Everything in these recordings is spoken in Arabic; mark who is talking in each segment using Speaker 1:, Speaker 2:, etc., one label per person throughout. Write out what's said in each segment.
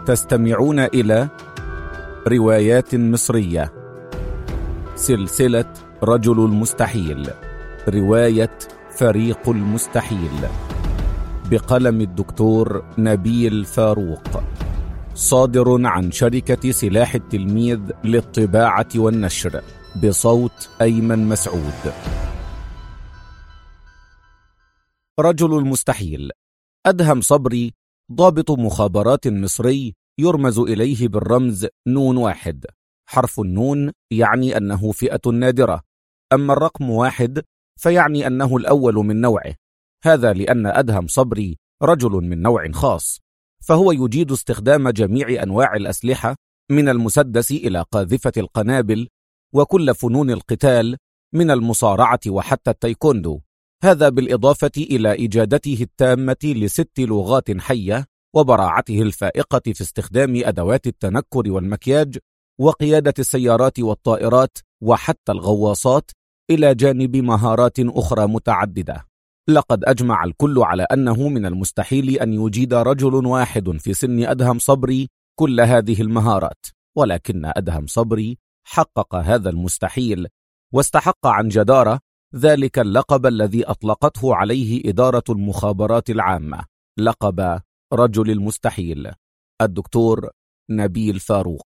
Speaker 1: تستمعون إلى روايات مصرية، سلسلة رجل المستحيل، رواية فريق المستحيل، بقلم الدكتور نبيل فاروق، صادر عن شركة سلاح التلميذ للطباعة والنشر، بصوت أيمن مسعود. رجل المستحيل. أدهم صبري ضابط مخابرات مصري يرمز إليه بالرمز نون واحد. حرف النون يعني أنه فئة نادرة، أما الرقم واحد فيعني أنه الأول من نوعه. هذا لأن أدهم صبري رجل من نوع خاص، فهو يجيد استخدام جميع أنواع الأسلحة من المسدس إلى قاذفة القنابل، وكل فنون القتال من المصارعة وحتى التايكوندو. هذا بالإضافة إلى إجادته التامة ل6 لغات حية، وبراعته الفائقة في استخدام أدوات التنكر والمكياج، وقيادة السيارات والطائرات وحتى الغواصات، إلى جانب مهارات أخرى متعددة. لقد أجمع الكل على أنه من المستحيل أن يجيد رجل واحد في سن أدهم صبري كل هذه المهارات، ولكن أدهم صبري حقق هذا المستحيل، واستحق عن جدارة ذلك اللقب الذي أطلقته عليه إدارة المخابرات العامة، لقب رجل المستحيل. الدكتور نبيل فاروق.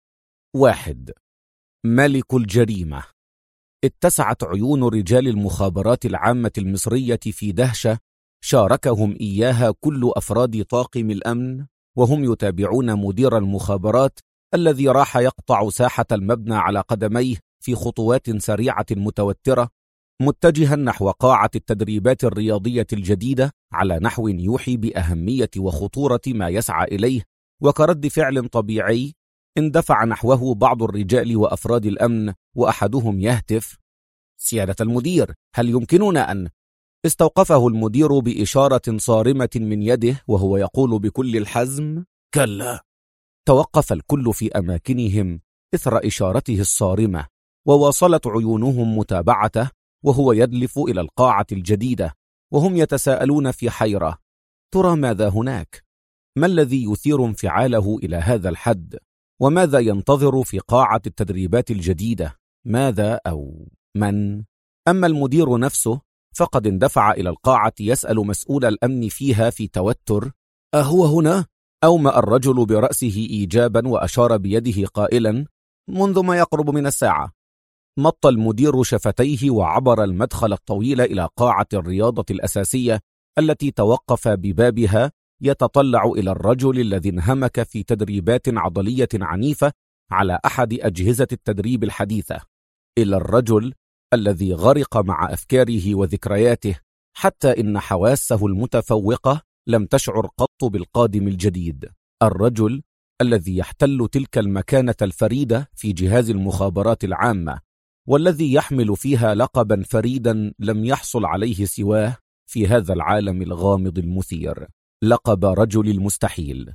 Speaker 1: 1. ملك الجريمة. اتسعت عيون رجال المخابرات العامة المصرية في دهشة شاركهم إياها كل أفراد طاقم الأمن، وهم يتابعون مدير المخابرات الذي راح يقطع ساحة المبنى على قدميه في خطوات سريعة متوترة، متجها نحو قاعة التدريبات الرياضية الجديدة على نحو يوحي بأهمية وخطورة ما يسعى إليه. وكرد فعل طبيعي اندفع نحوه بعض الرجال وأفراد الأمن، وأحدهم يهتف: سيادة المدير، هل يمكننا أن... استوقفه المدير بإشارة صارمة من يده وهو يقول بكل الحزم: كلا. توقف الكل في أماكنهم إثر إشارته الصارمة، وواصلت عيونهم متابعته وهو يدلف إلى القاعة الجديدة، وهم يتساءلون في حيرة: ترى ماذا هناك؟ ما الذي يثير انفعاله إلى هذا الحد؟ وماذا ينتظر في قاعة التدريبات الجديدة؟ ماذا أو من؟ أما المدير نفسه فقد اندفع إلى القاعة يسأل مسؤول الأمن فيها في توتر: أهو هنا؟ أومأ الرجل برأسه إيجابا وأشار بيده قائلا: منذ ما يقرب من الساعة. مط المدير شفتيه وعبر المدخل الطويل إلى قاعة الرياضة الأساسية التي توقف ببابها يتطلع إلى الرجل الذي انهمك في تدريبات عضلية عنيفة على أحد أجهزة التدريب الحديثة، إلى الرجل الذي غرق مع أفكاره وذكرياته، حتى إن حواسه المتفوقة لم تشعر قط بالقادم الجديد، الرجل الذي يحتل تلك المكانة الفريدة في جهاز المخابرات العامة، والذي يحمل فيها لقبا فريدا لم يحصل عليه سواه في هذا العالم الغامض المثير، لقب رجل المستحيل.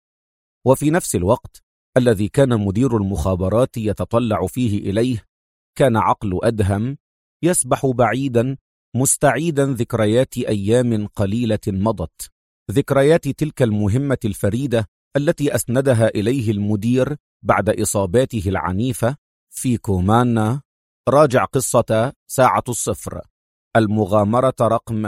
Speaker 1: وفي نفس الوقت الذي كان مدير المخابرات يتطلع فيه إليه، كان عقل أدهم يسبح بعيدا مستعيدا ذكريات أيام قليلة مضت، ذكريات تلك المهمة الفريدة التي أسندها إليه المدير بعد إصاباته العنيفة في كومانا. راجع قصة ساعة الصفر، المغامرة رقم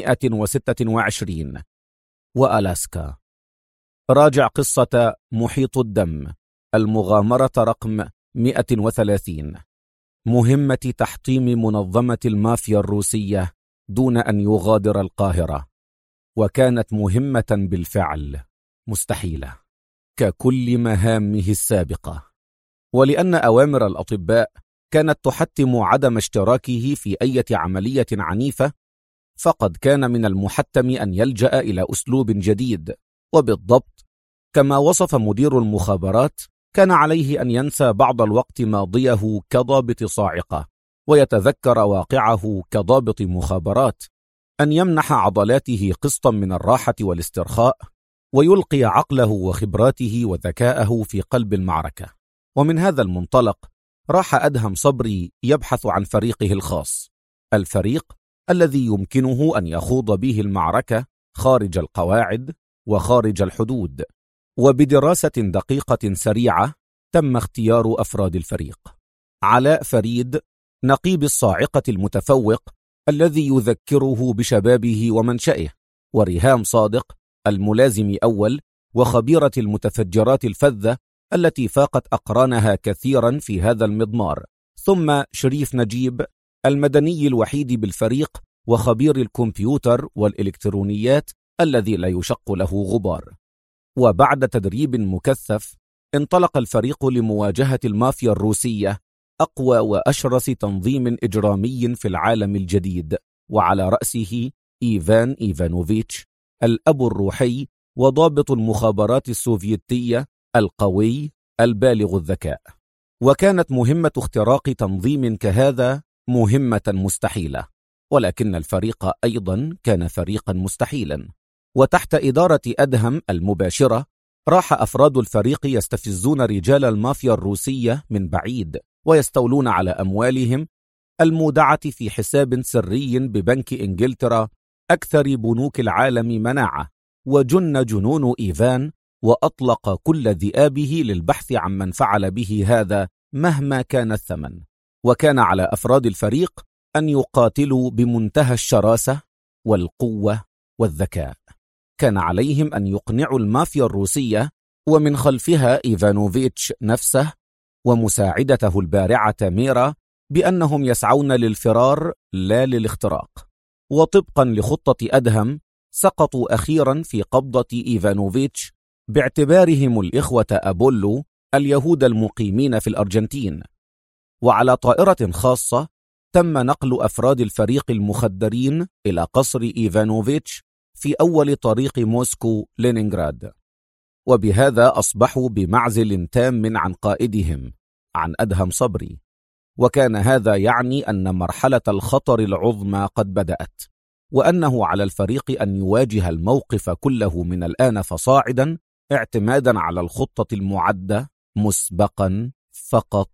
Speaker 1: 126، وألاسكا. راجع قصة محيط الدم، المغامرة رقم 130، مهمة تحطيم منظمة المافيا الروسية دون أن يغادر القاهرة. وكانت مهمة بالفعل مستحيلة ككل مهامه السابقة، ولأن أوامر الأطباء كانت تحتم عدم اشتراكه في أي عملية عنيفة، فقد كان من المحتم أن يلجأ إلى أسلوب جديد. وبالضبط كما وصف مدير المخابرات، كان عليه أن ينسى بعض الوقت ماضيه كضابط صاعقة، ويتذكر واقعه كضابط مخابرات، أن يمنح عضلاته قسطا من الراحة والاسترخاء، ويلقي عقله وخبراته وذكاءه في قلب المعركة. ومن هذا المنطلق راح أدهم صبري يبحث عن فريقه الخاص، الفريق الذي يمكنه أن يخوض به المعركة خارج القواعد وخارج الحدود، وبدراسة دقيقة سريعة تم اختيار أفراد الفريق: علاء فريد، نقيب الصاعقة المتفوق الذي يذكره بشبابه ومنشئه، وريهام صادق، الملازم أول وخبيرة المتفجرات الفذة التي فاقت أقرانها كثيرا في هذا المضمار، ثم شريف نجيب، المدني الوحيد بالفريق وخبير الكمبيوتر والإلكترونيات الذي لا يشق له غبار. وبعد تدريب مكثف انطلق الفريق لمواجهة المافيا الروسية، أقوى وأشرس تنظيم إجرامي في العالم الجديد، وعلى رأسه إيفان إيفانوفيتش، الأب الروحي وضابط المخابرات السوفيتية القوي البالغ الذكاء. وكانت مهمة اختراق تنظيم كهذا مهمة مستحيلة، ولكن الفريق أيضا كان فريقا مستحيلا. وتحت إدارة أدهم المباشرة راح أفراد الفريق يستفزون رجال المافيا الروسية من بعيد، ويستولون على أموالهم المودعة في حساب سري ببنك إنجلترا، أكثر بنوك العالم مناعة. وجن جنون إيفان وأطلق كل ذئابه للبحث عن من فعل به هذا مهما كان الثمن. وكان على أفراد الفريق أن يقاتلوا بمنتهى الشراسة والقوة والذكاء. كان عليهم أن يقنعوا المافيا الروسية ومن خلفها إيفانوفيتش نفسه ومساعدته البارعة ميرا بأنهم يسعون للفرار لا للاختراق. وطبقا لخطة أدهم سقطوا أخيرا في قبضة إيفانوفيتش باعتبارهم الإخوة أبولو اليهود المقيمين في الأرجنتين. وعلى طائرة خاصة تم نقل أفراد الفريق المخدرين إلى قصر إيفانوفيتش في أول طريق موسكو لينينغراد، وبهذا أصبحوا بمعزل تام عن قائدهم، عن أدهم صبري. وكان هذا يعني أن مرحلة الخطر العظمى قد بدأت، وأنه على الفريق أن يواجه الموقف كله من الآن فصاعدا، اعتمادا على الخطة المعدة مسبقا فقط.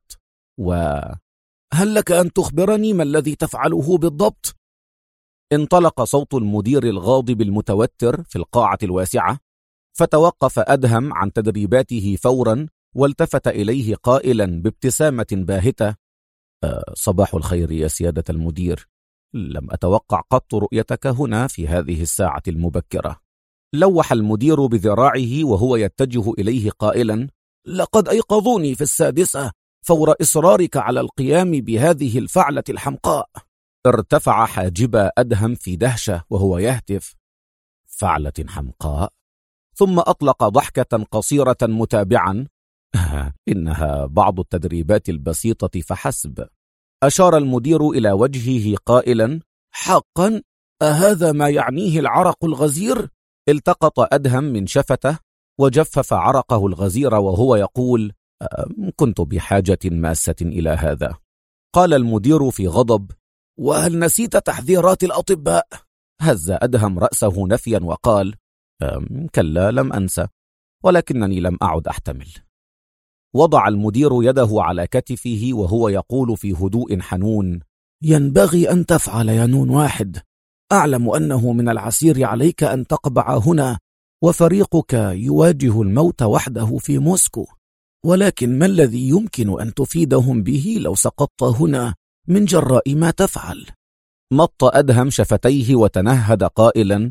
Speaker 1: هل لك أن تخبرني ما الذي تفعله بالضبط؟ انطلق صوت المدير الغاضب المتوتر في القاعة الواسعة، فتوقف أدهم عن تدريباته فورا والتفت إليه قائلا بابتسامة باهتة: صباح الخير يا سيادة المدير، لم أتوقع قط رؤيتك هنا في هذه الساعة المبكرة. لوح المدير بذراعه وهو يتجه إليه قائلا: لقد أيقظوني في 6 فور إصرارك على القيام بهذه الفعلة الحمقاء. ارتفع حاجب أدهم في دهشة وهو يهتف: فعلة حمقاء؟ ثم أطلق ضحكة قصيرة متابعا: إنها بعض التدريبات البسيطة فحسب. أشار المدير إلى وجهه قائلا: حقا؟ أهذا ما يعنيه العرق الغزير؟ التقط أدهم من شفته وجفف عرقه الغزير وهو يقول: كنت بحاجة ماسة إلى هذا. قال المدير في غضب: وهل نسيت تحذيرات الأطباء؟ هز أدهم رأسه نفيا وقال: كلا، لم أنسى، ولكنني لم أعد أحتمل. وضع المدير يده على كتفه وهو يقول في هدوء حنون: ينبغي أن تفعل يا نون واحد. أعلم أنه من العسير عليك أن تقبع هنا وفريقك يواجه الموت وحده في موسكو، ولكن ما الذي يمكن أن تفيدهم به لو سقطت هنا من جراء ما تفعل؟ مط أدهم شفتيه وتنهد قائلا: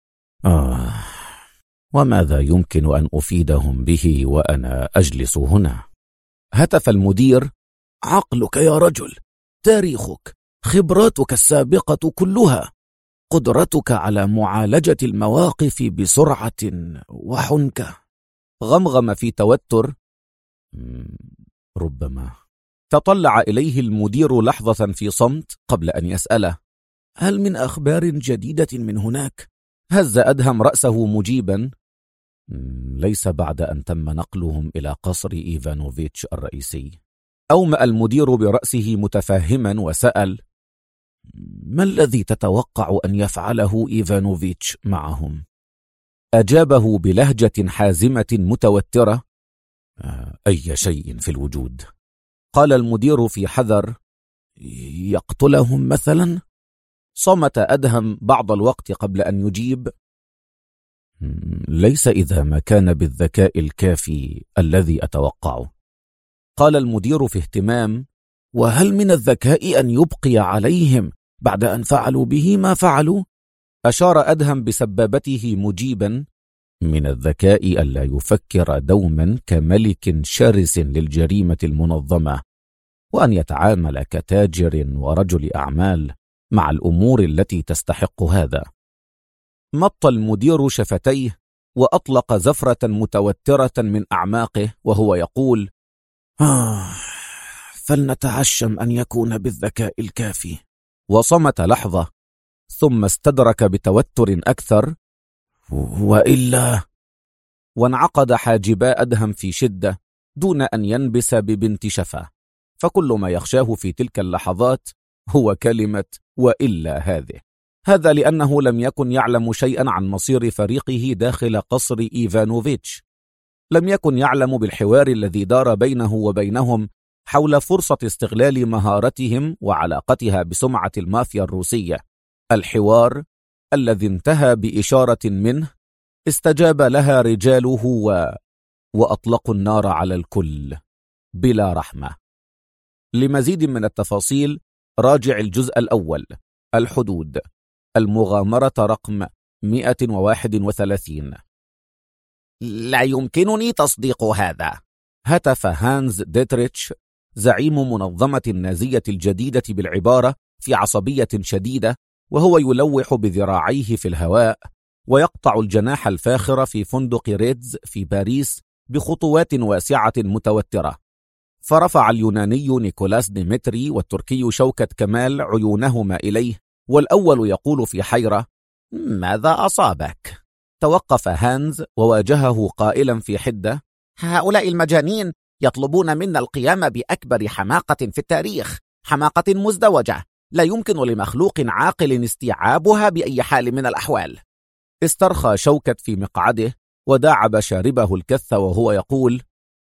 Speaker 1: وماذا يمكن أن أفيدهم به وأنا أجلس هنا؟ هتف المدير: عقلك يا رجل، تاريخك، خبراتك السابقة كلها، قدرتك على معالجة المواقف بسرعة وحنكة. غمغم في توتر: ربما. تطلع إليه المدير لحظة في صمت قبل أن يسأله: هل من أخبار جديدة من هناك؟ هز أدهم رأسه مجيبا: ليس بعد أن تم نقلهم إلى قصر إيفانوفيتش الرئيسي. أومأ المدير برأسه متفهما وسأل: ما الذي تتوقع أن يفعله إيفانوفيتش معهم؟ أجابه بلهجة حازمة متوترة: أي شيء في الوجود. قال المدير في حذر: يقتلهم مثلا؟ صمت أدهم بعض الوقت قبل أن يجيب: ليس إذا ما كان بالذكاء الكافي الذي أتوقعه. قال المدير في اهتمام: وهل من الذكاء أن يبقي عليهم بعد أن فعلوا به ما فعلوا؟ أشار أدهم بسبابته مجيبا: من الذكاء ألا يفكر دوما كملك شرس للجريمة المنظمة، وأن يتعامل كتاجر ورجل أعمال مع الأمور التي تستحق هذا. مط المدير شفتيه وأطلق زفرة متوترة من أعماقه وهو يقول: فلنتعشم أن يكون بالذكاء الكافي. وصمت لحظة ثم استدرك بتوتر أكثر: وإلا. وانعقد حاجبا أدهم في شدة دون أن ينبس ببنت شفا، فكل ما يخشاه في تلك اللحظات هو كلمة وإلا هذا لأنه لم يكن يعلم شيئا عن مصير فريقه داخل قصر إيفانوفيتش. لم يكن يعلم بالحوار الذي دار بينه وبينهم حول فرصة استغلال مهارتهم وعلاقتها بسمعة المافيا الروسية، الحوار الذي انتهى بإشارة منه استجاب لها رجاله وأطلقوا النار على الكل بلا رحمة. لمزيد من التفاصيل راجع الجزء الأول، الحدود، المغامرة رقم 131.
Speaker 2: لا يمكنني تصديق هذا،
Speaker 1: هتف هانز ديتريتش زعيم منظمة النازية الجديدة بالعبارة في عصبية شديدة وهو يلوح بذراعيه في الهواء ويقطع الجناح الفاخر في فندق ريدز في باريس بخطوات واسعة متوترة. فرفع اليوناني نيكولاس ديمتري والتركي شوكت كمال عيونهما إليه، والأول يقول في حيرة:
Speaker 2: ماذا أصابك؟
Speaker 1: توقف هانز وواجهه قائلا في حدة:
Speaker 2: هؤلاء المجانين يطلبون منا القيام بأكبر حماقة في التاريخ، حماقة مزدوجة لا يمكن لمخلوق عاقل استيعابها بأي حال من الأحوال.
Speaker 1: استرخى شوكت في مقعده وداعب شاربه الكث وهو يقول: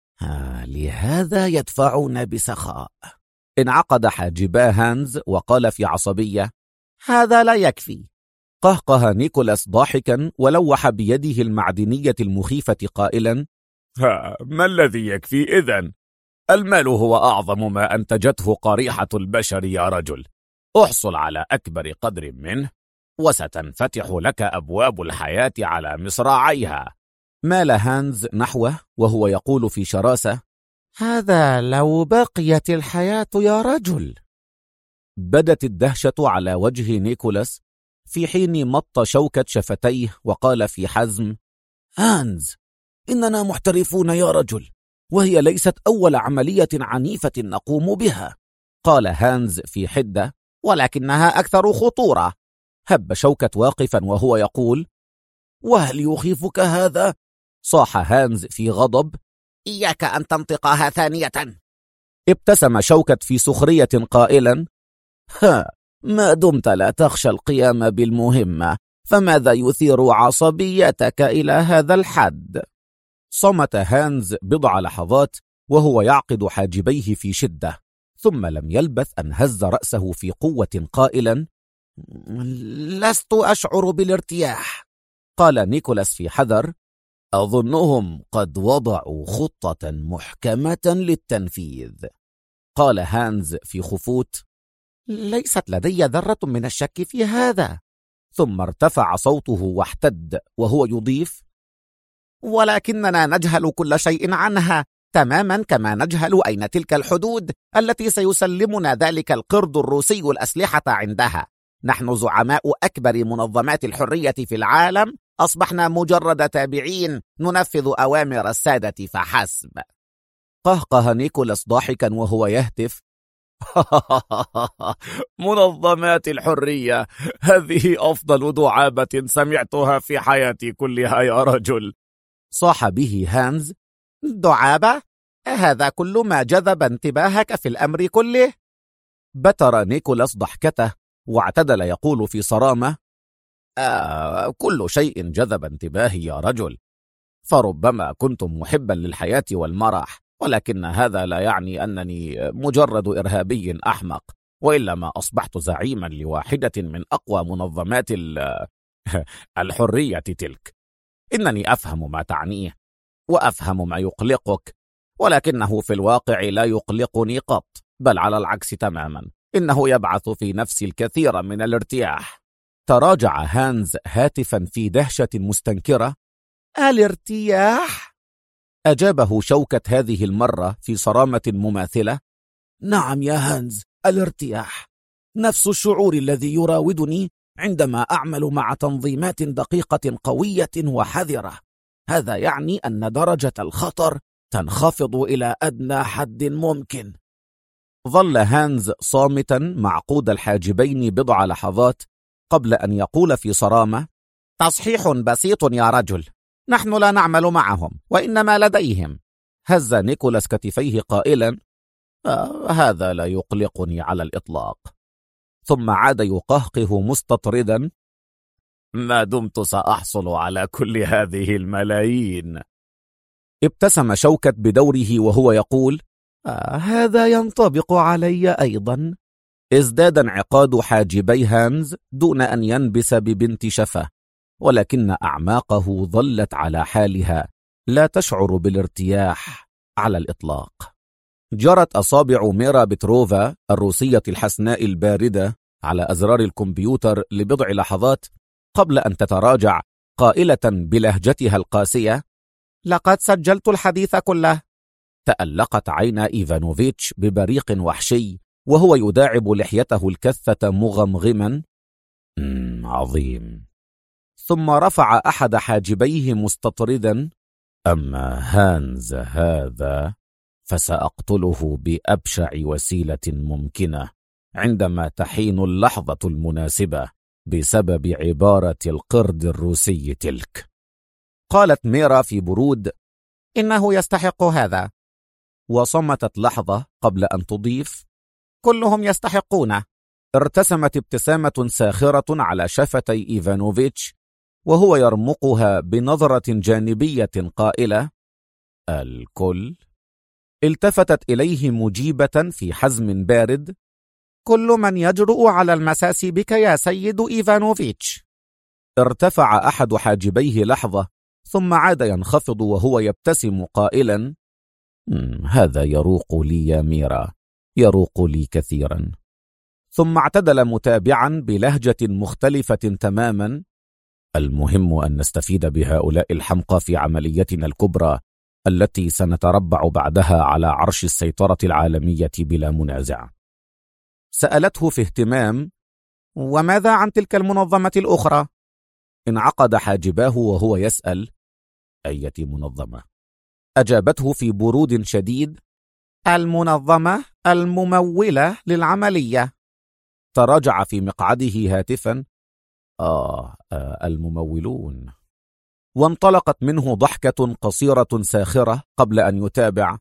Speaker 2: لهذا يدفعون بسخاء.
Speaker 1: انعقد حاجبا هانز وقال في عصبية:
Speaker 2: هذا لا يكفي.
Speaker 1: قهقه نيكولاس ضاحكا ولوح بيده المعدنية المخيفة قائلا:
Speaker 3: ما الذي يكفي إذن؟ المال هو أعظم ما أنتجته قريحة البشر يا رجل. احصل على أكبر قدر منه وستنفتح لك أبواب الحياة على مصراعيها.
Speaker 1: مال هانز نحوه وهو يقول في شراسة:
Speaker 2: هذا لو بقيت الحياة يا رجل.
Speaker 1: بدت الدهشة على وجه نيكولاس في حين مط شوكة شفتيه وقال في حزم:
Speaker 2: هانز، إننا محترفون يا رجل، وهي ليست أول عملية عنيفة نقوم بها.
Speaker 1: قال هانز في حدة:
Speaker 2: ولكنها أكثر خطورة.
Speaker 1: هب شوكة واقفا وهو يقول:
Speaker 2: وهل يخيفك هذا؟
Speaker 1: صاح هانز في غضب:
Speaker 2: إياك أن تنطقها ثانية.
Speaker 1: ابتسم شوكة في سخرية قائلا:
Speaker 2: ما دمت لا تخشى القيام بالمهمة، فماذا يثير عصبيتك إلى هذا الحد؟
Speaker 1: صمت هانز بضع لحظات وهو يعقد حاجبيه في شدة، ثم لم يلبث أن هز رأسه في قوة قائلا:
Speaker 2: لست أشعر بالارتياح.
Speaker 1: قال نيكولاس في حذر:
Speaker 2: أظنهم قد وضعوا خطة محكمة للتنفيذ.
Speaker 1: قال هانز في خفوت:
Speaker 2: ليست لدي ذرة من الشك في هذا.
Speaker 1: ثم ارتفع صوته واحتد وهو يضيف:
Speaker 2: ولكننا نجهل كل شيء عنها، تماما كما نجهل أين تلك الحدود التي سيسلمنا ذلك القرد الروسي الأسلحة عندها. نحن زعماء أكبر منظمات الحرية في العالم، أصبحنا مجرد تابعين ننفذ أوامر السادة فحسب.
Speaker 1: قهقه نيكولاس ضاحكا وهو يهتف:
Speaker 3: منظمات الحرية، هذه أفضل دعابة سمعتها في حياتي كلها يا رجل.
Speaker 1: صاح به هانز:
Speaker 2: دعابة؟ هذا كل ما جذب انتباهك في الأمر كله؟
Speaker 1: بتر نيكولاس ضحكته واعتدل يقول في صرامة:
Speaker 3: كل شيء جذب انتباهي يا رجل، فربما كنت محبا للحياة والمرح، ولكن هذا لا يعني أنني مجرد إرهابي أحمق، وإلا ما أصبحت زعيما لواحدة من أقوى منظمات الحرية تلك.
Speaker 2: إنني أفهم ما تعنيه وأفهم ما يقلقك، ولكنه في الواقع لا يقلقني قط، بل على العكس تماما، إنه يبعث في نفسي الكثير من الارتياح. تراجع هانز هاتفا في دهشة مستنكرة. الارتياح؟ أجابه شوكت هذه المرة في صرامة مماثلة. نعم يا هانز، الارتياح، نفس الشعور الذي يراودني عندما أعمل مع تنظيمات دقيقة قوية وحذرة. هذا يعني أن درجة الخطر تنخفض إلى أدنى حد ممكن. ظل هانز صامتا معقود الحاجبين بضع لحظات قبل أن يقول في صرامة: تصحيح بسيط يا رجل، نحن لا نعمل معهم وإنما لديهم. هز نيكولاس كتفيه قائلا: هذا لا يقلقني على الإطلاق. ثم عاد يقهقه مستطردا:
Speaker 3: ما دمت سأحصل على كل هذه الملايين.
Speaker 1: ابتسم شوكت بدوره وهو يقول: هذا ينطبق علي أيضا. ازداد انعقاد حاجبي هانز دون أن ينبس ببنت شفة، ولكن أعماقه ظلت على حالها، لا تشعر بالارتياح على الإطلاق. جرت أصابع ميرا بتروفا الروسية الحسناء الباردة على أزرار الكمبيوتر لبضع لحظات قبل أن تتراجع قائلة بلهجتها القاسية: لقد سجلت الحديث كله. تألقت عينا إيفانوفيتش ببريق وحشي وهو يداعب لحيته الكثة مغمغما:
Speaker 3: عظيم.
Speaker 1: ثم رفع أحد حاجبيه مستطردا:
Speaker 3: أما هانز هذا فسأقتله بأبشع وسيلة ممكنة عندما تحين اللحظة المناسبة بسبب عبارة القرد الروسي تلك.
Speaker 1: قالت ميرا في برود: إنه يستحق هذا. وصمتت لحظة قبل أن تضيف: كلهم يستحقونه. ارتسمت ابتسامة ساخرة على شفتي إيفانوفيتش وهو يرمقها بنظرة جانبية قائلة:
Speaker 3: الكل؟
Speaker 1: التفتت إليه مجيبة في حزم بارد: كل من يجرؤ على المساس بك يا سيد إيفانوفيتش. ارتفع أحد حاجبيه لحظة ثم عاد ينخفض وهو يبتسم قائلا:
Speaker 3: هذا يروق لي يا ميرا، يروق لي كثيرا.
Speaker 1: ثم اعتدل متابعا بلهجة مختلفة تماما:
Speaker 3: المهم أن نستفيد بهؤلاء الحمقى في عمليتنا الكبرى التي سنتربع بعدها على عرش السيطرة العالمية بلا منازع.
Speaker 1: سألته في اهتمام: وماذا عن تلك المنظمة الأخرى؟ انعقد حاجباه وهو يسأل:
Speaker 3: أية منظمة؟
Speaker 1: أجابته في برود شديد: المنظمة الممولة للعملية. تراجع في مقعده هاتفا:
Speaker 3: الممولون.
Speaker 1: وانطلقت منه ضحكة قصيرة ساخرة قبل أن يتابع: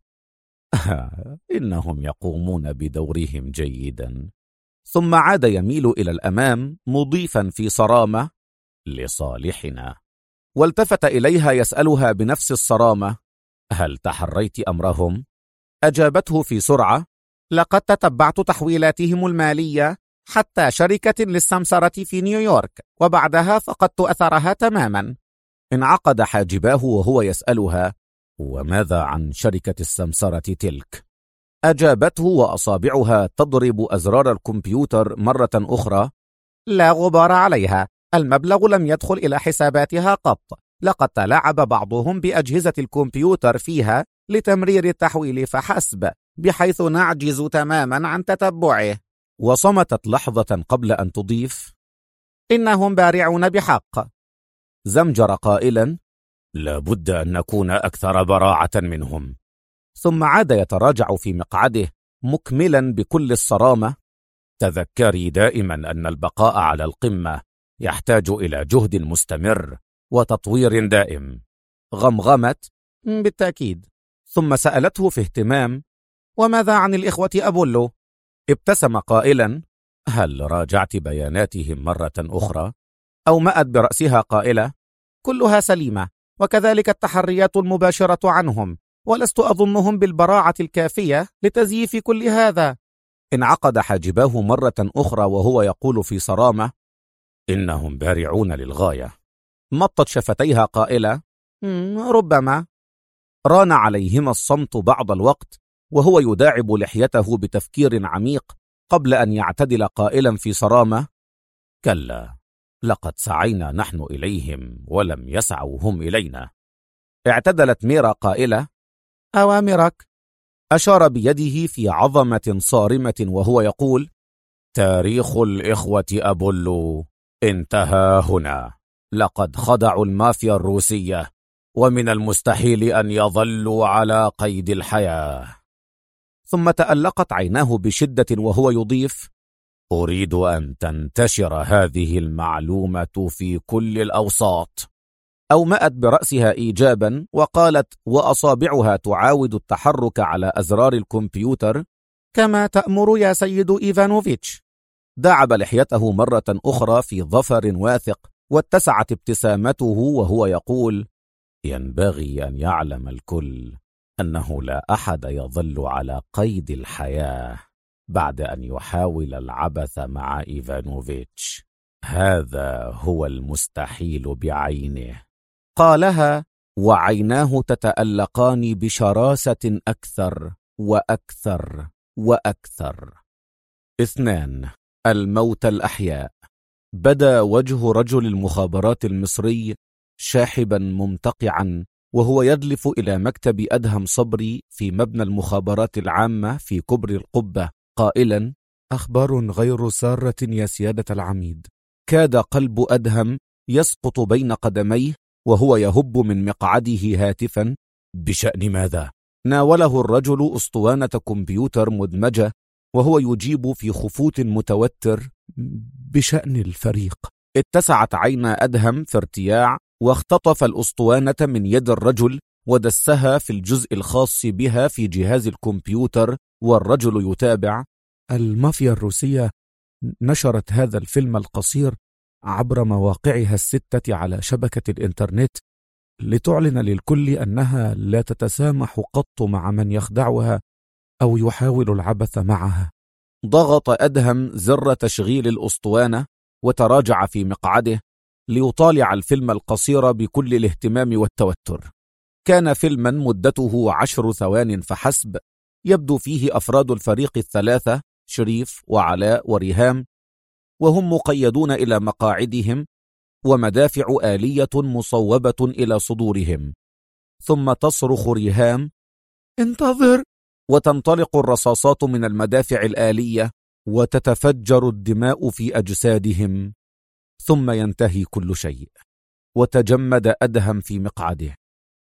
Speaker 3: إنهم يقومون بدورهم جيدا.
Speaker 1: ثم عاد يميل إلى الأمام مضيفا في صرامة:
Speaker 3: لصالحنا.
Speaker 1: والتفت إليها يسألها بنفس الصرامة:
Speaker 3: هل تحريت أمرهم؟
Speaker 1: أجابته في سرعة: لقد تتبعت تحويلاتهم المالية حتى شركة للسمسرة في نيويورك، وبعدها فقدت أثرها تماما. انعقد حاجباه وهو يسألها:
Speaker 3: وماذا عن شركة السمسرة تلك؟
Speaker 1: أجابته وأصابعها تضرب أزرار الكمبيوتر مرة أخرى: لا غبار عليها، المبلغ لم يدخل إلى حساباتها قط، لقد تلاعب بعضهم بأجهزة الكمبيوتر فيها لتمرير التحويل فحسب، بحيث نعجز تماما عن تتبعه. وصمتت لحظة قبل أن تضيف: إنهم بارعون بحق. زمجر قائلا:
Speaker 3: لابد أن نكون أكثر براعة منهم.
Speaker 1: ثم عاد يتراجع في مقعده مكملا بكل الصرامة:
Speaker 3: تذكري دائما أن البقاء على القمة يحتاج إلى جهد مستمر وتطوير دائم.
Speaker 1: غمغمت: بالتأكيد. ثم سألته في اهتمام: وماذا عن الإخوة أبولو؟ ابتسم قائلا:
Speaker 3: هل راجعت بياناتهم مرة أخرى؟
Speaker 1: أومأت برأسها قائلة: كلها سليمة، وكذلك التحريات المباشرة عنهم، ولست أظنهم بالبراعة الكافية لتزييف كل هذا. انعقد حاجباه مرة أخرى وهو يقول في صرامة:
Speaker 3: إنهم بارعون للغاية.
Speaker 1: مطت شفتيها قائلة:
Speaker 2: ربما.
Speaker 1: ران عليهما الصمت بعض الوقت وهو يداعب لحيته بتفكير عميق قبل أن يعتدل قائلا في صرامة: كلا، لقد سعينا نحن إليهم ولم يسعوا هم إلينا. اعتدلت ميرا قائلة:
Speaker 2: أوامرك.
Speaker 1: أشار بيده في عظمة صارمة وهو يقول: تاريخ الإخوة أبولو انتهى هنا. لقد خضعوا المافيا الروسية، ومن المستحيل أن يظلوا على قيد الحياة.
Speaker 2: ثم تألقت عيناه بشدة وهو يضيف:
Speaker 3: أريد أن تنتشر هذه المعلومة في كل الأوساط.
Speaker 1: أومأت برأسها إيجابا وقالت وأصابعها تعاود التحرك على أزرار الكمبيوتر:
Speaker 2: كما تأمر يا سيد إيفانوفيتش.
Speaker 1: داعب لحيته مرة أخرى في ظفر واثق واتسعت ابتسامته وهو يقول:
Speaker 3: ينبغي أن يعلم الكل أنه لا أحد يظل على قيد الحياة بعد أن يحاول العبث مع إيفانوفيتش. هذا هو المستحيل بعينه.
Speaker 1: قالها وعيناه تتألقان بشراسة أكثر وأكثر وأكثر. 2. الموت الأحياء. بدا وجه رجل المخابرات المصري شاحبا ممتقعا وهو يدلف إلى مكتب أدهم صبري في مبنى المخابرات العامة في كبر القبة قائلا:
Speaker 2: أخبار غير سارة يا سيادة العميد.
Speaker 1: كاد قلب أدهم يسقط بين قدميه وهو يهب من مقعده هاتفا:
Speaker 3: بشأن ماذا؟
Speaker 1: ناوله الرجل أسطوانة كمبيوتر مدمجة وهو يجيب في خفوت متوتر:
Speaker 2: بشأن الفريق.
Speaker 1: اتسعت عينا أدهم في ارتياع واختطف الأسطوانة من يد الرجل ودسها في الجزء الخاص بها في جهاز الكمبيوتر والرجل يتابع:
Speaker 2: المافيا الروسية نشرت هذا الفيلم القصير عبر مواقعها 6 على شبكة الإنترنت لتعلن للكل أنها لا تتسامح قط مع من يخدعها أو يحاول العبث معها.
Speaker 1: ضغط أدهم زر تشغيل الأسطوانة وتراجع في مقعده ليطالع الفيلم القصير بكل الاهتمام والتوتر. كان فيلما مدته 10 ثوان فحسب، يبدو فيه أفراد الفريق 3 شريف وعلاء وريهام وهم مقيدون إلى مقاعدهم ومدافع آلية مصوبة إلى صدورهم. ثم تصرخ ريهام:
Speaker 2: انتظر!
Speaker 1: وتنطلق الرصاصات من المدافع الآلية وتتفجر الدماء في أجسادهم. ثم ينتهي كل شيء وتجمد أدهم في مقعده.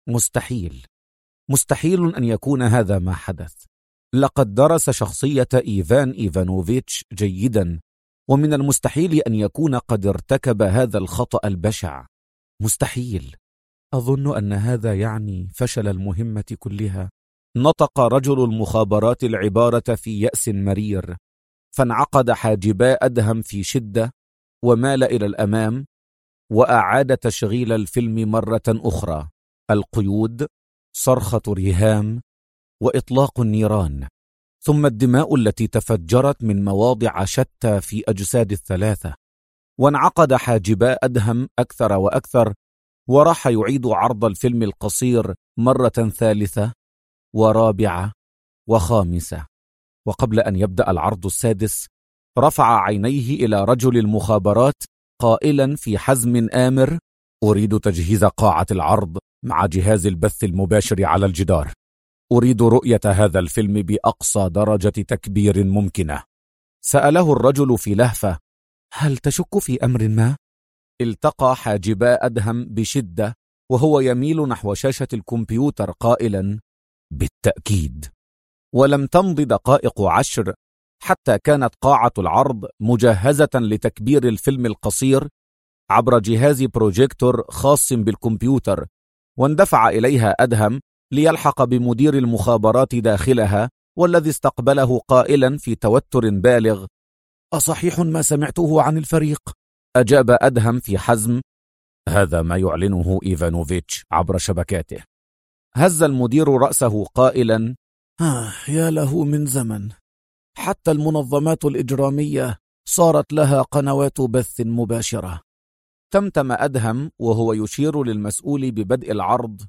Speaker 1: مستحيل أن يكون هذا ما حدث. لقد درس شخصية إيفان إيفانوفيتش جيدا، ومن المستحيل أن يكون قد ارتكب هذا الخطأ البشع. مستحيل.
Speaker 2: أظن أن هذا يعني فشل المهمة كلها.
Speaker 1: نطق رجل المخابرات العبارة في يأس مرير، فانعقد حاجبا أدهم في شدة ومال إلى الأمام وأعاد تشغيل الفيلم مرة أخرى. القيود، صرخة ريهام، وإطلاق النيران، ثم الدماء التي تفجرت من مواضع شتى في أجساد ال3. وانعقد حاجبا أدهم أكثر وأكثر وراح يعيد عرض الفيلم القصير مرة 3 ورابعة وخامسة. وقبل أن يبدأ العرض ال6 رفع عينيه إلى رجل المخابرات قائلا في حزم آمر: أريد تجهيز قاعة العرض مع جهاز البث المباشر على الجدار. أريد رؤية هذا الفيلم بأقصى درجة تكبير ممكنة. سأله الرجل في لهفة:
Speaker 2: هل تشك في أمر ما؟
Speaker 1: التقى حاجبا أدهم بشدة وهو يميل نحو شاشة الكمبيوتر قائلا:
Speaker 3: بالتأكيد.
Speaker 1: ولم تمض دقائق 10 حتى كانت قاعة العرض مجهزة لتكبير الفيلم القصير عبر جهاز بروجيكتور خاص بالكمبيوتر، واندفع إليها أدهم ليلحق بمدير المخابرات داخلها والذي استقبله قائلا في توتر بالغ:
Speaker 2: أصحيح ما سمعته عن الفريق؟
Speaker 1: أجاب أدهم في حزم: هذا ما يعلنه إيفانوفيتش عبر شبكاته. هز المدير رأسه قائلا:
Speaker 2: يا له من زمن، حتى المنظمات الإجرامية صارت لها قنوات بث مباشرة.
Speaker 1: تمتم أدهم وهو يشير للمسؤول ببدء العرض: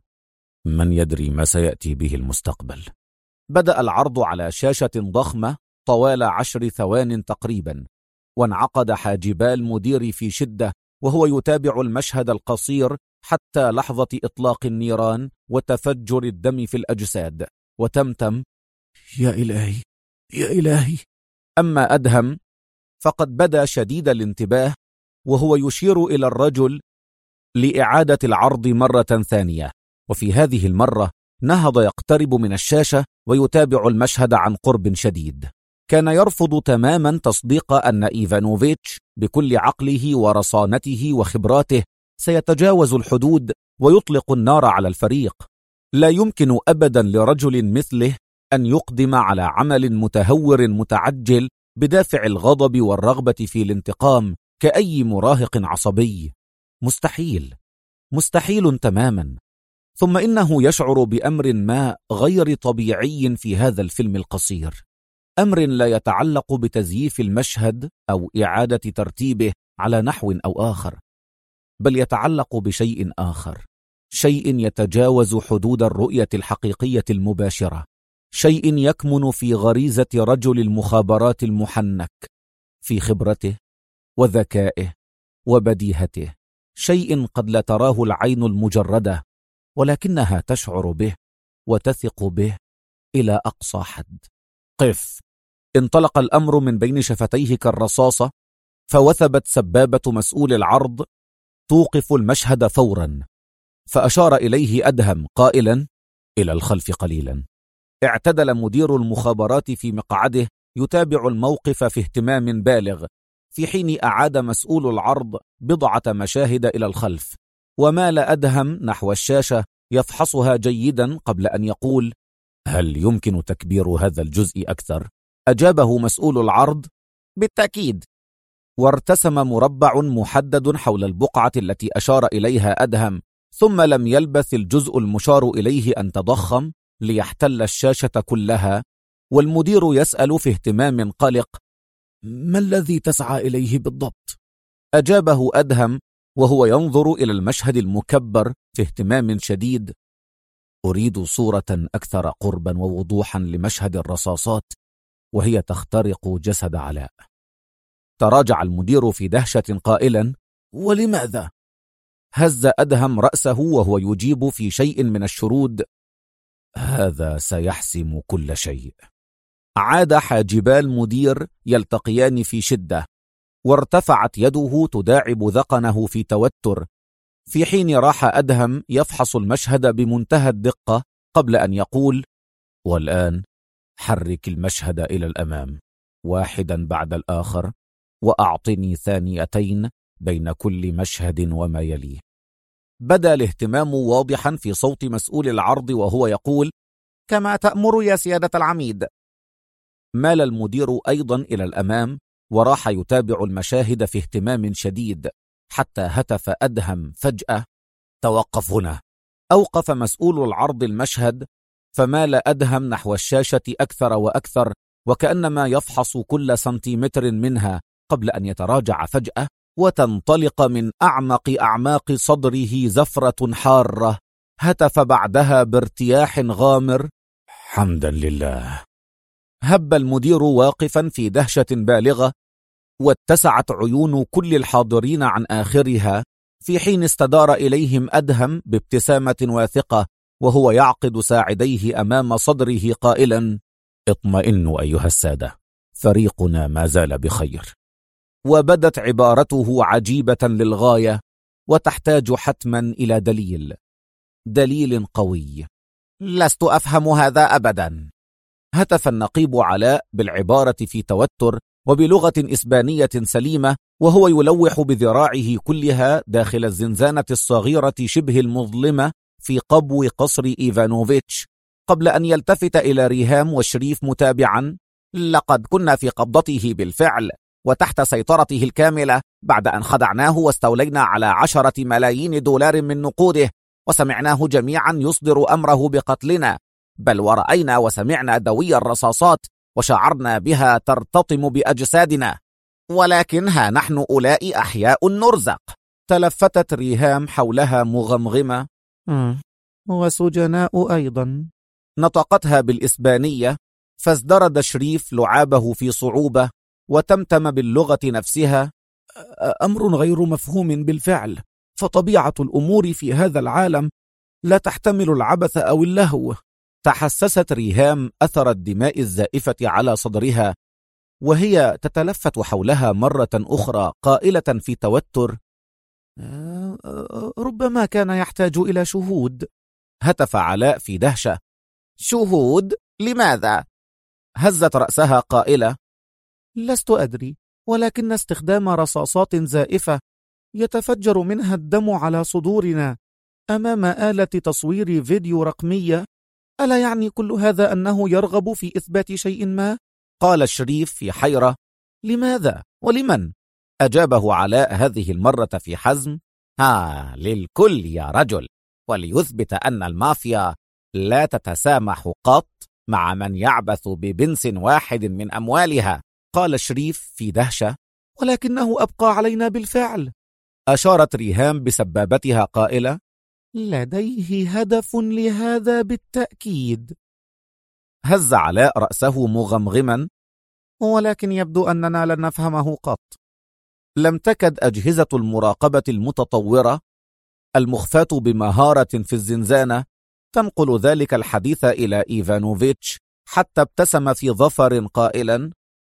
Speaker 3: من يدري ما سيأتي به المستقبل؟
Speaker 1: بدأ العرض على شاشة ضخمة طوال 10 ثوان تقريبا، وانعقد حاجبا المدير في شدة وهو يتابع المشهد القصير حتى لحظة إطلاق النيران وتفجر الدم في الأجساد، وتمتم:
Speaker 3: يا إلهي يا إلهي.
Speaker 1: أما أدهم فقد بدا شديد الانتباه وهو يشير إلى الرجل لإعادة العرض مرة ثانية، وفي هذه المرة نهض يقترب من الشاشة ويتابع المشهد عن قرب شديد. كان يرفض تماما تصديق أن إيفانوفيتش بكل عقله ورصانته وخبراته سيتجاوز الحدود ويطلق النار على الفريق. لا يمكن أبدا لرجل مثله أن يقدم على عمل متهور متعجل بدافع الغضب والرغبة في الانتقام كأي مراهق عصبي. مستحيل، مستحيل تماما. ثم إنه يشعر بأمر ما غير طبيعي في هذا الفيلم القصير، أمر لا يتعلق بتزييف المشهد أو إعادة ترتيبه على نحو أو آخر، بل يتعلق بشيء آخر، شيء يتجاوز حدود الرؤية الحقيقية المباشرة، شيء يكمن في غريزة رجل المخابرات المحنك، في خبرته وذكائه وبديهته، شيء قد لا تراه العين المجردة ولكنها تشعر به وتثق به إلى أقصى حد. قف! انطلق الأمر من بين شفتيه كالرصاصة، فوثبت سبابة مسؤول العرض: توقف المشهد فورا. فأشار إليه أدهم قائلا: إلى الخلف قليلا. اعتدل مدير المخابرات في مقعده يتابع الموقف في اهتمام بالغ، في حين أعاد مسؤول العرض بضعة مشاهد إلى الخلف، ومال أدهم نحو الشاشة يفحصها جيدا قبل أن يقول:
Speaker 3: هل يمكن تكبير هذا الجزء أكثر؟
Speaker 1: أجابه مسؤول العرض: بالتأكيد. وارتسم مربع محدد حول البقعة التي أشار إليها أدهم، ثم لم يلبث الجزء المشار إليه أن تضخم ليحتل الشاشة كلها، والمدير يسأل في اهتمام قلق:
Speaker 3: ما الذي تسعى إليه بالضبط؟
Speaker 1: أجابه أدهم وهو ينظر إلى المشهد المكبر في اهتمام شديد:
Speaker 3: أريد صورة أكثر قربا ووضوحا لمشهد الرصاصات وهي تخترق جسد علاء.
Speaker 1: تراجع المدير في دهشة قائلا:
Speaker 3: ولماذا؟
Speaker 1: هز أدهم رأسه وهو يجيب في شيء من الشرود:
Speaker 3: هذا سيحسم كل شيء.
Speaker 1: عاد حاجبا المدير يلتقيان في شدة، وارتفعت يده تداعب ذقنه في توتر، في حين راح أدهم يفحص المشهد بمنتهى الدقة قبل أن يقول:
Speaker 3: والآن حرك المشهد إلى الأمام واحدا بعد الآخر، وأعطني ثانيتين بين كل مشهد وما يليه.
Speaker 1: بدا الاهتمام واضحا في صوت مسؤول العرض وهو يقول: كما تأمر يا سيادة العميد. مال المدير أيضا إلى الأمام وراح يتابع المشاهد في اهتمام شديد، حتى هتف أدهم فجأة:
Speaker 3: توقف هنا.
Speaker 1: أوقف مسؤول العرض المشهد، فمال أدهم نحو الشاشة أكثر وأكثر، وكأنما يفحص كل سنتيمتر منها قبل أن يتراجع فجأة وتنطلق من أعمق أعماق صدره زفرة حارة. هتف بعدها بارتياح غامر:
Speaker 3: حمدا لله.
Speaker 1: هب المدير واقفا في دهشة بالغة، واتسعت عيون كل الحاضرين عن آخرها، في حين استدار إليهم أدهم بابتسامة واثقة وهو يعقد ساعديه أمام صدره قائلا:
Speaker 3: اطمئنوا أيها السادة، فريقنا ما زال بخير.
Speaker 1: وبدت عبارته عجيبة للغاية، وتحتاج حتما إلى دليل قوي. لست أفهم هذا أبدا. هتف النقيب علاء بالعبارة في توتر وبلغة إسبانية سليمة، وهو يلوح بذراعه كلها داخل الزنزانة الصغيرة شبه المظلمة في قبو قصر إيفانوفيتش، قبل أن يلتفت إلى ريهام وشريف متابعا: لقد كنا في قبضته بالفعل وتحت سيطرته الكاملة، بعد أن خدعناه واستولينا على 10 ملايين دولار من نقوده، وسمعناه جميعا يصدر أمره بقتلنا، بل ورأينا وسمعنا دوي الرصاصات وشعرنا بها ترتطم بأجسادنا، ولكن ها نحن أولئك أحياء نرزق. تلفتت ريهام حولها مغمغمة. وسجناء أيضا، نطقتها بالإسبانية، فازدرد شريف لعابه في صعوبة وتمتم باللغة نفسها. أمر غير مفهوم بالفعل، فطبيعة الأمور في هذا العالم لا تحتمل العبث أو اللهو. تحسست ريهام أثر الدماء الزائفة على صدرها وهي تتلفت حولها مرة أخرى قائلة في توتر: ربما كان يحتاج إلى شهود. هتف علاء في دهشة:
Speaker 2: شهود؟ لماذا؟
Speaker 1: هزت رأسها قائلة:
Speaker 2: لست أدري، ولكن استخدام رصاصات زائفة يتفجر منها الدم على صدورنا أمام آلة تصوير فيديو رقمية، ألا يعني كل هذا أنه يرغب في إثبات شيء ما؟
Speaker 1: قال شريف في حيرة: لماذا؟ ولمن؟ أجابه علاء هذه المرة في حزم:
Speaker 2: للكل يا رجل، وليثبت أن المافيا لا تتسامح قط مع من يعبث ببنس واحد من أموالها.
Speaker 1: قال شريف في دهشة:
Speaker 2: ولكنه أبقى علينا بالفعل.
Speaker 1: أشارت ريهام بسبابتها قائلة:
Speaker 2: لديه هدف لهذا بالتأكيد.
Speaker 1: هز علاء رأسه مغمغما:
Speaker 2: ولكن يبدو أننا لن نفهمه قط.
Speaker 1: لم تكد أجهزة المراقبة المتطورة المخفاة بمهارة في الزنزانة تنقل ذلك الحديث إلى إيفانوفيتش، حتى ابتسم في ظفر قائلا: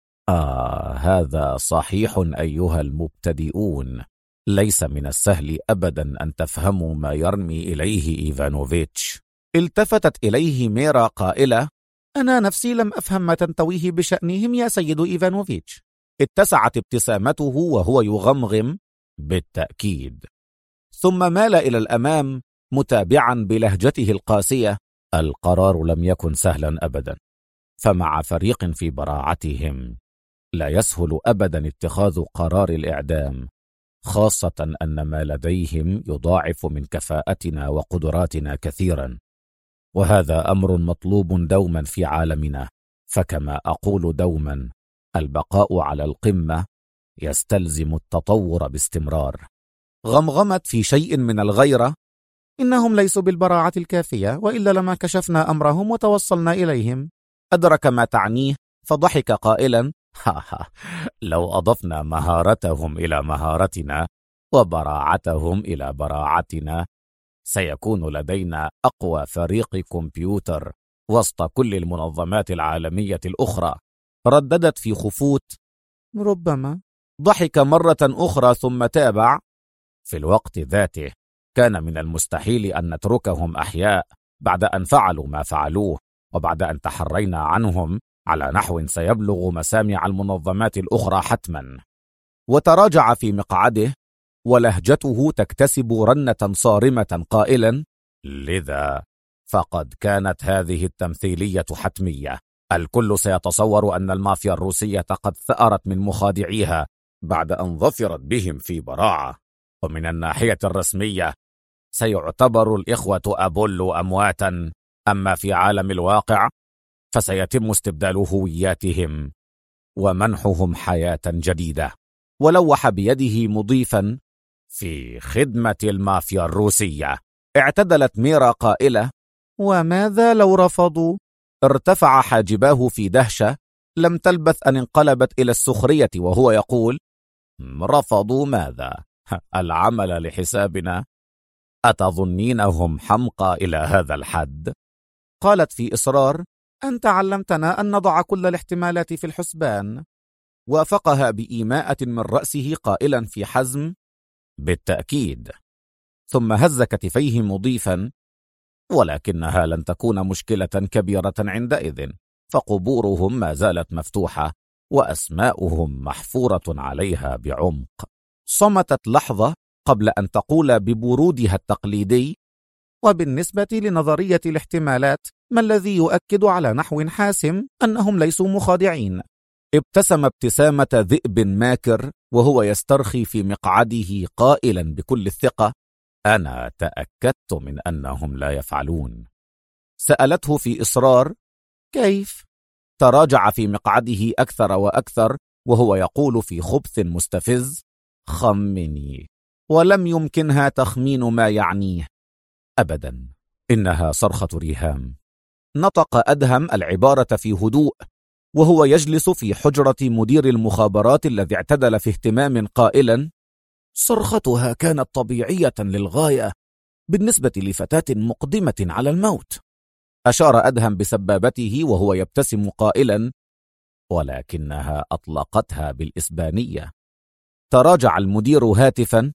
Speaker 3: هذا صحيح أيها المبتدئون، ليس من السهل أبدا أن تفهموا ما يرمي إليه إيفانوفيتش.
Speaker 1: التفتت إليه ميرا قائلة:
Speaker 2: أنا نفسي لم أفهم ما تنتويه بشأنهم يا سيد إيفانوفيتش.
Speaker 1: اتسعت ابتسامته وهو يغمغم:
Speaker 3: بالتأكيد.
Speaker 1: ثم مال إلى الأمام متابعا بلهجته القاسية:
Speaker 3: القرار لم يكن سهلا أبدا، فمع فريق في براعتهم لا يسهل أبدا اتخاذ قرار الإعدام، خاصة أن ما لديهم يضاعف من كفاءتنا وقدراتنا كثيرا، وهذا أمر مطلوب دوما في عالمنا، فكما أقول دوما: البقاء على القمة يستلزم التطور باستمرار.
Speaker 1: غمغمت في شيء من الغيرة:
Speaker 2: إنهم ليسوا بالبراعة الكافية، وإلا لما كشفنا أمرهم وتوصلنا إليهم.
Speaker 1: أدرك ما تعنيه فضحك قائلا:
Speaker 3: لو أضفنا مهارتهم إلى مهارتنا وبراعتهم إلى براعتنا سيكون لدينا أقوى فريق كمبيوتر وسط كل المنظمات العالمية الأخرى.
Speaker 1: رددت في خفوت:
Speaker 2: ربما.
Speaker 1: ضحك مرة أخرى ثم تابع:
Speaker 3: في الوقت ذاته كان من المستحيل أن نتركهم أحياء بعد أن فعلوا ما فعلوه، وبعد أن تحرينا عنهم على نحو سيبلغ مسامع المنظمات الأخرى حتما.
Speaker 1: وتراجع في مقعده ولهجته تكتسب رنة صارمة قائلا:
Speaker 3: لذا فقد كانت هذه التمثيلية حتمية. الكل سيتصور أن المافيا الروسية قد ثأرت من مخادعيها بعد أن ظفرت بهم في براعة، ومن الناحية الرسمية سيعتبر الإخوة أبولو أمواتا، أما في عالم الواقع فسيتم استبدال هوياتهم ومنحهم حياة جديدة.
Speaker 1: ولوح بيده مضيفا:
Speaker 3: في خدمة المافيا الروسية.
Speaker 1: اعتدلت ميرا قائلة:
Speaker 2: وماذا لو رفضوا؟
Speaker 1: ارتفع حاجباه في دهشة، لم تلبث أن انقلبت إلى السخرية وهو يقول:
Speaker 3: رفضوا ماذا؟ العمل لحسابنا؟ أتظنينهم حمقى إلى هذا الحد؟
Speaker 1: قالت في إصرار:
Speaker 2: أنت علمتنا أن نضع كل الاحتمالات في الحسبان.
Speaker 1: وافقها بإيماءة من رأسه قائلا في حزم:
Speaker 3: بالتأكيد.
Speaker 1: ثم هز كتفيه مضيفا:
Speaker 3: ولكنها لن تكون مشكلة كبيرة عندئذ، فقبورهم ما زالت مفتوحة وأسماؤهم محفورة عليها بعمق.
Speaker 1: صمتت لحظة قبل أن تقول ببرودها التقليدي:
Speaker 2: وبالنسبة لنظرية الاحتمالات، ما الذي يؤكد على نحو حاسم أنهم ليسوا مخادعين؟
Speaker 1: ابتسم ابتسامة ذئب ماكر وهو يسترخي في مقعده قائلا بكل الثقة:
Speaker 3: أنا تأكدت من أنهم لا يفعلون.
Speaker 1: سألته في إصرار:
Speaker 2: كيف؟
Speaker 1: تراجع في مقعده أكثر وأكثر وهو يقول في خبث مستفز:
Speaker 3: خمني.
Speaker 1: ولم يمكنها تخمين ما يعنيه. أبدا، إنها صرخة ريهام. نطق أدهم العبارة في هدوء وهو يجلس في حجرة مدير المخابرات الذي اعتدل في اهتمام قائلا: صرختها كانت طبيعية للغاية بالنسبة لفتاة مقدمة على الموت. أشار أدهم بسبابته وهو يبتسم قائلا: ولكنها أطلقتها بالإسبانية. تراجع المدير هاتفا: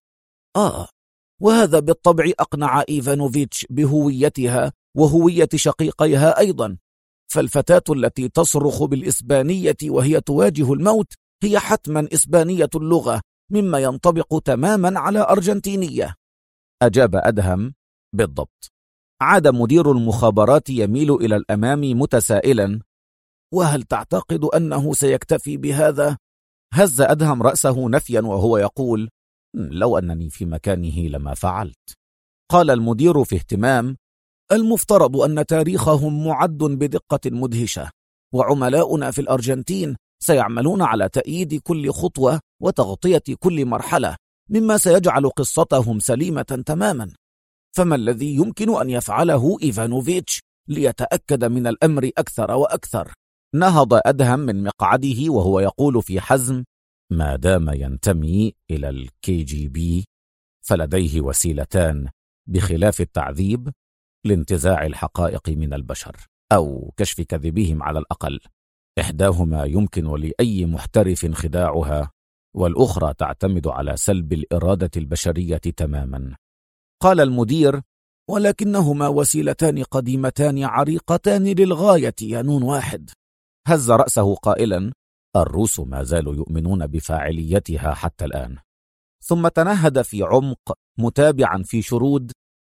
Speaker 1: وهذا بالطبع أقنع إيفانوفيتش بهويتها وهوية شقيقيها أيضا، فالفتاة التي تصرخ بالإسبانية وهي تواجه الموت هي حتما إسبانية اللغة، مما ينطبق تماما على أرجنتينية. أجاب أدهم: بالضبط. عاد مدير المخابرات يميل إلى الأمام متسائلا: وهل تعتقد أنه سيكتفي بهذا؟ هز أدهم رأسه نفيا وهو يقول: لو أنني في مكانه لما فعلت. قال المدير في اهتمام: المفترض أن تاريخهم معد بدقة مدهشة، وعملاؤنا في الأرجنتين سيعملون على تأييد كل خطوة وتغطية كل مرحلة، مما سيجعل قصتهم سليمة تماما. فما الذي يمكن أن يفعله إيفانوفيتش ليتأكد من الأمر أكثر وأكثر؟ نهض أدهم من مقعده وهو يقول في حزم: ما دام ينتمي إلى الKGB فلديه وسيلتان بخلاف التعذيب لانتزاع الحقائق من البشر، أو كشف كذبهم على الأقل. إحداهما يمكن لأي محترف خداعها، والأخرى تعتمد على سلب الإرادة البشرية تماما. قال المدير: ولكنهما وسيلتان قديمتان عريقتان للغاية يا نون واحد. هز رأسه قائلا: الروس ما زالوا يؤمنون بفاعليتها حتى الآن. ثم تنهد في عمق متابعا في شرود: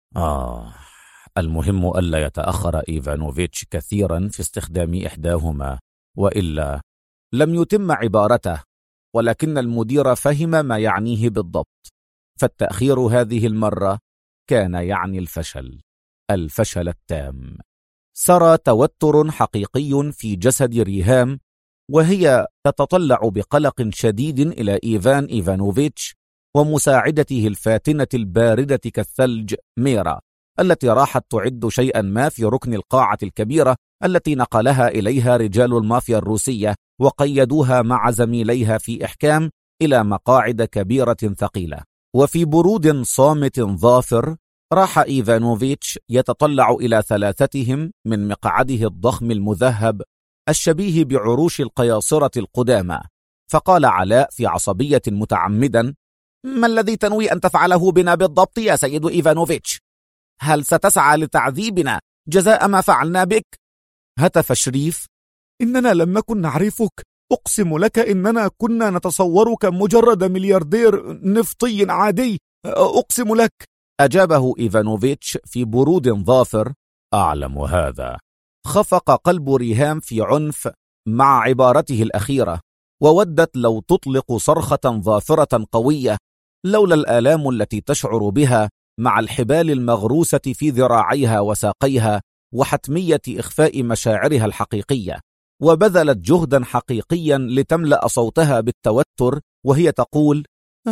Speaker 1: المهم ألا يتأخر إيفانوفيتش كثيرا في استخدام إحداهما، وإلا. لم يتم عبارته، ولكن المدير فهم ما يعنيه بالضبط، فالتأخير هذه المرة كان يعني الفشل التام. سرى توتر حقيقي في جسد ريهام وهي تتطلع بقلق شديد إلى إيفانوفيتش ومساعدته الفاتنة الباردة كالثلج ميرا، التي راحت تعد شيئا ما في ركن القاعة الكبيرة التي نقلها إليها رجال المافيا الروسية وقيدوها مع زميليها في إحكام إلى مقاعد كبيرة ثقيلة. وفي برود صامت ظافر راح إيفانوفيتش يتطلع إلى ثلاثتهم من مقعده الضخم المذهب الشبيه بعروش القياصرة القدامى، فقال علاء في عصبية متعمدا: ما الذي تنوي أن تفعله بنا بالضبط يا سيد إيفانوفيتش؟ هل ستسعى لتعذيبنا جزاء ما فعلنا بك؟ هتف شريف: إننا لم نكن نعرفك، أقسم لك إننا كنا نتصورك مجرد ملياردير نفطي عادي، أقسم لك. أجابه إيفانوفيتش في برود ظافر: أعلم هذا. خفق قلب ريهام في عنف مع عبارته الأخيرة، وودت لو تطلق صرخة ظافرة قوية لولا الآلام التي تشعر بها مع الحبال المغروسة في ذراعيها وساقيها وحتمية إخفاء مشاعرها الحقيقية. وبذلت جهدا حقيقيا لتملأ صوتها بالتوتر وهي تقول: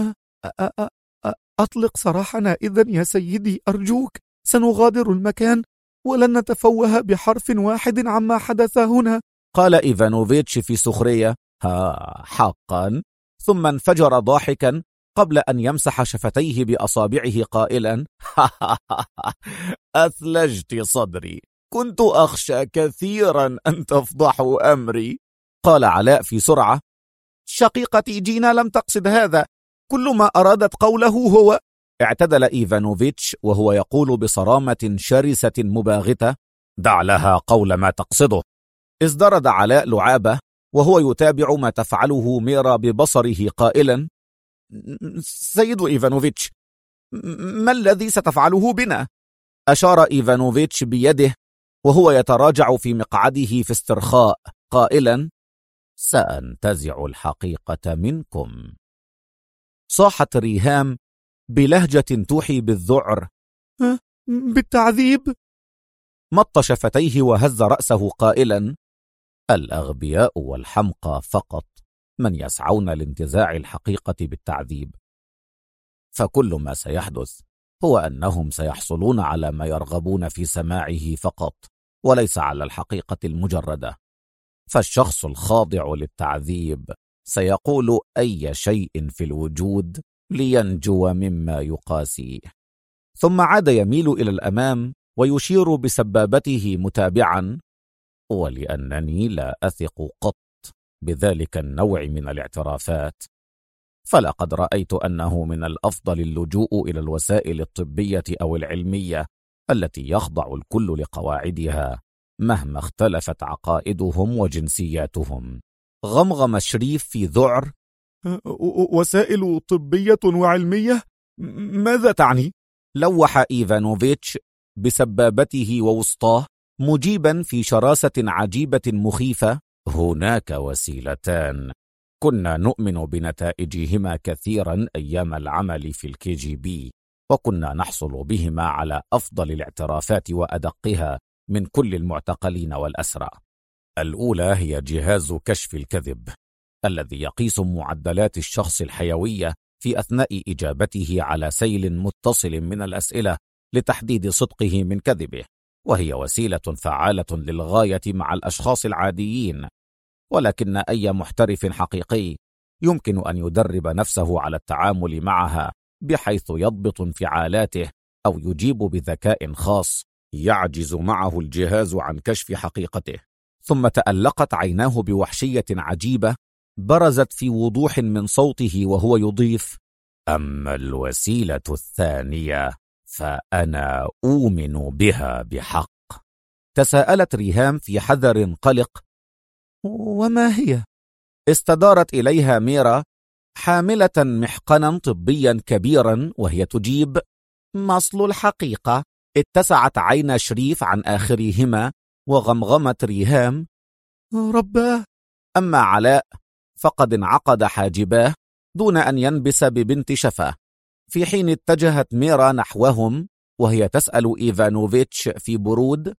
Speaker 1: أطلق سراحنا إذن يا سيدي أرجوك، سنغادر المكان ولن نتفوه بحرف واحد عما حدث هنا. قال إيفانوفيتش في سخرية: حقا. ثم انفجر ضاحكا قبل أن يمسح شفتيه بأصابعه قائلا: أثلجت صدري، كنت أخشى كثيرا أن تفضحوا أمري. قال علاء في سرعة: شقيقتي جينا لم تقصد هذا، كل ما أرادت قوله هو. اعتدل إيفانوفيتش وهو يقول بصرامة شرسة مباغتة: دع لها قول ما تقصده. ازدرد علاء لعابة وهو يتابع ما تفعله ميرا ببصره قائلا: سيد إيفانوفيتش، ما الذي ستفعله بنا؟ أشار إيفانوفيتش بيده وهو يتراجع في مقعده في استرخاء قائلا: سأنتزع الحقيقة منكم. صاحت ريهام بلهجة توحي بالذعر: بالتعذيب؟ مط شفتيه وهز رأسه قائلا: الأغبياء والحمقى فقط من يسعون لانتزاع الحقيقة بالتعذيب. فكل ما سيحدث هو أنهم سيحصلون على ما يرغبون في سماعه فقط، وليس على الحقيقة المجردة. فالشخص الخاضع للتعذيب سيقول أي شيء في الوجود لينجو مما يقاسيه. ثم عاد يميل إلى الأمام ويشير بسبابته متابعا: ولأنني لا أثق قط بذلك النوع من الاعترافات، فلقد رأيت أنه من الأفضل اللجوء إلى الوسائل الطبية أو العلمية التي يخضع الكل لقواعدها مهما اختلفت عقائدهم وجنسياتهم. غمغم شريف في ذعر:
Speaker 4: وسائل طبية وعلمية؟ ماذا تعني؟
Speaker 1: لوح إيفانوفيتش بسبابته ووسطاه مجيبا في شراسة عجيبة مخيفة: هناك وسيلتان كنا نؤمن بنتائجهما كثيرا أيام العمل في الKGB، وكنا نحصل بهما على أفضل الاعترافات وأدقها من كل المعتقلين والأسرى. الأولى هي جهاز كشف الكذب الذي يقيس معدلات الشخص الحيوية في أثناء إجابته على سيل متصل من الأسئلة لتحديد صدقه من كذبه، وهي وسيلة فعالة للغاية مع الأشخاص العاديين، ولكن أي محترف حقيقي يمكن أن يدرب نفسه على التعامل معها بحيث يضبط انفعالاته أو يجيب بذكاء خاص يعجز معه الجهاز عن كشف حقيقته. ثم تألقت عيناه بوحشية عجيبة برزت في وضوح من صوته وهو يضيف: أما الوسيلة الثانية فأنا أؤمن بها بحق. تساءلت ريهام في حذر قلق: وما هي؟ استدارت إليها ميرا حاملة محقنا طبيا كبيرا وهي تجيب: مصل الحقيقة. اتسعت عين شريف عن آخرهما وغمغمت ريهام:
Speaker 4: رباه.
Speaker 1: أما علاء فقد انعقد حاجباه دون أن ينبس ببنت شفاه، في حين اتجهت ميرا نحوهم وهي تسأل إيفانوفيتش في برود: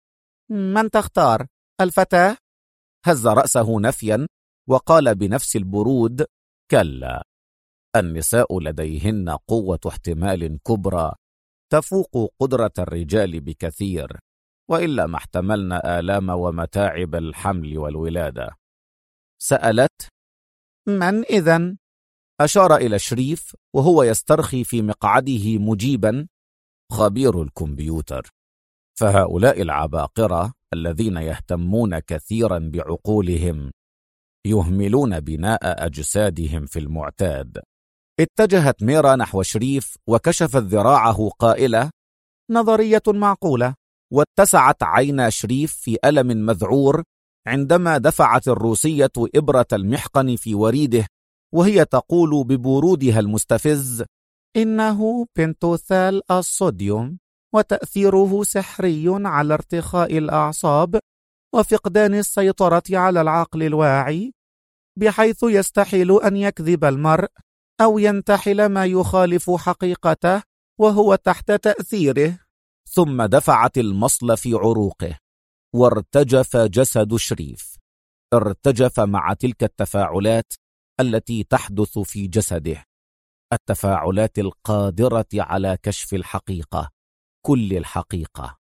Speaker 1: من تختار، الفتاة؟ هز رأسه نفيا وقال بنفس البرود: كلا، النساء لديهن قوة احتمال كبرى تفوق قدرة الرجال بكثير، وإلا ما احتملنا آلام ومتاعب الحمل والولادة. سألت: من إذن؟ أشار إلى شريف وهو يسترخي في مقعده مجيبا: خبير الكمبيوتر. فهؤلاء العباقرة الذين يهتمون كثيرا بعقولهم يهملون بناء أجسادهم في المعتاد. اتجهت ميرا نحو شريف وكشفت ذراعه قائلة: نظرية معقولة. واتسعت عين شريف في ألم مذعور عندما دفعت الروسية إبرة المحقن في وريده وهي تقول ببرودها المستفز: إنه بنتوثال الصوديوم، وتأثيره سحري على ارتخاء الأعصاب وفقدان السيطرة على العقل الواعي، بحيث يستحيل أن يكذب المرء أو ينتحل ما يخالف حقيقته وهو تحت تأثيره. ثم دفعت المصل في عروقه وارتجف جسد شريف، ارتجف مع تلك التفاعلات التي تحدث في جسده، التفاعلات القادرة على كشف الحقيقة، كل الحقيقة.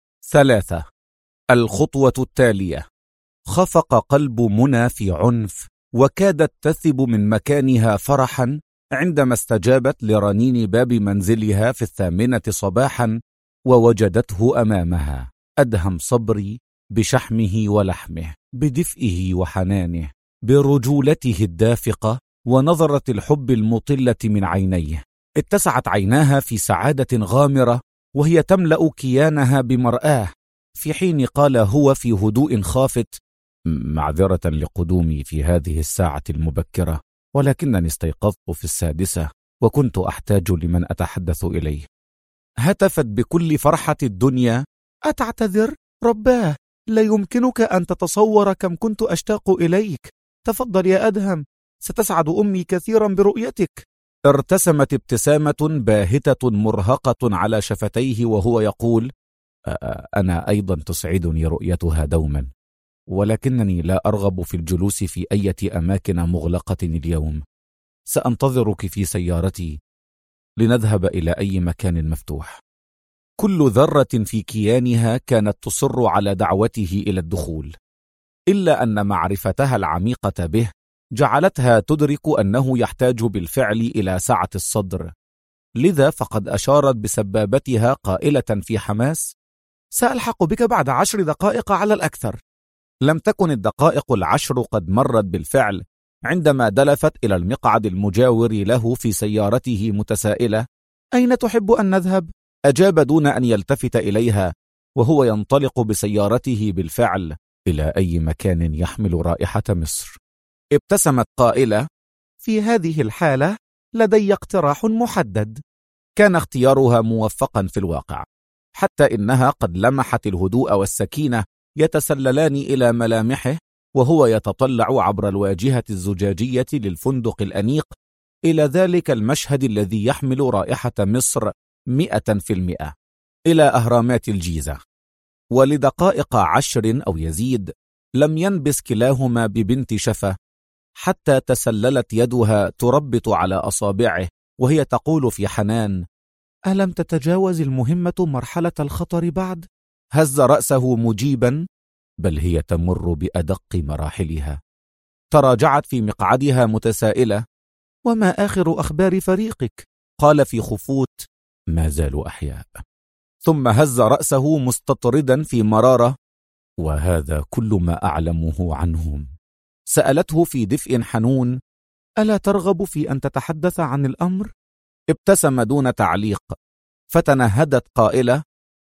Speaker 1: 3. الخطوة التالية. خفق قلب منى في عنف وكادت تثب من مكانها فرحا عندما استجابت لرنين باب منزلها في 8 صباحا ووجدته أمامها. أدهم صبري بشحمه ولحمه، بدفئه وحنانه، برجولته الدافقة ونظرة الحب المطلة من عينيه. اتسعت عيناها في سعادة غامرة وهي تملأ كيانها بمرآه، في حين قال هو في هدوء خافت: معذرة لقدومي في هذه الساعة المبكرة، ولكنني استيقظت في 6 وكنت أحتاج لمن أتحدث إليه. هتفت بكل فرحة الدنيا: أتعتذر؟ رباه، لا يمكنك أن تتصور كم كنت أشتاق إليك. تفضل يا أدهم، ستسعد أمي كثيرا برؤيتك. ارتسمت ابتسامة باهتة مرهقة على شفتيه وهو يقول: أنا أيضا تسعدني رؤيتها دوما، ولكنني لا أرغب في الجلوس في أي أماكن مغلقة اليوم. سأنتظرك في سيارتي لنذهب إلى أي مكان مفتوح. كل ذرة في كيانها كانت تصر على دعوته إلى الدخول، إلا أن معرفتها العميقة به جعلتها تدرك أنه يحتاج بالفعل إلى سعة الصدر. لذا فقد أشارت بسبابتها قائلة في حماس:
Speaker 2: سألحق بك بعد 10 دقائق على الأكثر.
Speaker 1: لم تكن الدقائق 10 قد مرت بالفعل عندما دلفت إلى المقعد المجاور له في سيارته متسائلة:
Speaker 2: أين تحب أن نذهب؟
Speaker 1: أجاب دون أن يلتفت إليها، وهو ينطلق بسيارته بالفعل إلى أي مكان يحمل رائحة مصر. ابتسمت قائلة:
Speaker 2: في هذه الحالة لدي اقتراح محدد.
Speaker 1: كان اختيارها موفقا في الواقع، حتى إنها قد لمحت الهدوء والسكينة يتسللان إلى ملامحه وهو يتطلع عبر الواجهة الزجاجية للفندق الأنيق إلى ذلك المشهد الذي يحمل رائحة مصر 100%، إلى أهرامات الجيزة. ولدقائق 10 أو يزيد لم ينبس كلاهما ببنت شفة، حتى تسللت يدها تربط على أصابعه وهي تقول في حنان:
Speaker 2: ألم تتجاوز المهمة مرحلة الخطر بعد؟
Speaker 1: هز رأسه مجيبا: بل هي تمر بأدق مراحلها. تراجعت في مقعدها متسائلة:
Speaker 2: وما آخر أخبار فريقك؟
Speaker 1: قال في خفوت: ما زالوا أحياء. ثم هز رأسه مستطردا في مرارة: وهذا كل ما أعلمه عنهم. سألته في دفء حنون:
Speaker 2: ألا ترغب في أن تتحدث عن الأمر؟
Speaker 1: ابتسم دون تعليق، فتنهدت قائلة: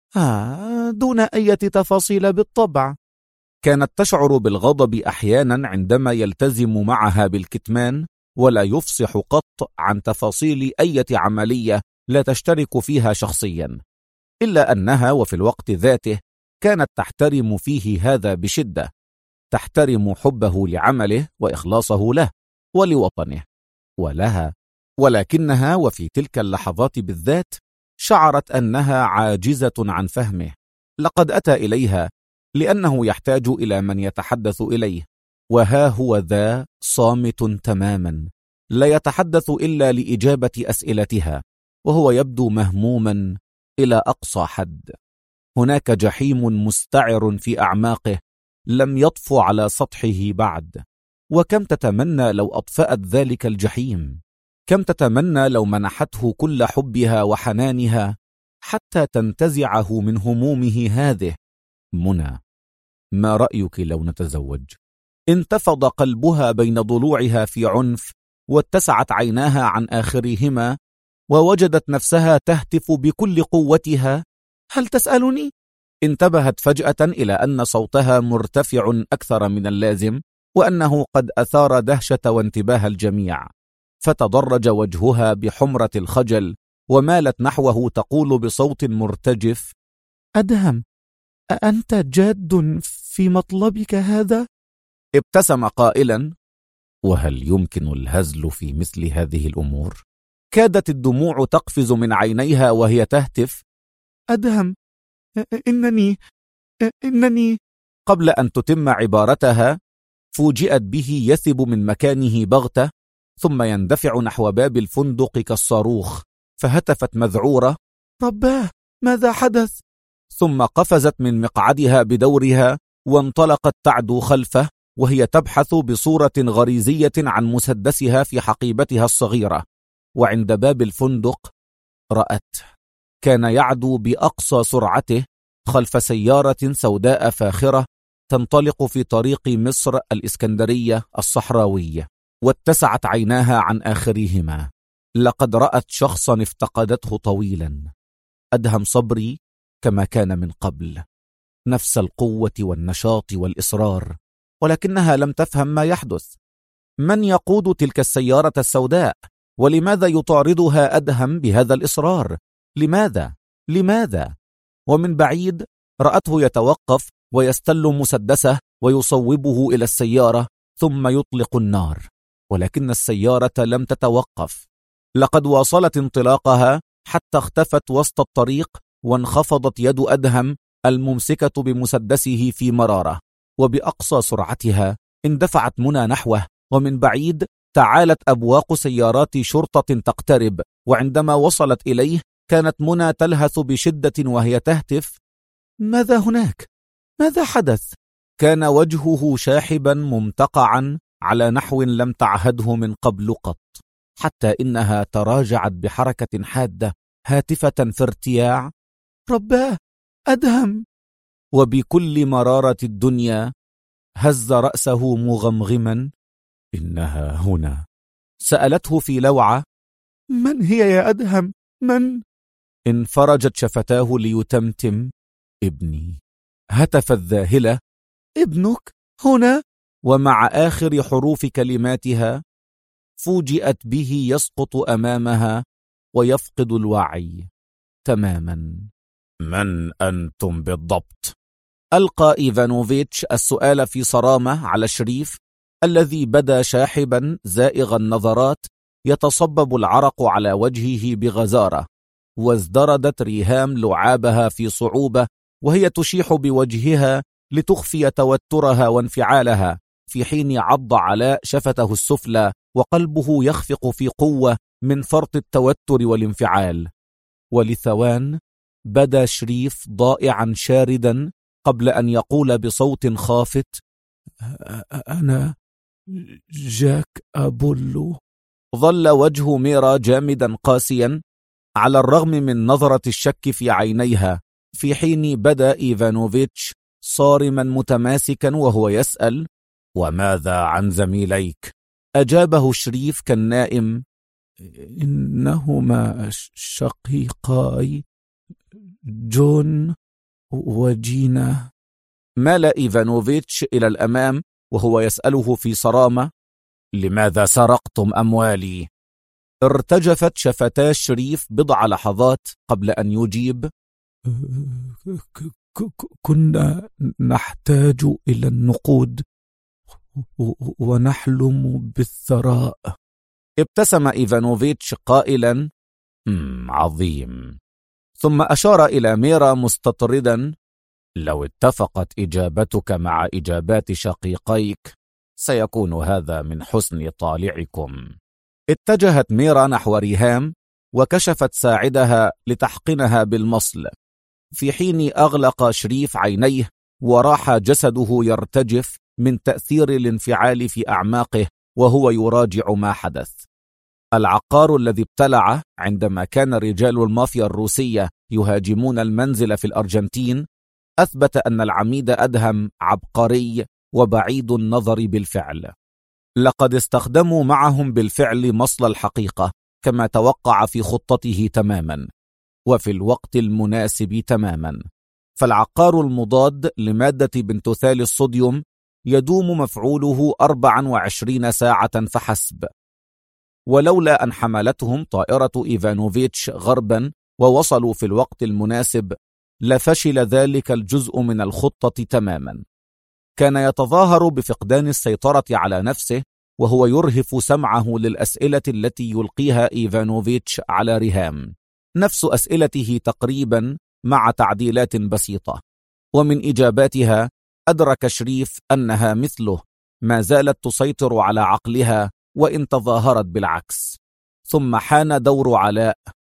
Speaker 2: دون أي تفاصيل بالطبع.
Speaker 1: كانت تشعر بالغضب أحيانا عندما يلتزم معها بالكتمان ولا يفصح قط عن تفاصيل أي عملية لا تشترك فيها شخصيا، إلا أنها وفي الوقت ذاته كانت تحترم فيه هذا بشدة، تحترم حبه لعمله وإخلاصه له ولوطنه ولها. ولكنها وفي تلك اللحظات بالذات شعرت أنها عاجزة عن فهمه. لقد أتى إليها لأنه يحتاج إلى من يتحدث إليه، وها هو ذا صامت تماما، لا يتحدث إلا لإجابة أسئلتها، وهو يبدو مهموما إلى أقصى حد. هناك جحيم مستعر في أعماقه لم يطفو على سطحه بعد. وكم تتمنى لو أطفأت ذلك الجحيم، كم تتمنى لو منحته كل حبها وحنانها حتى تنتزعه من همومه هذه. منى، ما رأيك لو نتزوج؟ انتفض قلبها بين ضلوعها في عنف، واتسعت عيناها عن آخرهما، ووجدت نفسها تهتف بكل قوتها:
Speaker 2: هل تسألني؟
Speaker 1: انتبهت فجأة إلى أن صوتها مرتفع أكثر من اللازم، وأنه قد أثار دهشة وانتباه الجميع. فتضرج وجهها بحمرة الخجل، ومالت نحوه تقول بصوت مرتجف:
Speaker 2: أدهم، أأنت جاد في مطلبك هذا؟
Speaker 1: ابتسم قائلا: وهل يمكن الهزل في مثل هذه الأمور؟ كادت الدموع تقفز من عينيها وهي تهتف:
Speaker 2: أدهم، إنني
Speaker 1: قبل أن تتم عبارتها فوجئت به يثب من مكانه بغتة، ثم يندفع نحو باب الفندق كالصاروخ، فهتفت مذعورة:
Speaker 2: رباه، ماذا حدث؟
Speaker 1: ثم قفزت من مقعدها بدورها وانطلقت تعدو خلفه، وهي تبحث بصورة غريزية عن مسدسها في حقيبتها الصغيرة. وعند باب الفندق رأت كان يعدو بأقصى سرعته خلف سيارة سوداء فاخرة تنطلق في طريق مصر الإسكندرية الصحراوية. واتسعت عيناها عن آخرهما. لقد رأت شخصا افتقدته طويلا. أدهم صبري كما كان من قبل، نفس القوة والنشاط والإصرار، ولكنها لم تفهم ما يحدث. من يقود تلك السيارة السوداء؟ ولماذا يطاردها أدهم بهذا الإصرار؟ لماذا؟ ومن بعيد رأته يتوقف ويستل مسدسه ويصوبه إلى السيارة، ثم يطلق النار. ولكن السيارة لم تتوقف. لقد واصلت انطلاقها حتى اختفت وسط الطريق، وانخفضت يد أدهم الممسكة بمسدسه في مرارة، وبأقصى سرعتها اندفعت منى نحوه، ومن بعيد تعالت أبواق سيارات شرطة تقترب، وعندما وصلت إليه كانت منى تلهث بشدة وهي تهتف: ماذا هناك؟ ماذا حدث؟ كان وجهه شاحبا ممتقعا على نحو لم تعهده من قبل قط، حتى إنها تراجعت بحركة حادة هاتفة في ارتياع: رباه، أدهم. وبكل مرارة الدنيا هز رأسه مغمغما: إنها هنا. سألته في لوعة:
Speaker 4: من هي يا أدهم؟ من؟
Speaker 1: انفرجت شفتاه ليتمتم: ابني. هتفت ذاهلة:
Speaker 4: ابنك هنا؟
Speaker 1: ومع آخر حروف كلماتها فوجئت به يسقط أمامها ويفقد الوعي تماما.
Speaker 3: من أنتم بالضبط؟
Speaker 1: ألقى إيفانوفيتش السؤال في صرامة على شريف الذي بدا شاحبا زائغ النظرات، يتصبب العرق على وجهه بغزارة، وازدردت ريهام لعابها في صعوبة وهي تشيح بوجهها لتخفي توترها وانفعالها، في حين عض علاء شفته السفلى وقلبه يخفق في قوة من فرط التوتر والانفعال. ولثوان بدا شريف ضائعا شاردا قبل أن يقول بصوت خافت:
Speaker 4: أنا جاك أبولو.
Speaker 1: ظل وجه ميرا جامدا قاسيا على الرغم من نظرة الشك في عينيها، في حين بدا إيفانوفيتش صارما متماسكا وهو يسأل:
Speaker 3: وماذا عن زميليك؟
Speaker 1: أجابه شريف كالنائم:
Speaker 4: إنهما شقيقاي جون وجينا.
Speaker 1: مال إيفانوفيتش إلى الأمام وهو يسأله في صرامة:
Speaker 3: لماذا سرقتم أموالي؟
Speaker 1: ارتجفت شفتا شريف بضع لحظات قبل أن يجيب:
Speaker 4: كنا نحتاج إلى النقود ونحلم بالثراء.
Speaker 1: ابتسم إيفانوفيتش قائلا:
Speaker 3: عظيم.
Speaker 1: ثم أشار إلى ميرا مستطردا:
Speaker 3: لو اتفقت إجابتك مع إجابات شقيقيك سيكون هذا من حسن طالعكم.
Speaker 1: اتجهت ميرا نحو ريهام وكشفت ساعدها لتحقنها بالمصل، في حين أغلق شريف عينيه وراح جسده يرتجف من تأثير الانفعال في أعماقه وهو يراجع ما حدث. العقار الذي ابتلع عندما كان رجال المافيا الروسية يهاجمون المنزل في الأرجنتين أثبت أن العميد أدهم عبقري وبعيد النظر بالفعل. لقد استخدموا معهم بالفعل مصل الحقيقة كما توقع في خطته تماما وفي الوقت المناسب تماما، فالعقار المضاد لمادة بنتوثال الصوديوم يدوم مفعوله 24 ساعة فحسب. ولولا أن حملتهم طائرة إيفانوفيتش غربا ووصلوا في الوقت المناسب لفشل ذلك الجزء من الخطة تماما. كان يتظاهر بفقدان السيطرة على نفسه وهو يرهف سمعه للأسئلة التي يلقيها إيفانوفيتش على ريهام، نفس أسئلته تقريبا مع تعديلات بسيطة، ومن إجاباتها أدرك شريف أنها مثله ما زالت تسيطر على عقلها وإن تظاهرت بالعكس. ثم حان دور علاء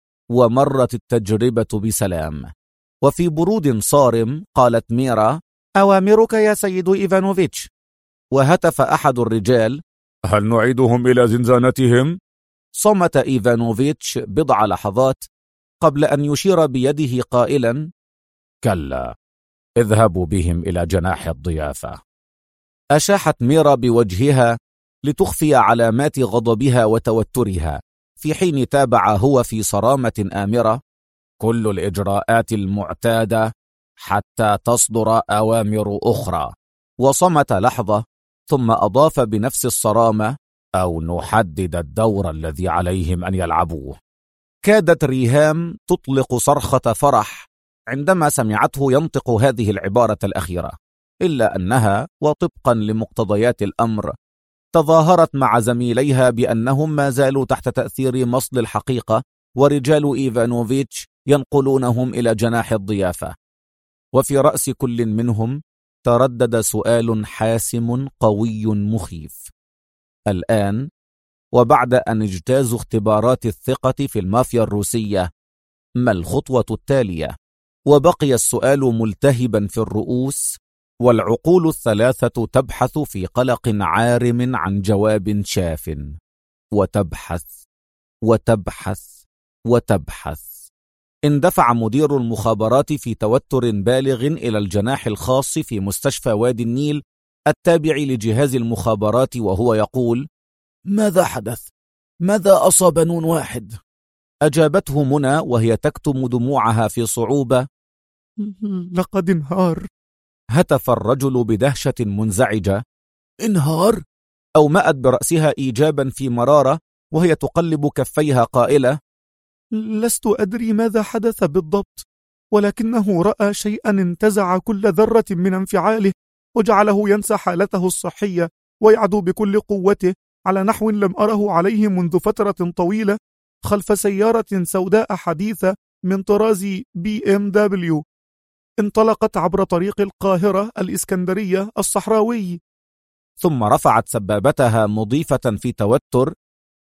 Speaker 1: ومرت التجربة بسلام، وفي برود صارم قالت ميرا:
Speaker 2: أوامرك يا سيد إيفانوفيتش.
Speaker 1: وهتف أحد الرجال:
Speaker 4: هل نعيدهم إلى زنزانتهم؟
Speaker 1: صمت إيفانوفيتش بضع لحظات قبل أن يشير بيده قائلا:
Speaker 3: كلا، اذهبوا بهم إلى جناح الضيافة.
Speaker 1: أشاحت ميرا بوجهها لتخفي علامات غضبها وتوترها، في حين تابع هو في صرامة آمرة:
Speaker 3: كل الإجراءات المعتادة حتى تصدر أوامر أخرى.
Speaker 1: وصمت لحظة ثم أضاف بنفس الصرامة:
Speaker 3: أو نحدد الدور الذي عليهم أن يلعبوه.
Speaker 1: كادت ريهام تطلق صرخة فرح عندما سمعته ينطق هذه العبارة الأخيرة، إلا أنها وطبقا لمقتضيات الأمر تظاهرت مع زميليها بأنهم ما زالوا تحت تأثير مصل الحقيقة، ورجال إيفانوفيتش ينقلونهم إلى جناح الضيافة. وفي رأس كل منهم تردد سؤال حاسم قوي مخيف: الآن وبعد أن اجتازوا اختبارات الثقة في المافيا الروسية، ما الخطوة التالية؟ وبقي السؤال ملتهبا في الرؤوس، والعقول الثلاثة تبحث في قلق عارم عن جواب شاف، وتبحث وتبحث وتبحث. اندفع مدير المخابرات في توتر بالغ إلى الجناح الخاص في مستشفى وادي النيل التابع لجهاز المخابرات وهو يقول:
Speaker 4: ماذا حدث؟ ماذا أصاب نون واحد؟
Speaker 1: أجابته منى وهي تكتم دموعها في صعوبة:
Speaker 4: لقد انهار.
Speaker 1: هتف الرجل بدهشة منزعجة:
Speaker 4: انهار؟
Speaker 1: أومأت برأسها إيجابا في مرارة وهي تقلب كفيها قائلة:
Speaker 4: لست أدري ماذا حدث بالضبط، ولكنه رأى شيئا انتزع كل ذرة من انفعاله وجعله ينسى حالته الصحية ويعدو بكل قوته على نحو لم أره عليه منذ فترة طويلة خلف سيارة سوداء حديثة من طراز BMW انطلقت عبر طريق القاهرة الإسكندرية الصحراوي.
Speaker 1: ثم رفعت سبابتها مضيفة في توتر: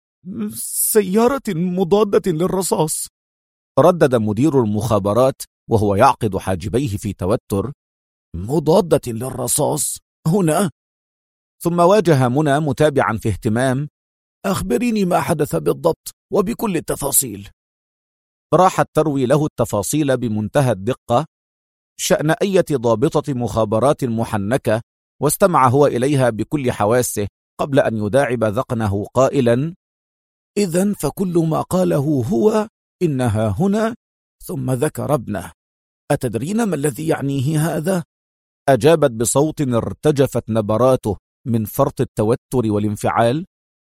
Speaker 4: سيارة مضادة للرصاص.
Speaker 1: ردد مدير المخابرات وهو يعقد حاجبيه في توتر:
Speaker 4: مضادة للرصاص هنا؟
Speaker 1: ثم واجه منى متابعا في اهتمام:
Speaker 4: أخبريني ما حدث بالضبط وبكل التفاصيل.
Speaker 1: راحت تروي له التفاصيل بمنتهى الدقة شأن أي ضابطة مخابرات محنكة، واستمع هو إليها بكل حواسه قبل أن يداعب ذقنه قائلا:
Speaker 4: إذن فكل ما قاله هو إنها هنا، ثم ذكر ابنه. أتدرين ما الذي يعنيه هذا؟
Speaker 1: أجابت بصوت ارتجفت نبراته من فرط التوتر والانفعال: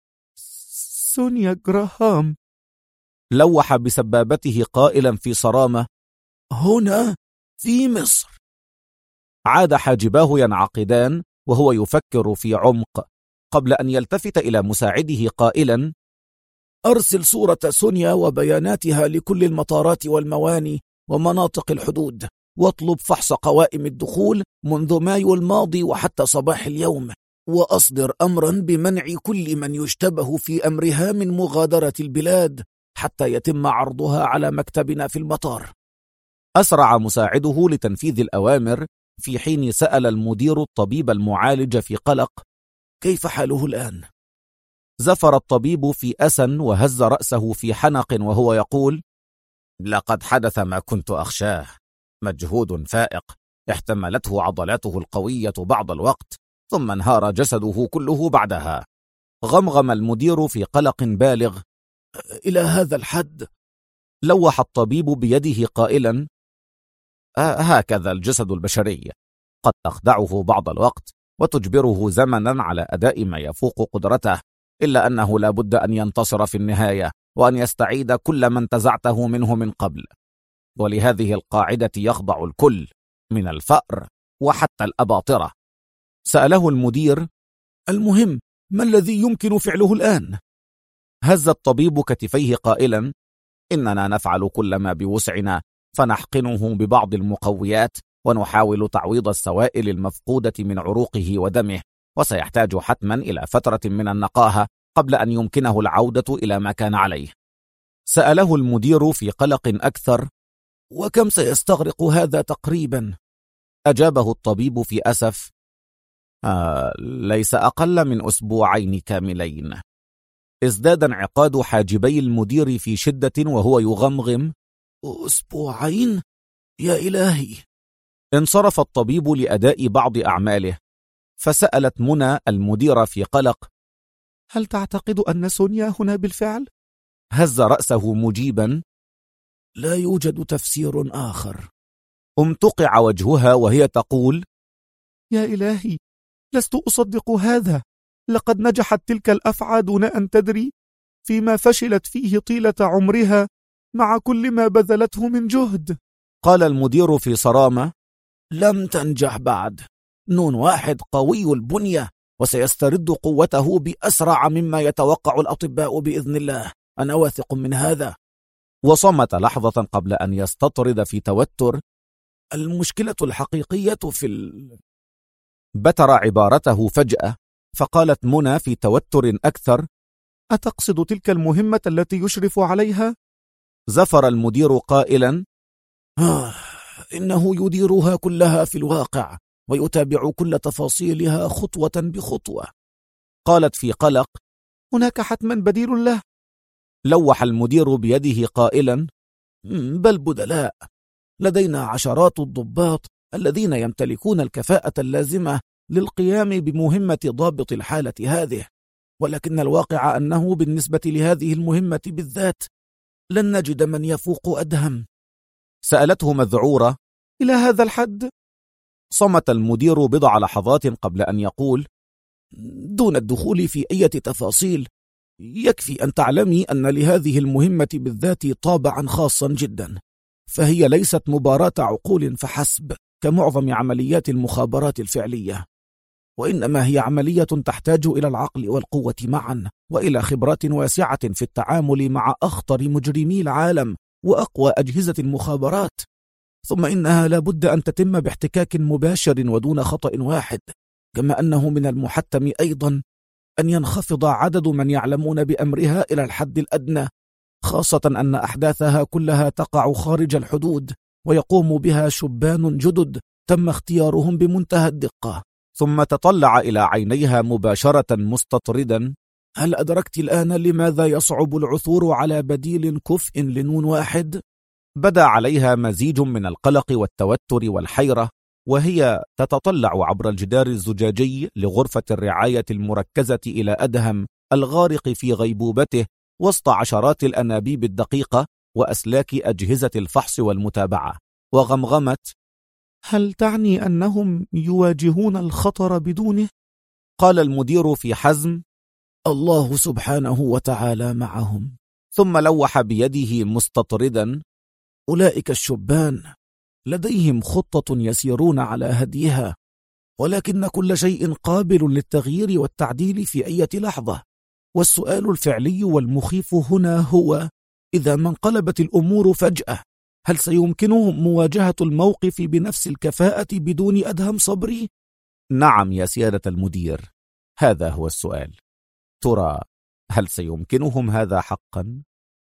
Speaker 4: سونيا جراهام.
Speaker 1: لوح بسبابته قائلا في صرامة:
Speaker 4: هنا في مصر.
Speaker 1: عاد حاجباه ينعقدان وهو يفكر في عمق قبل أن يلتفت إلى مساعده قائلا:
Speaker 4: أرسل صورة سونيا وبياناتها لكل المطارات والمواني ومناطق الحدود، واطلب فحص قوائم الدخول منذ مايو الماضي وحتى صباح اليوم، وأصدر أمرا بمنع كل من يشتبه في أمرها من مغادرة البلاد حتى يتم عرضها على مكتبنا في المطار.
Speaker 1: أسرع مساعده لتنفيذ الأوامر، في حين سأل المدير الطبيب المعالج في قلق:
Speaker 4: كيف حاله الآن؟
Speaker 1: زفر الطبيب في أسى وهز رأسه في حنق وهو يقول:
Speaker 3: لقد حدث ما كنت أخشاه، مجهود فائق احتملته عضلاته القوية بعض الوقت، ثم انهار جسده كله بعدها.
Speaker 1: غمغم المدير في قلق بالغ:
Speaker 4: إلى هذا الحد؟
Speaker 1: لوح الطبيب بيده قائلا:
Speaker 3: هكذا الجسد البشري، قد تخدعه بعض الوقت وتجبره زمنا على أداء ما يفوق قدرته، إلا أنه لا بد أن ينتصر في النهاية وأن يستعيد كل ما انتزعته منه من قبل. ولهذه القاعدة يخضع الكل من الفأر وحتى الأباطرة.
Speaker 1: سأله المدير:
Speaker 4: المهم ما الذي يمكن فعله الآن؟
Speaker 1: هز الطبيب كتفيه قائلا:
Speaker 3: إننا نفعل كل ما بوسعنا، فنحقنه ببعض المقويات ونحاول تعويض السوائل المفقودة من عروقه ودمه، وسيحتاج حتما إلى فترة من النقاهة قبل أن يمكنه العودة إلى ما كان عليه.
Speaker 1: سأله المدير في قلق أكثر:
Speaker 4: وكم سيستغرق هذا تقريبا؟
Speaker 1: أجابه الطبيب في أسف:
Speaker 3: ليس أقل من أسبوعين كاملين.
Speaker 1: ازداد انعقاد حاجبي المدير في شدة وهو يغمغم:
Speaker 4: أسبوعين؟ يا إلهي.
Speaker 1: انصرف الطبيب لأداء بعض أعماله، فسألت منى المدير في قلق:
Speaker 4: هل تعتقد أن سونيا هنا بالفعل؟
Speaker 1: هز رأسه مجيبا:
Speaker 4: لا يوجد تفسير آخر.
Speaker 1: امتقع وجهها وهي تقول:
Speaker 4: يا إلهي، لست أصدق هذا. لقد نجحت تلك الأفعى دون أن تدري فيما فشلت فيه طيلة عمرها مع كل ما بذلته من جهد.
Speaker 1: قال المدير في صرامة:
Speaker 4: لم تنجح بعد. نون واحد قوي البنية وسيسترد قوته بأسرع مما يتوقع الأطباء بإذن الله، أنا واثق من هذا.
Speaker 1: وصمت لحظة قبل أن يستطرد في توتر:
Speaker 4: المشكلة الحقيقية
Speaker 1: بتر عبارته فجأة، فقالت منى في توتر أكثر:
Speaker 4: أتقصد تلك المهمة التي يشرف عليها؟
Speaker 1: زفر المدير قائلا: إنه يديرها كلها في الواقع ويتابع كل تفاصيلها خطوة بخطوة. قالت في قلق:
Speaker 4: هناك حتما بديل له.
Speaker 1: لوح المدير بيده قائلا: بل بدلاء، لدينا عشرات الضباط الذين يمتلكون الكفاءة اللازمة للقيام بمهمة ضابط الحالة هذه، ولكن الواقع أنه بالنسبة لهذه المهمة بالذات لن نجد من يفوق أدهم. سألته مذعورة:
Speaker 4: إلى هذا الحد؟
Speaker 1: صمت المدير بضع لحظات قبل أن يقول: دون الدخول في أي تفاصيل، يكفي أن تعلمي أن لهذه المهمة بالذات طابعا خاصا جدا، فهي ليست مباراة عقول فحسب كمعظم عمليات المخابرات الفعلية، وإنما هي عملية تحتاج إلى العقل والقوة معا، وإلى خبرات واسعة في التعامل مع أخطر مجرمي العالم وأقوى أجهزة المخابرات، ثم إنها لا بد أن تتم باحتكاك مباشر ودون خطأ واحد، كما أنه من المحتم أيضا أن ينخفض عدد من يعلمون بأمرها إلى الحد الأدنى، خاصة أن أحداثها كلها تقع خارج الحدود ويقوم بها شبان جدد تم اختيارهم بمنتهى الدقة. ثم تطلع إلى عينيها مباشرة مستطردا: هل أدركت الآن لماذا يصعب العثور على بديل كفء لنون واحد؟ بدا عليها مزيج من القلق والتوتر والحيرة، وهي تتطلع عبر الجدار الزجاجي لغرفة الرعاية المركزة إلى أدهم الغارق في غيبوبته وسط عشرات الأنابيب الدقيقة وأسلاك أجهزة الفحص والمتابعة، وغمغمت:
Speaker 4: هل تعني أنهم يواجهون الخطر بدونه؟
Speaker 1: قال المدير في حزم: الله سبحانه وتعالى معهم. ثم لوح بيده مستطردا: أولئك الشبان لديهم خطة يسيرون على هديها، ولكن كل شيء قابل للتغيير والتعديل في أي لحظة، والسؤال الفعلي والمخيف هنا هو: إذا ما انقلبت الأمور فجأة، هل سيمكنهم مواجهة الموقف بنفس الكفاءة بدون أدهم صبري؟ نعم يا سيادة المدير، هذا هو السؤال. ترى هل سيمكنهم هذا حقا؟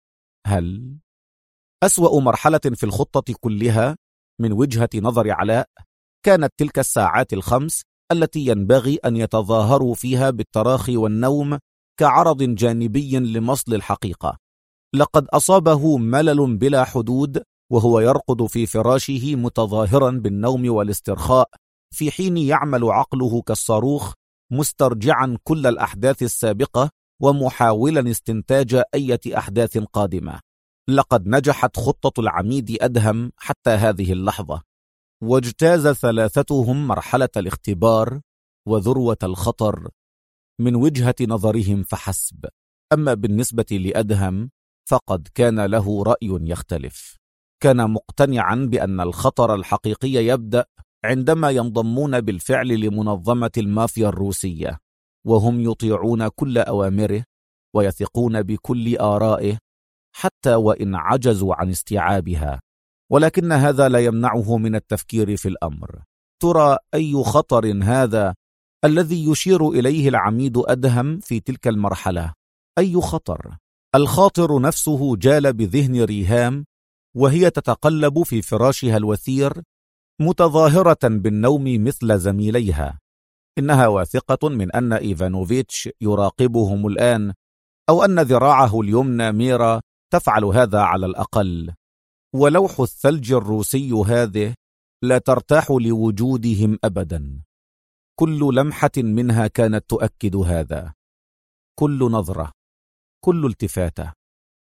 Speaker 1: هل؟ أسوأ مرحلة في الخطة كلها من وجهة نظر علاء كانت تلك الساعات الخمس التي ينبغي أن يتظاهروا فيها بالتراخي والنوم كعرض جانبي لمصل الحقيقة. لقد أصابه ملل بلا حدود وهو يرقد في فراشه متظاهرا بالنوم والاسترخاء، في حين يعمل عقله كالصاروخ مسترجعا كل الأحداث السابقة ومحاولا استنتاج أي أحداث قادمة. لقد نجحت خطة العميد أدهم حتى هذه اللحظة، واجتاز ثلاثتهم مرحلة الاختبار وذروة الخطر من وجهة نظرهم فحسب. أما بالنسبة لأدهم فقد كان له رأي يختلف. كان مقتنعا بأن الخطر الحقيقي يبدأ عندما ينضمون بالفعل لمنظمة المافيا الروسية، وهم يطيعون كل أوامره ويثقون بكل آرائه حتى وإن عجزوا عن استيعابها، ولكن هذا لا يمنعه من التفكير في الأمر. ترى أي خطر هذا الذي يشير إليه العميد أدهم في تلك المرحلة؟ أي خطر؟ الخاطر نفسه جال بذهن ريهام وهي تتقلب في فراشها الوثير متظاهرة بالنوم مثل زميليها. إنها واثقة من أن إيفانوفيتش يراقبهم الآن، أو أن ذراعه اليمنى ميرا تفعل هذا على الأقل، ولوح الثلج الروسي هذه لا ترتاح لوجودهم أبدا. كل لمحة منها كانت تؤكد هذا، كل نظرة، كل التفاتة.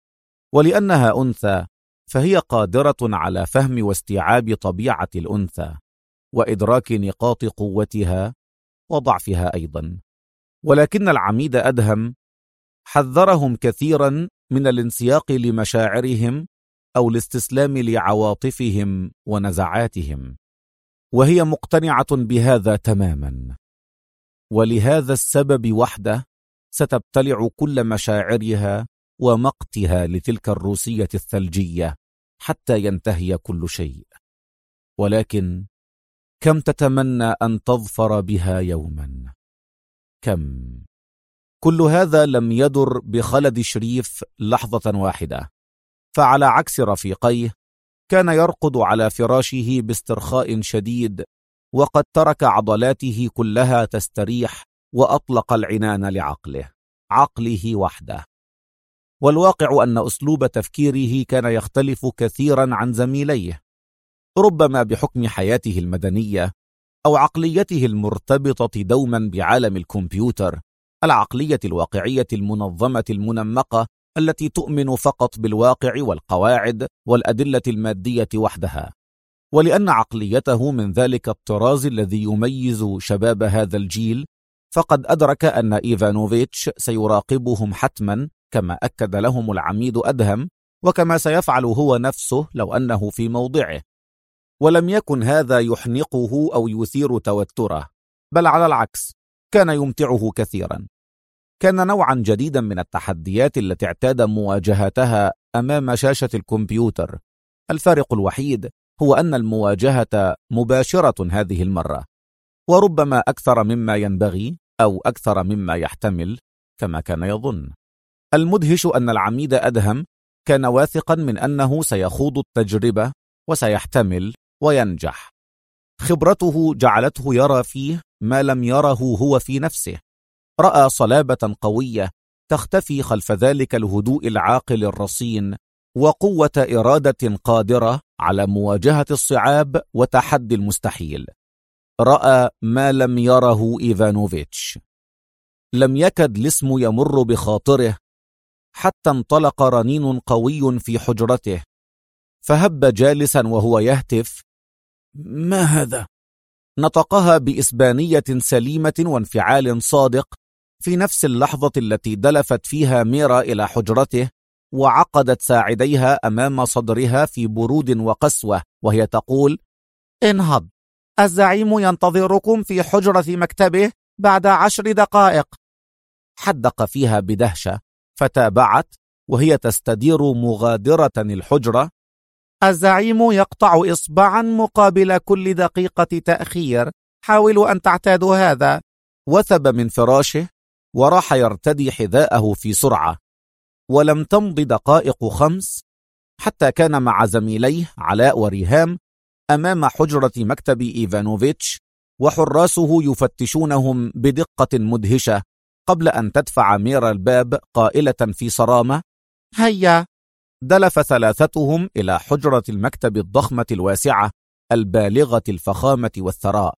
Speaker 1: ولأنها أنثى فهي قادرة على فهم واستيعاب طبيعة الأنثى وإدراك نقاط قوتها وضعفها أيضا. ولكن العميد أدهم حذرهم كثيرا من الانسياق لمشاعرهم أو الاستسلام لعواطفهم ونزعاتهم، وهي مقتنعة بهذا تماما، ولهذا السبب وحده ستبتلع كل مشاعرها ومقتها لتلك الروسية الثلجية حتى ينتهي كل شيء. ولكن كم تتمنى أن تظفر بها يوما، كم كل هذا لم يدر بخلد شريف لحظة واحدة، فعلى عكس رفيقيه كان يرقد على فراشه باسترخاء شديد، وقد ترك عضلاته كلها تستريح وأطلق العنان لعقله، عقله وحده. والواقع أن أسلوب تفكيره كان يختلف كثيرا عن زميليه، ربما بحكم حياته المدنية أو عقليته المرتبطة دوما بعالم الكمبيوتر، العقلية الواقعية المنظمة المنمقة التي تؤمن فقط بالواقع والقواعد والأدلة المادية وحدها. ولأن عقليته من ذلك الطراز الذي يميز شباب هذا الجيل، فقد أدرك أن إيفانوفيتش سيراقبهم حتما، كما أكد لهم العميد أدهم، وكما سيفعل هو نفسه لو أنه في موضعه. ولم يكن هذا يحنقه أو يثير توتره، بل على العكس كان يمتعه كثيرا. كان نوعا جديدا من التحديات التي اعتاد مواجهتها أمام شاشة الكمبيوتر. الفارق الوحيد هو أن المواجهة مباشرة هذه المرة، وربما أكثر مما ينبغي أو أكثر مما يحتمل كما كان يظن. المدهش أن العميد أدهم كان واثقا من أنه سيخوض التجربة وسيحتمل وينجح. خبرته جعلته يرى فيه ما لم يره هو في نفسه. رأى صلابة قوية تختفي خلف ذلك الهدوء العاقل الرصين، وقوة إرادة قادرة على مواجهة الصعاب وتحدي المستحيل. رأى ما لم يره إيفانوفيتش. لم يكد الاسم يمر بخاطره حتى انطلق رنين قوي في حجرته، فهب جالسا وهو يهتف: ما هذا؟ نطقها بإسبانية سليمة وانفعال صادق في نفس اللحظة التي دلفت فيها ميرا إلى حجرته وعقدت ساعديها أمام صدرها في برود وقسوة وهي تقول:
Speaker 2: انهض، الزعيم ينتظركم في حجرة مكتبه بعد 10 دقائق.
Speaker 1: حدق فيها بدهشة فتابعت وهي تستدير مغادرة الحجرة:
Speaker 2: الزعيم يقطع إصبعا مقابل كل دقيقة تأخير، حاولوا أن تعتادوا هذا.
Speaker 1: وثب من فراشه وراح يرتدي حذاءه في سرعة. ولم تمض دقائق 5 حتى كان مع زميليه علاء وريهام أمام حجرة مكتب إيفانوفيتش، وحراسه يفتشونهم بدقة مدهشة قبل أن تدفع ميرا الباب قائلة في صرامة:
Speaker 2: هيا.
Speaker 1: دلف ثلاثتهم إلى حجرة المكتب الضخمة الواسعة البالغة الفخامة والثراء،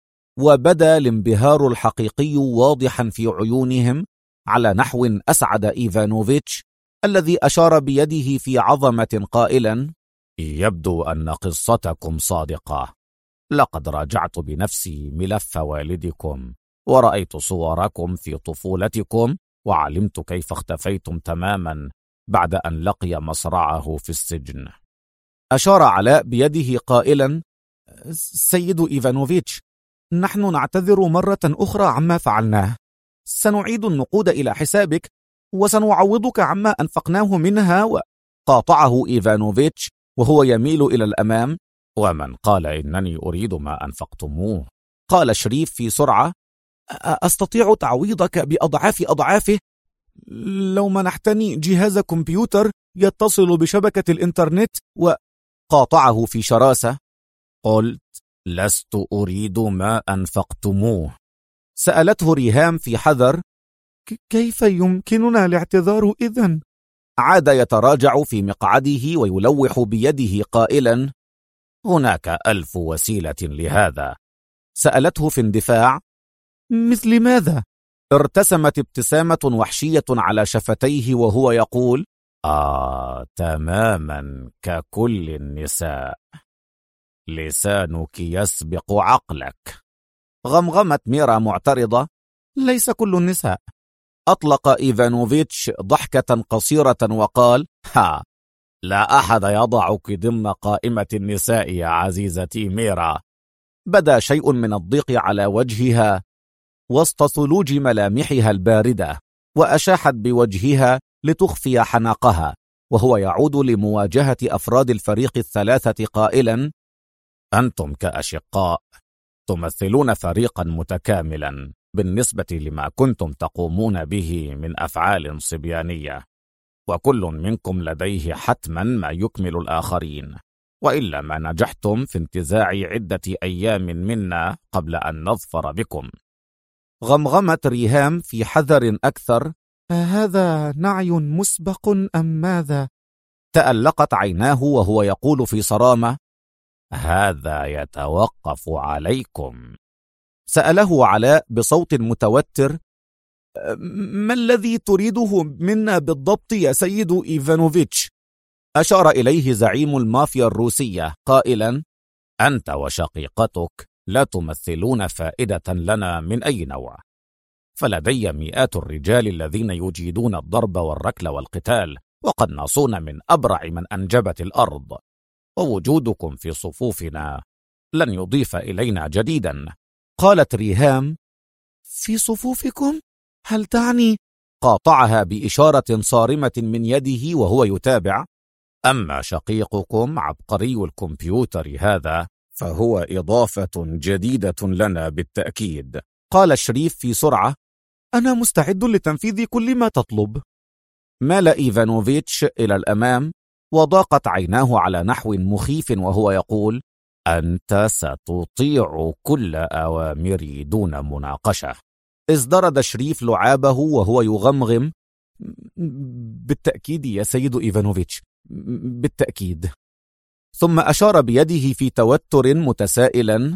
Speaker 1: وبدا الانبهار الحقيقي واضحا في عيونهم، على نحو أسعد إيفانوفيتش الذي أشار بيده في عظمة قائلا:
Speaker 3: يبدو أن قصتكم صادقة. لقد راجعت بنفسي ملف والدكم، ورأيت صوركم في طفولتكم، وعلمت كيف اختفيتم تماما بعد أن لقي مصرعه في السجن.
Speaker 1: أشار علاء بيده قائلا: سيد إيفانوفيتش، نحن نعتذر مرة أخرى عما فعلناه. سنعيد النقود إلى حسابك وسنعوضك عما أنفقناه منها. وقاطعه إيفانوفيتش وهو يميل إلى الأمام:
Speaker 3: ومن قال إنني أريد ما أنفقتموه؟
Speaker 1: قال شريف في سرعة: أستطيع تعويضك بأضعاف أضعافه لو منحتني جهاز كمبيوتر يتصل بشبكة الإنترنت. وقاطعه في شراسة:
Speaker 3: قلت لست أريد ما أنفقتموه.
Speaker 1: سألته ريهام في حذر:
Speaker 4: كيف يمكننا الاعتذار إذن؟
Speaker 1: عاد يتراجع في مقعده ويلوح بيده قائلا:
Speaker 3: هناك 1000 وسيلة لهذا.
Speaker 1: سألته في اندفاع:
Speaker 4: مثل ماذا؟
Speaker 1: ارتسمت ابتسامة وحشية على شفتيه وهو يقول:
Speaker 3: تماما ككل النساء، لسانك يسبق عقلك.
Speaker 1: غمغمت ميرا معترضة:
Speaker 2: ليس كل النساء.
Speaker 1: أطلق إيفانوفيتش ضحكة قصيرة وقال:
Speaker 3: لا أحد يضعك ضمن قائمة النساء يا عزيزتي ميرا.
Speaker 1: بدا شيء من الضيق على وجهها وسط ثلوج ملامحها الباردة، وأشاحت بوجهها لتخفي حناقها، وهو يعود لمواجهة أفراد الفريق الثلاثة قائلا:
Speaker 3: أنتم كأشقاء تمثلون فريقا متكاملا، بالنسبة لما كنتم تقومون به من أفعال صبيانية، وكل منكم لديه حتما ما يكمل الآخرين، وإلا ما نجحتم في انتزاع عدة أيام منا قبل أن نظفر بكم.
Speaker 1: غمغمت ريهام في حذر أكثر:
Speaker 4: هذا نعي مسبق أم ماذا؟
Speaker 1: تألقت عيناه وهو يقول في صرامة:
Speaker 3: هذا يتوقف عليكم.
Speaker 1: سأله علاء بصوت متوتر: ما الذي تريده منا بالضبط يا سيد إيفانوفيتش؟ أشار إليه زعيم المافيا الروسية قائلا:
Speaker 3: أنت وشقيقتك لا تمثلون فائدة لنا من أي نوع، فلدي مئات الرجال الذين يجيدون الضرب والركل والقتال، وقد نصون من أبرع من أنجبت الأرض، ووجودكم في صفوفنا لن يضيف إلينا جديدا.
Speaker 1: قالت ريهام:
Speaker 4: في صفوفكم؟ هل تعني؟
Speaker 1: قاطعها بإشارة صارمة من يده وهو يتابع:
Speaker 3: أما شقيقكم عبقري الكمبيوتر هذا فهو إضافة جديدة لنا بالتأكيد.
Speaker 1: قال شريف في سرعة:
Speaker 4: أنا مستعد لتنفيذ كل ما تطلب.
Speaker 1: مال إيفانوفيتش إلى الأمام وضاقت عيناه على نحو مخيف وهو يقول:
Speaker 3: أنت ستطيع كل أوامري دون مناقشة.
Speaker 1: ازدرد شريف لعابه وهو يغمغم:
Speaker 4: بالتأكيد يا سيد إيفانوفيتش، بالتأكيد.
Speaker 1: ثم أشار بيده في توتر متسائلا: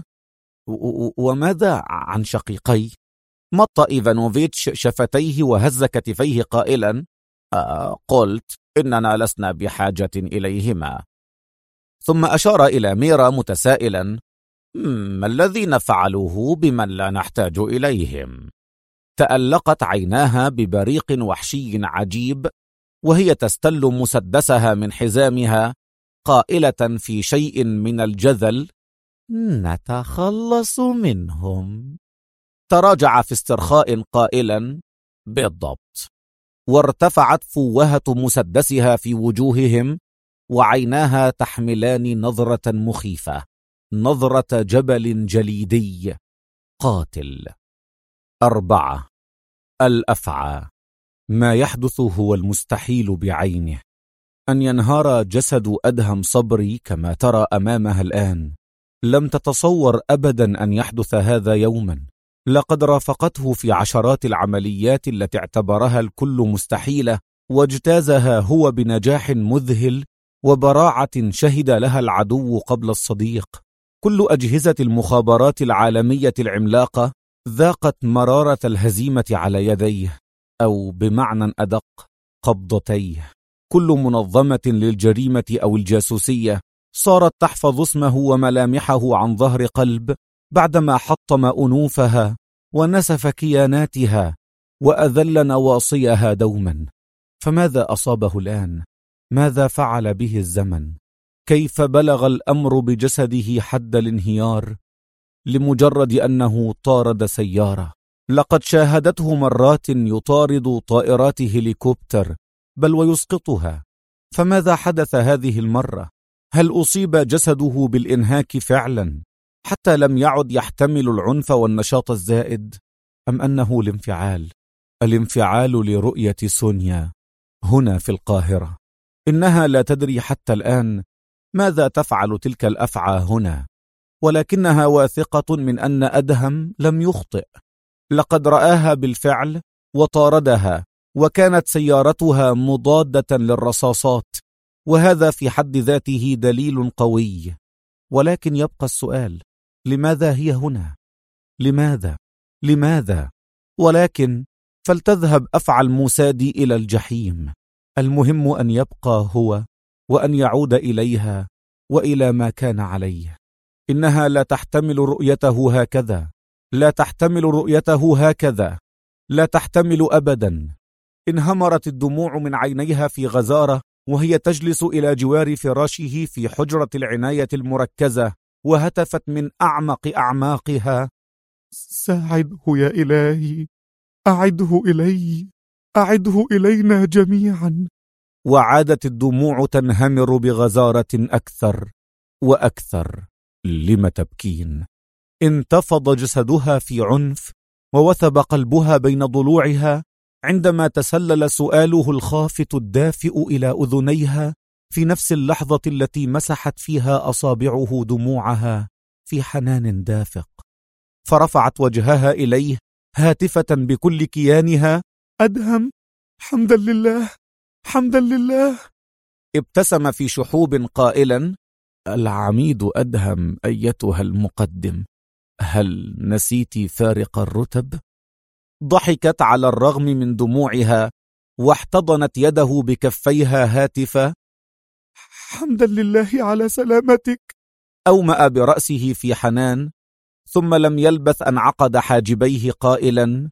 Speaker 4: وماذا عن شقيقي؟
Speaker 1: مط إيفانوفيتش شفتيه وهز كتفيه قائلا:
Speaker 3: قلت إننا لسنا بحاجة إليهما.
Speaker 1: ثم أشار إلى ميرا متسائلا:
Speaker 3: ما الذي نفعله بمن لا نحتاج إليهم؟
Speaker 1: تألقت عيناها ببريق وحشي عجيب وهي تستل مسدسها من حزامها قائلة في شيء من الجذل:
Speaker 2: نتخلص منهم.
Speaker 1: تراجع في استرخاء قائلا:
Speaker 3: بالضبط.
Speaker 1: وارتفعت فوهة مسدسها في وجوههم وعيناها تحملان نظرة مخيفة، نظرة جبل جليدي قاتل.
Speaker 3: 4.
Speaker 1: الأفعى. ما يحدث هو المستحيل بعينه، أن ينهار جسد أدهم صبري كما ترى أمامها الآن. لم تتصور أبدا أن يحدث هذا يوما. لقد رافقته في عشرات العمليات التي اعتبرها الكل مستحيلة، واجتازها هو بنجاح مذهل وبراعة شهد لها العدو قبل الصديق. كل أجهزة المخابرات العالمية العملاقة ذاقت مرارة الهزيمة على يديه، أو بمعنى أدق قبضتيه. كل منظمة للجريمة أو الجاسوسية صارت تحفظ اسمه وملامحه عن ظهر قلب بعدما حطم أنوفها ونسف كياناتها وأذل نواصيها دوما. فماذا أصابه الآن؟ ماذا فعل به الزمن؟ كيف بلغ الأمر بجسده حد الانهيار لمجرد أنه طارد سيارة؟ لقد شاهدته مرات يطارد طائرات هليكوبتر بل ويسقطها. فماذا حدث هذه المرة؟ هل أصيب جسده بالإنهاك فعلا حتى لم يعد يحتمل العنف والنشاط الزائد؟ أم أنه الانفعال لرؤية سونيا هنا في القاهرة؟ إنها لا تدري حتى الآن ماذا تفعل تلك الأفعى هنا، ولكنها واثقة من أن أدهم لم يخطئ. لقد رآها بالفعل وطاردها، وكانت سيارتها مضادة للرصاصات، وهذا في حد ذاته دليل قوي. ولكن يبقى السؤال: لماذا هي هنا؟ لماذا؟ ولكن فلتذهب أفعى الموساد إلى الجحيم. المهم أن يبقى هو وأن يعود إليها وإلى ما كان عليه. إنها لا تحتمل رؤيته هكذا، لا تحتمل رؤيته هكذا، لا تحتمل أبدا. انهمرت الدموع من عينيها في غزارة وهي تجلس إلى جوار فراشه في حجرة العناية المركزة، وهتفت من أعمق أعماقها:
Speaker 4: ساعده يا إلهي، أعده إلي، أعده إلينا جميعا.
Speaker 1: وعادت الدموع تنهمر بغزارة أكثر وأكثر.
Speaker 3: لم تبكين؟
Speaker 1: انتفض جسدها في عنف ووثب قلبها بين ضلوعها عندما تسلل سؤاله الخافت الدافئ إلى أذنيها في نفس اللحظة التي مسحت فيها أصابعه دموعها في حنان دافق. فرفعت وجهها إليه هاتفة بكل كيانها:
Speaker 4: أدهم، حمدا لله، حمدا لله.
Speaker 1: ابتسم في شحوب قائلا: العميد أدهم أيتها المقدم، هل نسيت فارق الرتب؟ ضحكت على الرغم من دموعها واحتضنت يده بكفيها هاتفة:
Speaker 4: حمدا لله على سلامتك.
Speaker 1: أومأ برأسه في حنان، ثم لم يلبث أن عقد حاجبيه قائلا: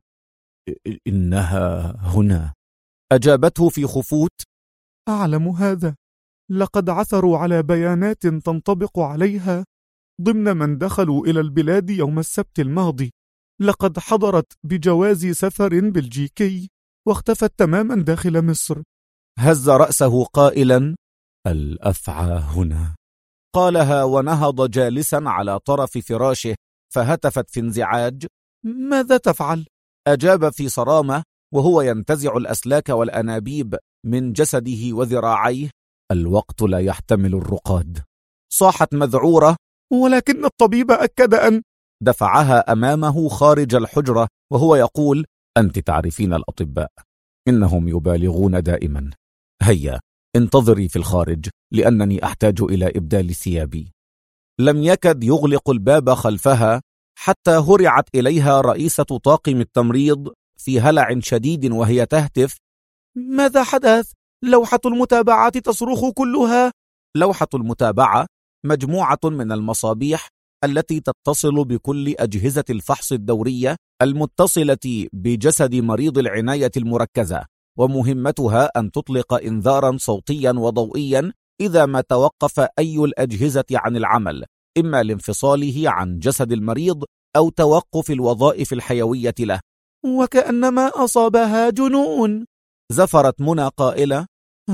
Speaker 1: إنها هنا. أجابته في خفوت:
Speaker 4: أعلم هذا، لقد عثروا على بيانات تنطبق عليها ضمن من دخلوا إلى البلاد يوم السبت الماضي. لقد حضرت بجواز سفر بلجيكي واختفت تماما داخل مصر.
Speaker 1: هز رأسه قائلا: الأفعى هنا. قالها ونهض جالسا على طرف فراشه، فهتفت في انزعاج:
Speaker 4: ماذا تفعل؟
Speaker 1: أجاب في صرامة وهو ينتزع الأسلاك والأنابيب من جسده وذراعيه: الوقت لا يحتمل الرقاد. صاحت مذعورة:
Speaker 4: ولكن الطبيب أكد أن...
Speaker 1: دفعها أمامه خارج الحجرة وهو يقول: أنت تعرفين الأطباء، إنهم يبالغون دائما. هيا انتظري في الخارج لأنني أحتاج إلى إبدال ثيابي. لم يكد يغلق الباب خلفها حتى هرعت إليها رئيسة طاقم التمريض في هلع شديد وهي تهتف:
Speaker 4: ماذا حدث؟ لوحة المتابعة تصرخ كلها.
Speaker 1: لوحة المتابعة مجموعة من المصابيح التي تتصل بكل أجهزة الفحص الدورية المتصلة بجسد مريض العناية المركزة، ومهمتها أن تطلق إنذارا صوتيا وضوئيا إذا ما توقف أي الأجهزة عن العمل، إما لانفصاله عن جسد المريض أو توقف الوظائف الحيوية له.
Speaker 4: وكأنما أصابها جنون.
Speaker 1: زفرت منى قائلة: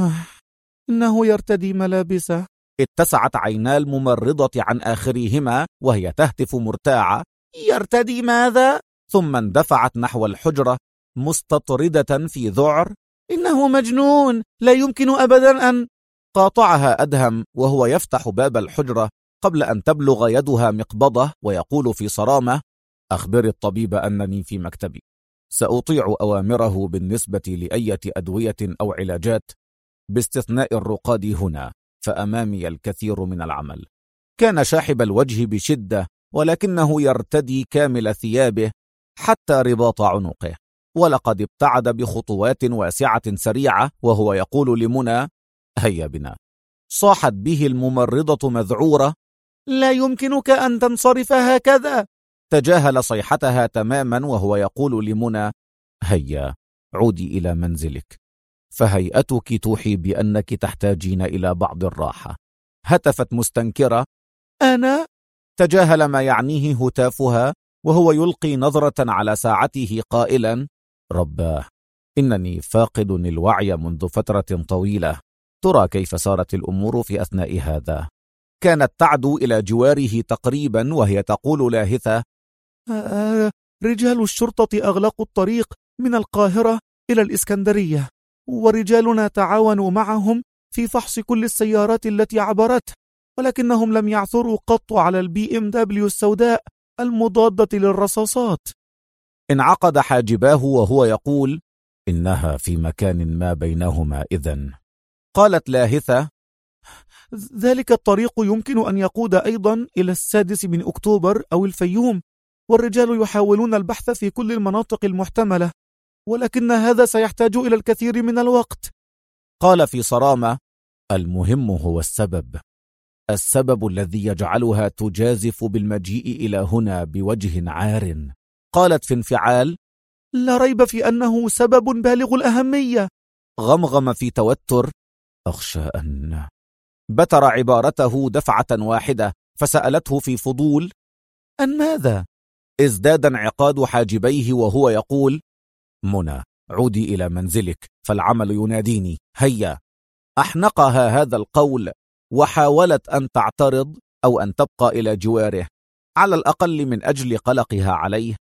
Speaker 4: إنه يرتدي ملابسه.
Speaker 1: اتسعت عينا الممرضة عن آخرهما وهي تهتف مرتاعة:
Speaker 2: يرتدي ماذا؟
Speaker 1: ثم اندفعت نحو الحجرة مستطردة في ذعر:
Speaker 2: إنه مجنون، لا يمكن أبدا أن...
Speaker 1: قاطعها أدهم وهو يفتح باب الحجرة قبل أن تبلغ يدها مقبضة ويقول في صرامة: أخبر الطبيب أنني في مكتبي، سأطيع أوامره بالنسبة لأية أدوية أو علاجات باستثناء الرقاد هنا، فأمامي الكثير من العمل. كان شاحب الوجه بشدة، ولكنه يرتدي كامل ثيابه حتى رباط عنقه، ولقد ابتعد بخطوات واسعة سريعة وهو يقول لمنى: هيا بنا. صاحت به الممرضة مذعورة:
Speaker 2: لا يمكنك أن تنصرف هكذا.
Speaker 1: تجاهل صيحتها تماما وهو يقول لمنى: هيا عودي إلى منزلك، فهيئتك توحي بأنك تحتاجين إلى بعض الراحة. هتفت مستنكرة:
Speaker 2: أنا؟
Speaker 1: تجاهل ما يعنيه هتافها وهو يلقي نظرة على ساعته قائلا: رباه، إنني فاقد الوعي منذ فترة طويلة، ترى كيف صارت الأمور في أثناء هذا. كانت تعدو إلى جواره تقريبا وهي تقول لاهثة:
Speaker 4: رجال الشرطة أغلقوا الطريق من القاهرة إلى الإسكندرية، ورجالنا تعاونوا معهم في فحص كل السيارات التي عبرت، ولكنهم لم يعثروا قط على الBMW السوداء المضادة للرصاصات.
Speaker 1: انعقد حاجباه وهو يقول: إنها في مكان ما بينهما إذن. قالت لاهثة:
Speaker 4: ذلك الطريق يمكن أن يقود أيضا إلى 6 أكتوبر أو الفيوم، والرجال يحاولون البحث في كل المناطق المحتملة، ولكن هذا سيحتاج إلى الكثير من الوقت.
Speaker 1: قال في صرامة: المهم هو السبب الذي يجعلها تجازف بالمجيء إلى هنا بوجه عار. قالت في انفعال:
Speaker 4: لا ريب في أنه سبب بالغ الأهمية.
Speaker 1: غمغم في توتر: أخشى أن... بتر عبارته دفعة واحدة، فسألته في فضول:
Speaker 2: أن ماذا؟
Speaker 1: ازداد انعقاد حاجبيه وهو يقول: منى، عودي إلى منزلك، فالعمل يناديني، هيا. أحنقها هذا القول وحاولت أن تعترض أو أن تبقى إلى جواره، على الأقل من أجل قلقها عليه،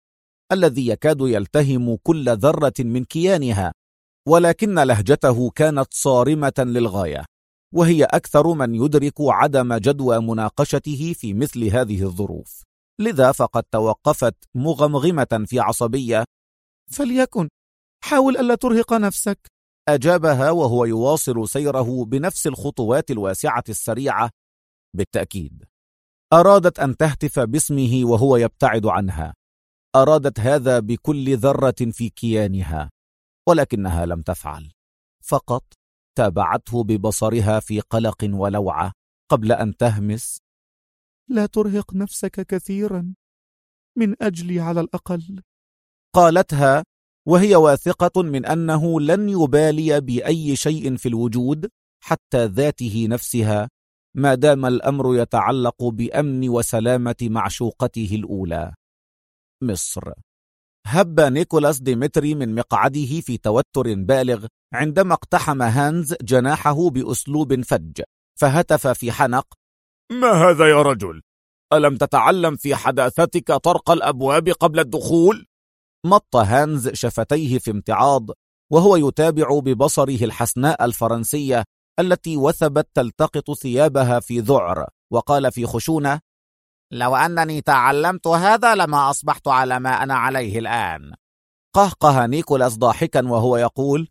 Speaker 1: الذي يكاد يلتهم كل ذرة من كيانها، ولكن لهجته كانت صارمة للغاية، وهي أكثر من يدرك عدم جدوى مناقشته في مثل هذه الظروف. لذا فقد توقفت مغمغمة في عصبية.
Speaker 4: فليكن، حاول ألا ترهق نفسك،
Speaker 1: أجابها وهو يواصل سيره بنفس الخطوات الواسعة السريعة. بالتأكيد أرادت أن تهتف باسمه وهو يبتعد عنها، أرادت هذا بكل ذرة في كيانها، ولكنها لم تفعل، فقط تابعته ببصرها في قلق ولوعة قبل أن تهمس:
Speaker 4: لا ترهق نفسك كثيرا، من أجلي على الأقل.
Speaker 1: قالتها وهي واثقة من أنه لن يبالي بأي شيء في الوجود حتى ذاته نفسها، ما دام الأمر يتعلق بأمن وسلامة معشوقته الأولى. مصر. هب نيكولاس ديمتري من مقعده في توتر بالغ عندما اقتحم هانز جناحه بأسلوب فج، فهتف في حنق:
Speaker 3: ما هذا يا رجل؟ ألم تتعلم في حداثتك طرق الأبواب قبل الدخول؟
Speaker 1: مط هانز شفتيه في امتعاض وهو يتابع ببصره الحسناء الفرنسية التي وثبت تلتقط ثيابها في ذعر، وقال في خشونة:
Speaker 2: لو أنني تعلمت هذا لما أصبحت على ما أنا عليه الآن.
Speaker 1: قهقه نيكولاس ضاحكا وهو يقول: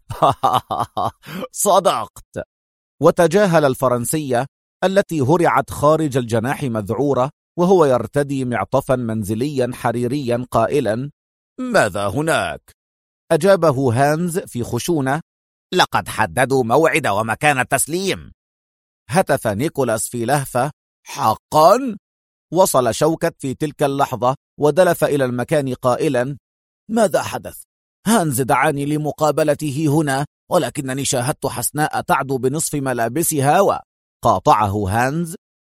Speaker 3: صدقت.
Speaker 1: وتجاهل الفرنسية التي هرعت خارج الجناح مذعورة وهو يرتدي معطفا منزليا حريريا قائلا:
Speaker 3: ماذا هناك؟
Speaker 1: أجابه هانز في خشونة:
Speaker 2: لقد حددوا موعد ومكان التسليم.
Speaker 1: هتف نيكولاس في لهفة:
Speaker 3: حقا؟
Speaker 1: وصل شوكت في تلك اللحظة ودلف إلى المكان قائلا:
Speaker 3: ماذا حدث؟
Speaker 1: هانز دعاني لمقابلته هنا، ولكنني شاهدت حسناء تعدو بنصف ملابسها. وقاطعه هانز: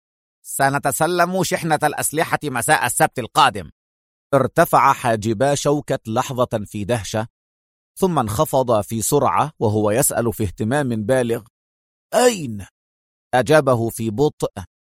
Speaker 2: سنتسلم شحنة الأسلحة مساء السبت القادم.
Speaker 1: ارتفع حاجبا شوكت لحظة في دهشة، ثم انخفض في سرعة وهو يسأل في اهتمام بالغ:
Speaker 3: أين؟
Speaker 1: أجابه في بطء: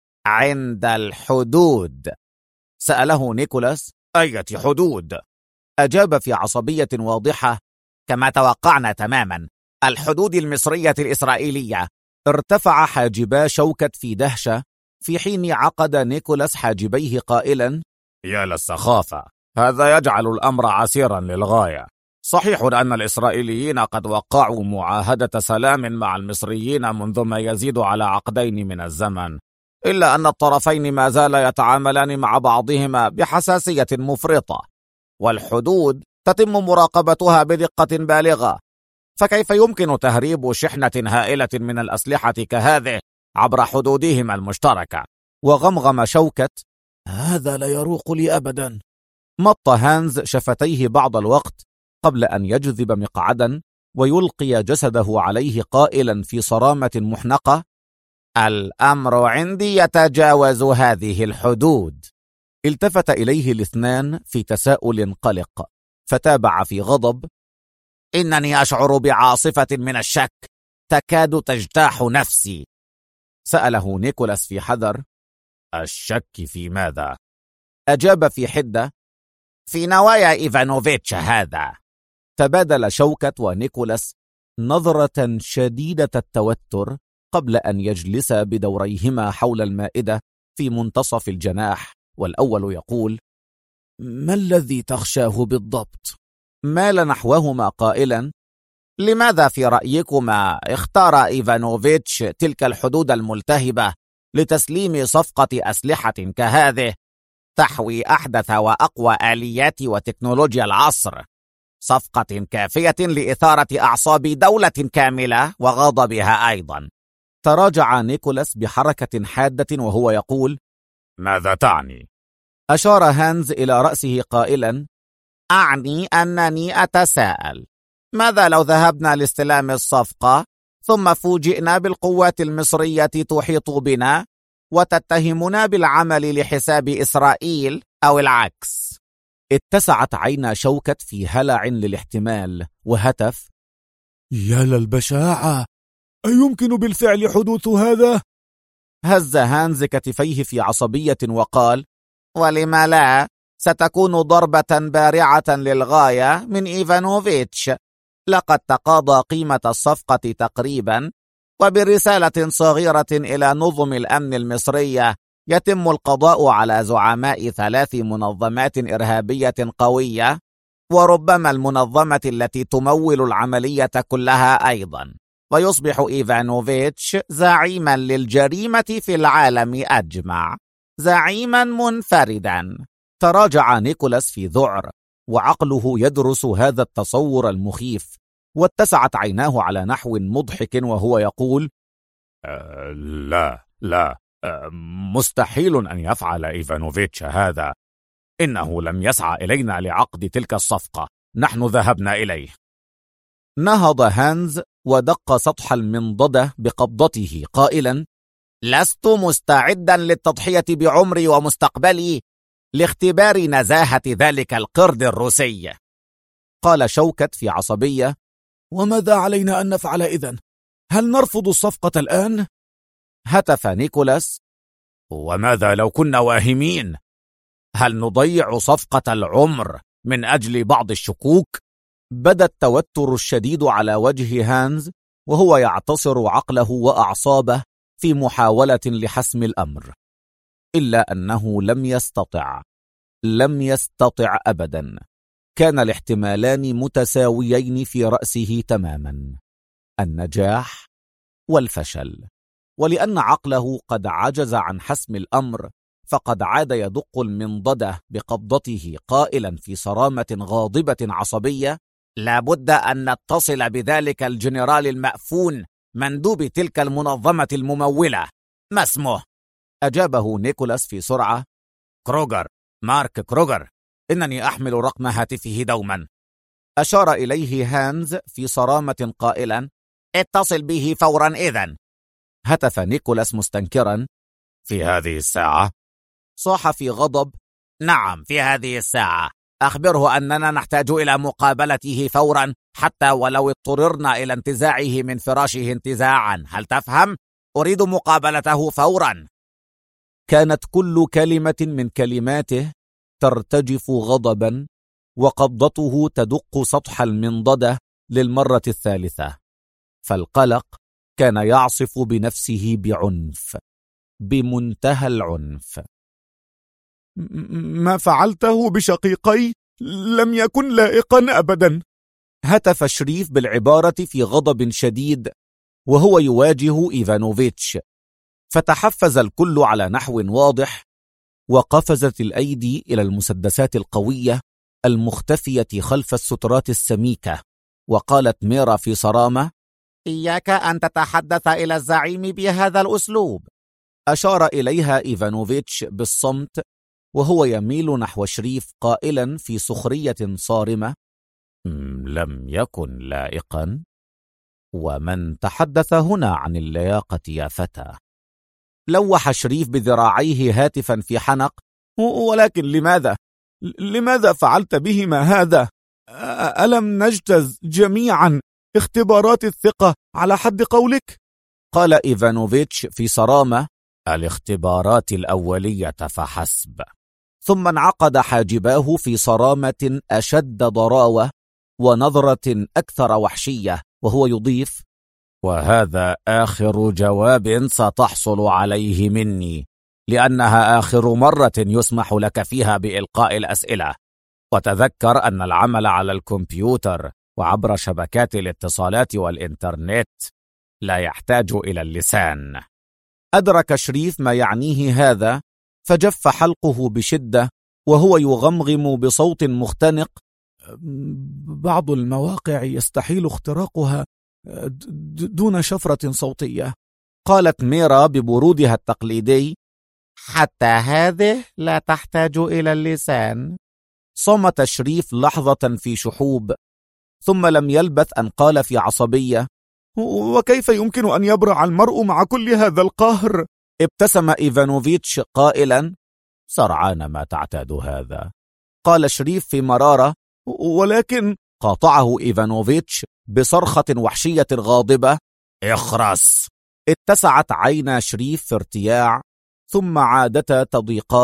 Speaker 2: عند الحدود.
Speaker 1: سأله نيكولاس:
Speaker 3: أية حدود؟
Speaker 1: أجاب في عصبية واضحة:
Speaker 2: كما توقعنا تماما، الحدود المصرية الإسرائيلية.
Speaker 1: ارتفع حاجبا شوكت في دهشة، في حين عقد نيكولاس حاجبيه قائلا:
Speaker 3: يا للسخافة، هذا يجعل الأمر عسيرا للغاية. صحيح أن الإسرائيليين قد وقعوا معاهدة سلام مع المصريين منذ ما يزيد على عقدين من الزمن، إلا أن الطرفين ما زال يتعاملان مع بعضهما بحساسية مفرطة، والحدود تتم مراقبتها بدقة بالغة، فكيف يمكن تهريب شحنة هائلة من الأسلحة كهذه عبر حدودهما المشتركة؟
Speaker 1: وغمغم شوكت:
Speaker 3: هذا لا يروق لي أبدا.
Speaker 1: مط هانز شفتيه بعض الوقت قبل أن يجذب مقعدا ويلقي جسده عليه قائلا في صرامة محنقة:
Speaker 2: الأمر عندي يتجاوز هذه الحدود.
Speaker 1: التفت إليه الاثنان في تساؤل قلق، فتابع في غضب:
Speaker 2: إنني أشعر بعاصفة من الشك تكاد تجتاح نفسي.
Speaker 1: سأله نيكولاس في حذر:
Speaker 3: الشك في ماذا؟
Speaker 1: أجاب في حدة:
Speaker 2: في نوايا إيفانوفيتش هذا.
Speaker 1: تبادل شوكت ونيكولاس نظرة شديدة التوتر قبل أن يجلسا بدوريهما حول المائدة في منتصف الجناح، والأول يقول:
Speaker 3: ما الذي تخشاه بالضبط؟
Speaker 1: مال نحوهما قائلا:
Speaker 2: لماذا في رأيكما اختار إيفانوفيتش تلك الحدود الملتهبة لتسليم صفقة أسلحة كهذه تحوي أحدث وأقوى آليات وتكنولوجيا العصر، صفقة كافية لإثارة أعصاب دولة كاملة وغضبها أيضا؟
Speaker 1: تراجع نيكولاس بحركة حادة وهو يقول:
Speaker 3: ماذا تعني؟
Speaker 1: أشار هانز إلى رأسه قائلا:
Speaker 2: أعني أنني أتساءل، ماذا لو ذهبنا لاستلام الصفقة ثم فوجئنا بالقوات المصرية تحيط بنا وتتهمنا بالعمل لحساب إسرائيل أو العكس؟
Speaker 1: اتسعت عينا شوكت في هلع للاحتمال وهتف:
Speaker 3: يا للبشاعة، أيمكن بالفعل حدوث هذا؟
Speaker 1: هز هانز كتفيه في عصبية وقال:
Speaker 2: ولم لا؟ ستكون ضربة بارعة للغاية من إيفانوفيتش. لقد تقاضى قيمة الصفقة تقريبا، وبرسالة صغيرة إلى نظم الأمن المصرية يتم القضاء على زعماء 3 منظمات إرهابية قوية، وربما المنظمة التي تمول العملية كلها أيضا، ويصبح إيفانوفيتش زعيما للجريمة في العالم أجمع، زعيما منفردا. تراجع نيكولاس في ذعر، وعقله يدرس هذا التصور المخيف، واتسعت عيناه على نحو مضحك وهو يقول:
Speaker 3: لا، مستحيل أن يفعل إيفانوفيتش هذا. إنه لم يسعى إلينا لعقد تلك الصفقة، نحن ذهبنا إليه.
Speaker 1: نهض هانز ودق سطح المنضدة بقبضته قائلا:
Speaker 2: لست مستعدا للتضحية بعمري ومستقبلي لاختبار نزاهة ذلك القرد الروسي.
Speaker 1: قال شوكت في عصبية:
Speaker 4: وماذا علينا أن نفعل إذن؟ هل نرفض الصفقة الآن؟
Speaker 1: هتف نيكولاس:
Speaker 3: وماذا لو كنا واهمين؟ هل نضيع صفقة العمر من أجل بعض الشكوك؟
Speaker 1: بدا التوتر الشديد على وجه هانز، وهو يعتصر عقله وأعصابه في محاولة لحسم الأمر، إلا أنه لم يستطع أبدا. كان الاحتمالان متساويين في رأسه تماما: النجاح والفشل. ولأن عقله قد عجز عن حسم الأمر، فقد عاد يدق المنضدة بقبضته قائلا في صرامة غاضبة عصبية:
Speaker 2: لابد أن نتصل بذلك الجنرال المأفون مندوب تلك المنظمة الممولة. ما اسمه؟
Speaker 1: أجابه نيكولاس في سرعة:
Speaker 3: كروغر، مارك كروغر. إنني أحمل رقم هاتفه دوما.
Speaker 1: أشار إليه هانز في صرامة قائلا:
Speaker 2: اتصل به فورا إذن.
Speaker 1: هتف نيكولاس مستنكرا:
Speaker 3: في هذه الساعة؟
Speaker 1: صاح في غضب:
Speaker 2: نعم، في هذه الساعة. أخبره أننا نحتاج إلى مقابلته فورا، حتى ولو اضطررنا إلى انتزاعه من فراشه انتزاعا. هل تفهم؟ أريد مقابلته فورا.
Speaker 1: كانت كل كلمة من كلماته ترتجف غضبا، وقبضته تدق سطح المنضدة للمرة الثالثة، فالقلق كان يعصف بنفسه بعنف، بمنتهى العنف.
Speaker 4: ما فعلته بشقيقي لم يكن لائقا أبدا.
Speaker 1: هتف شريف بالعبارة في غضب شديد وهو يواجه إيفانوفيتش، فتحفز الكل على نحو واضح، وقفزت الأيدي إلى المسدسات القوية المختفية خلف السترات السميكة، وقالت ميرا في صرامة:
Speaker 2: إياك أن تتحدث إلى الزعيم بهذا الأسلوب.
Speaker 1: أشار إليها إيفانوفيتش بالصمت، وهو يميل نحو شريف قائلا في سخرية صارمة:
Speaker 3: لم يكن لائقا.
Speaker 1: ومن تحدث هنا عن اللياقة يا فتى؟ لوح شريف بذراعيه هاتفا في حنق:
Speaker 4: ولكن لماذا فعلت بهما هذا؟ ألم نجتز جميعا اختبارات الثقة على حد قولك؟
Speaker 1: قال إيفانوفيتش في صرامة:
Speaker 3: الاختبارات الأولية فحسب.
Speaker 1: ثم انعقد حاجباه في صرامة أشد ضراوة ونظرة أكثر وحشية، وهو يضيف:
Speaker 3: وهذا آخر جواب ستحصل عليه مني، لأنها آخر مرة يسمح لك فيها بإلقاء الأسئلة. وتذكر أن العمل على الكمبيوتر وعبر شبكات الاتصالات والإنترنت لا يحتاج إلى اللسان.
Speaker 1: أدرك شريف ما يعنيه هذا، فجف حلقه بشدة وهو يغمغم بصوت مختنق:
Speaker 4: بعض المواقع يستحيل اختراقها دون شفرة صوتية.
Speaker 1: قالت ميرا ببرودها التقليدي:
Speaker 2: حتى هذه لا تحتاج إلى اللسان.
Speaker 1: صمت شريف لحظة في شحوب، ثم لم يلبث أن قال في عصبية:
Speaker 4: وكيف يمكن أن يبرع المرء مع كل هذا القهر؟
Speaker 1: ابتسم إيفانوفيتش قائلا: سرعان ما تعتاد هذا. قال شريف في مرارة:
Speaker 4: ولكن
Speaker 1: قاطعه إيفانوفيتش بصرخة وحشية غاضبة:
Speaker 3: اخرس.
Speaker 1: اتسعت عينا شريف في ارتياع، ثم عادتا تضيقان،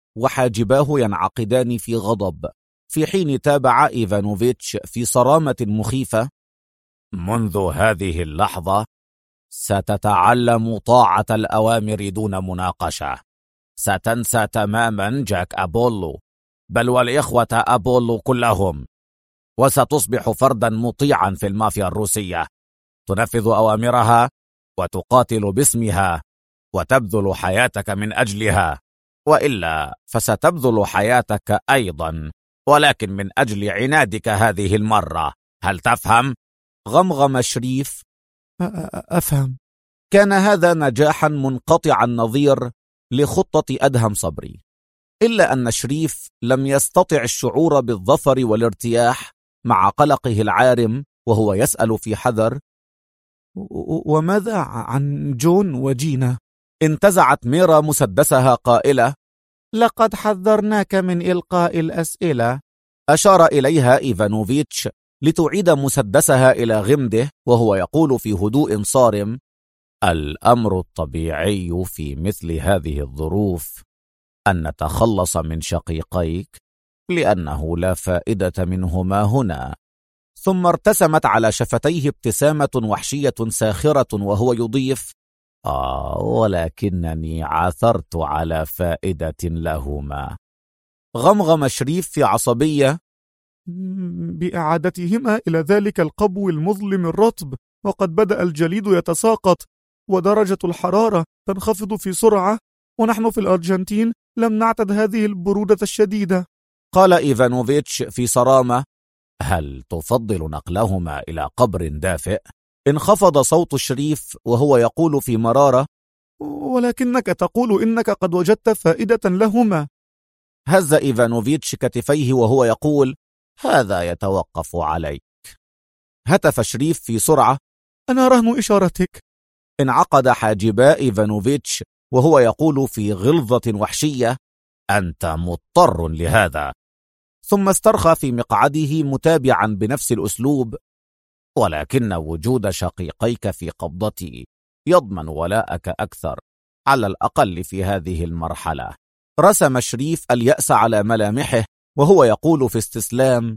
Speaker 1: وحاجباه ينعقدان في غضب، في حين تابع إيفانوفيتش في صرامة مخيفة:
Speaker 3: منذ هذه اللحظة ستتعلم طاعة الأوامر دون مناقشة. ستنسى تماما جاك أبولو، بل والإخوة أبولو كلهم، وستصبح فردا مطيعا في المافيا الروسية، تنفذ أوامرها وتقاتل باسمها وتبذل حياتك من أجلها، وإلا فستبذل حياتك أيضا، ولكن من أجل عنادك هذه المرة. هل تفهم؟
Speaker 1: غمغم شريف:
Speaker 4: أفهم.
Speaker 1: كان هذا نجاحا منقطع النظير لخطة أدهم صبري، إلا أن شريف لم يستطع الشعور بالظفر والارتياح مع قلقه العارم، وهو يسأل في حذر:
Speaker 4: وماذا عن جون وجينا؟
Speaker 1: انتزعت ميرا مسدسها قائلة:
Speaker 2: لقد حذرناك من إلقاء الأسئلة.
Speaker 1: أشار إليها إيفانوفيتش لتعيد مسدسها إلى غمده، وهو يقول في هدوء صارم:
Speaker 3: الأمر الطبيعي في مثل هذه الظروف أن نتخلص من شقيقيك، لأنه لا فائدة منهما هنا.
Speaker 1: ثم ارتسمت على شفتيه ابتسامة وحشية ساخرة، وهو يضيف:
Speaker 3: ولكنني عثرت على فائدة لهما.
Speaker 1: غمغم شريف في عصبية:
Speaker 4: بإعادتهما إلى ذلك القبو المظلم الرطب، وقد بدأ الجليد يتساقط ودرجة الحرارة تنخفض في سرعة، ونحن في الأرجنتين لم نعتد هذه البرودة الشديدة.
Speaker 1: قال إيفانوفيتش في صرامة:
Speaker 3: هل تفضل نقلهما إلى قبر دافئ؟
Speaker 1: انخفض صوت شريف وهو يقول في مرارة:
Speaker 4: ولكنك تقول إنك قد وجدت فائدة لهما.
Speaker 1: هز إيفانوفيتش كتفيه وهو يقول:
Speaker 3: هذا يتوقف عليك.
Speaker 1: هتف شريف في سرعة:
Speaker 4: أنا رهن إشارتك.
Speaker 1: انعقد حاجبا إيفانوفيتش وهو يقول في غلظة وحشية:
Speaker 3: أنت مضطر لهذا.
Speaker 1: ثم استرخى في مقعده متابعا بنفس الأسلوب:
Speaker 3: ولكن وجود شقيقيك في قبضتي يضمن ولاءك أكثر، على الأقل في هذه المرحلة.
Speaker 1: رسم شريف اليأس على ملامحه وهو يقول في استسلام: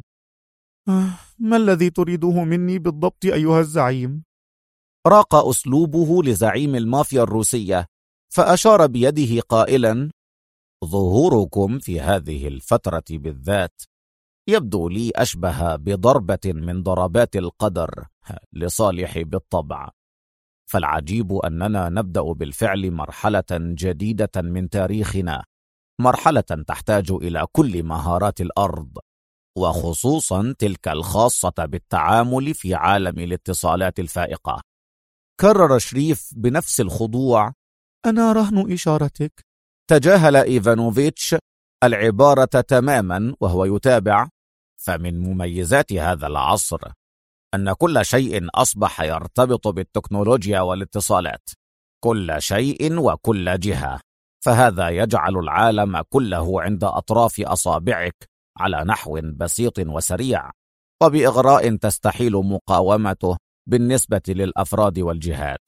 Speaker 4: ما الذي تريده مني بالضبط أيها الزعيم؟
Speaker 1: راق أسلوبه لزعيم المافيا الروسية، فأشار بيده قائلا:
Speaker 3: ظهوركم في هذه الفترة بالذات يبدو لي أشبه بضربة من ضربات القدر لصالحي بالطبع. فالعجيب أننا نبدأ بالفعل مرحلة جديدة من تاريخنا، مرحلة تحتاج إلى كل مهارات الأرض، وخصوصا تلك الخاصة بالتعامل في عالم الاتصالات الفائقة.
Speaker 1: كرر شريف بنفس الخضوع:
Speaker 4: أنا رهن إشارتك.
Speaker 1: تجاهل إيفانوفيتش العبارة تماما وهو يتابع:
Speaker 3: فمن مميزات هذا العصر أن كل شيء أصبح يرتبط بالتكنولوجيا والاتصالات، كل شيء وكل جهة، فهذا يجعل العالم كله عند أطراف أصابعك على نحو بسيط وسريع، وبإغراء تستحيل مقاومته بالنسبة للأفراد والجهات.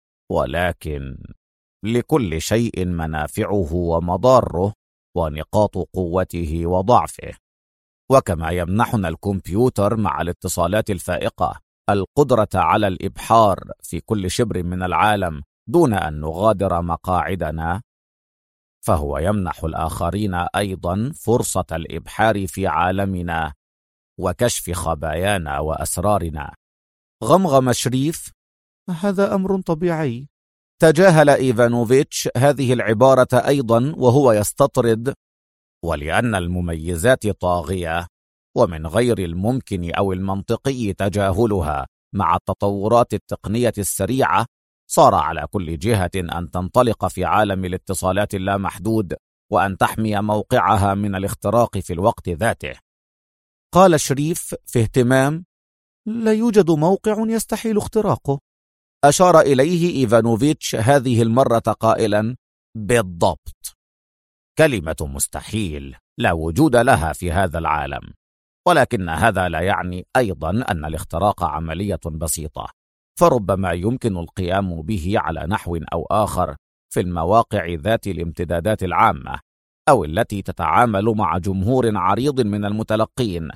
Speaker 3: ولكن لكل شيء منافعه ومضاره ونقاط قوته وضعفه، وكما يمنحنا الكمبيوتر مع الاتصالات الفائقة القدرة على الإبحار في كل شبر من العالم دون أن نغادر مقاعدنا، فهو يمنح الآخرين أيضا فرصة الإبحار في عالمنا وكشف خبايانا وأسرارنا.
Speaker 1: غمغم شريف:
Speaker 4: هذا أمر طبيعي.
Speaker 1: تجاهل إيفانوفيتش هذه العبارة أيضا وهو يستطرد:
Speaker 3: ولأن المميزات طاغية، ومن غير الممكن أو المنطقي تجاهلها مع التطورات التقنية السريعة، صار على كل جهة أن تنطلق في عالم الاتصالات اللامحدود وأن تحمي موقعها من الاختراق في الوقت ذاته.
Speaker 1: قال شريف في اهتمام:
Speaker 4: لا يوجد موقع يستحيل اختراقه.
Speaker 1: أشار إليه إيفانوفيتش هذه المرة قائلا:
Speaker 3: بالضبط. كلمة مستحيل لا وجود لها في هذا العالم، ولكن هذا لا يعني أيضا أن الاختراق عملية بسيطة، فربما يمكن القيام به على نحو أو آخر في المواقع ذات الامتدادات العامة
Speaker 1: أو التي تتعامل مع جمهور عريض من المتلقين،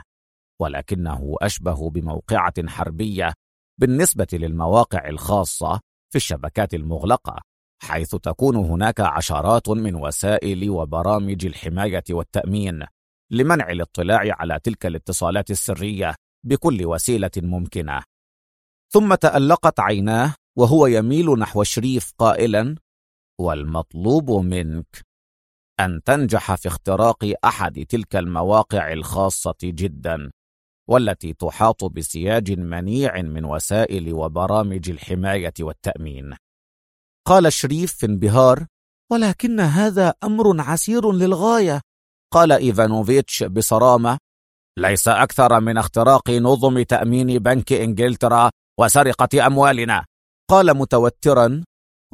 Speaker 1: ولكنه أشبه بموقعة حربية بالنسبة للمواقع الخاصة في الشبكات المغلقة، حيث تكون هناك عشرات من وسائل وبرامج الحماية والتأمين لمنع الاطلاع على تلك الاتصالات السرية بكل وسيلة ممكنة. ثم تألقت عيناه وهو يميل نحو شريف قائلا: والمطلوب منك أن تنجح في اختراق أحد تلك المواقع الخاصة جدا، والتي تحاط بسياج منيع من وسائل وبرامج الحماية والتأمين. قال شريف في انبهار: ولكن هذا أمر عسير للغاية. قال إيفانوفيتش بصرامة: ليس أكثر من اختراق نظم تأمين بنك إنجلترا وسرقة أموالنا. قال متوترا: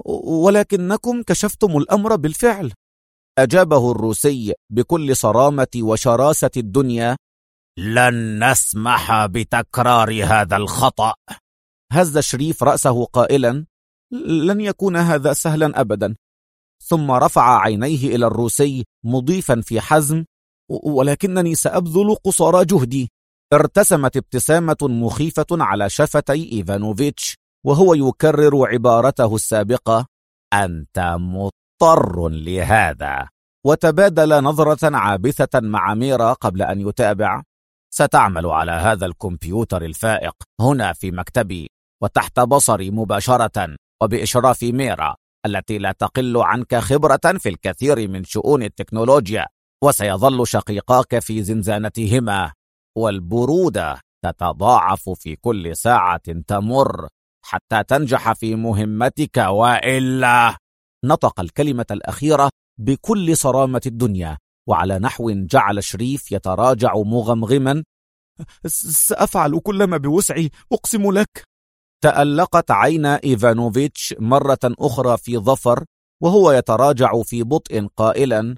Speaker 1: ولكنكم كشفتم الأمر بالفعل. أجابه الروسي بكل صرامة وشراسة الدنيا: لن نسمح بتكرار هذا الخطأ. هز شريف رأسه قائلا: لن يكون هذا سهلا أبدا. ثم رفع عينيه إلى الروسي مضيفا في حزم: ولكنني سأبذل قصارى جهدي. ارتسمت ابتسامة مخيفة على شفتي إيفانوفيتش وهو يكرر عبارته السابقة: أنت مضطر لهذا. وتبادل نظرة عابثة مع ميرا قبل أن يتابع: ستعمل على هذا الكمبيوتر الفائق هنا في مكتبي وتحت بصري مباشرة وبإشراف ميرا التي لا تقل عنك خبرة في الكثير من شؤون التكنولوجيا، وسيظل شقيقاك في زنزانتهما، والبرودة تتضاعف في كل ساعة تمر حتى تنجح في مهمتك، وإلا. نطق الكلمة الأخيرة بكل صرامة الدنيا وعلى نحو جعل شريف يتراجع مغمغما: سأفعل كل ما بوسعي، أقسم لك. تألقت عينا إيفانوفيتش مرة أخرى في ظفر وهو يتراجع في بطء قائلا: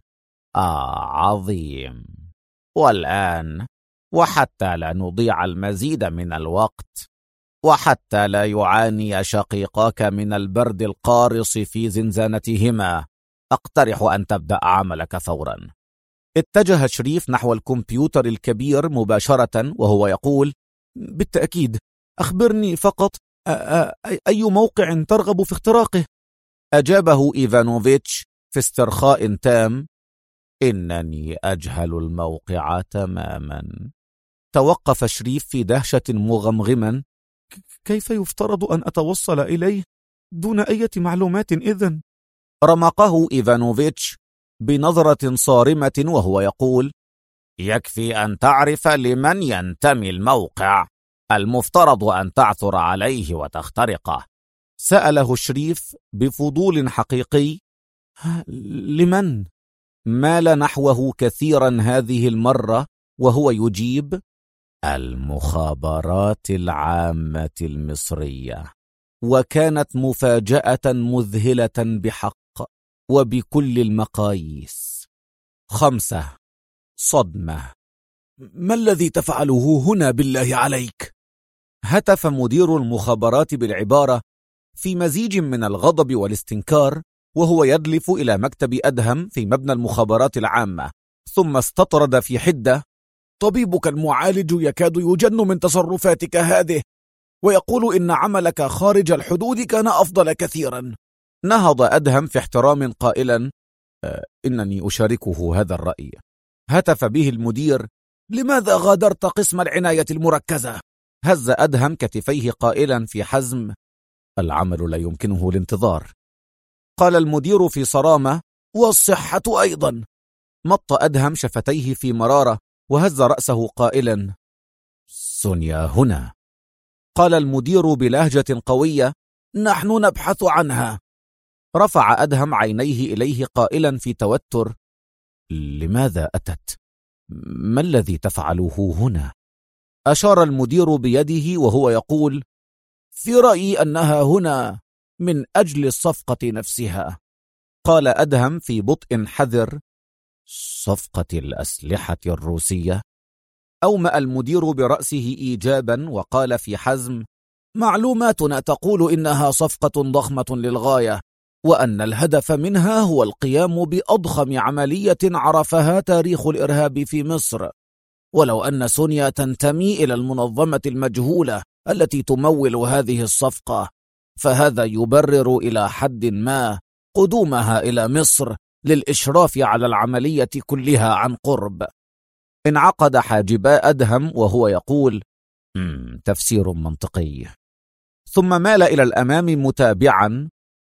Speaker 1: عظيم. والآن، وحتى لا نضيع المزيد من الوقت، وحتى لا يعاني شقيقاك من البرد القارص في زنزانتهما، أقترح أن تبدأ عملك فورا. اتجه شريف نحو الكمبيوتر الكبير مباشرة وهو يقول: بالتأكيد، أخبرني فقط أي موقع ترغب في اختراقه؟ أجابه إيفانوفيتش في استرخاء تام: إنني أجهل الموقع تماما. توقف شريف في دهشة مغمغما: كيف يفترض أن أتوصل إليه دون أي معلومات إذن؟ رمقه إيفانوفيتش بنظرة صارمة وهو يقول: يكفي أن تعرف لمن ينتمي الموقع، المفترض أن تعثر عليه وتخترقه. سأله شريف بفضول حقيقي: لمن؟ مال نحوه كثيرا هذه المرة وهو يجيب: المخابرات العامة المصرية. وكانت مفاجأة مذهلة بحق وبكل المقاييس. 5. صدمة. ما الذي تفعله هنا بالله عليك؟ هتف مدير المخابرات بالعبارة في مزيج من الغضب والاستنكار وهو يدلف إلى مكتب أدهم في مبنى المخابرات العامة، ثم استطرد في حدة: طبيبك المعالج يكاد يجن من تصرفاتك هذه، ويقول إن عملك خارج الحدود كان أفضل كثيرا. نهض أدهم في احترام قائلا: إنني أشاركه هذا الرأي. هتف به المدير: لماذا غادرت قسم العناية المركزة؟ هز أدهم كتفيه قائلا في حزم: العمل لا يمكنه الانتظار. قال المدير في صرامة: والصحة أيضا. مط أدهم شفتيه في مرارة وهز رأسه قائلا: سونيا هنا. قال المدير بلهجة قوية: نحن نبحث عنها. رفع أدهم عينيه إليه قائلا في توتر: لماذا أتت؟ ما الذي تفعله هنا؟ أشار المدير بيده وهو يقول: في رأيي أنها هنا من أجل الصفقة نفسها. قال أدهم في بطء حذر: صفقة الأسلحة الروسية؟ أومأ المدير برأسه إيجابا وقال في حزم: معلوماتنا تقول إنها صفقة ضخمة للغاية، وأن الهدف منها هو القيام بأضخم عملية عرفها تاريخ الإرهاب في مصر. ولو أن سونيا تنتمي إلى المنظمة المجهولة التي تمول هذه الصفقة، فهذا يبرر إلى حد ما قدومها إلى مصر للإشراف على العملية كلها عن قرب. انعقد حاجبا أدهم وهو يقول: تفسير منطقي. ثم مال إلى الأمام متابعا: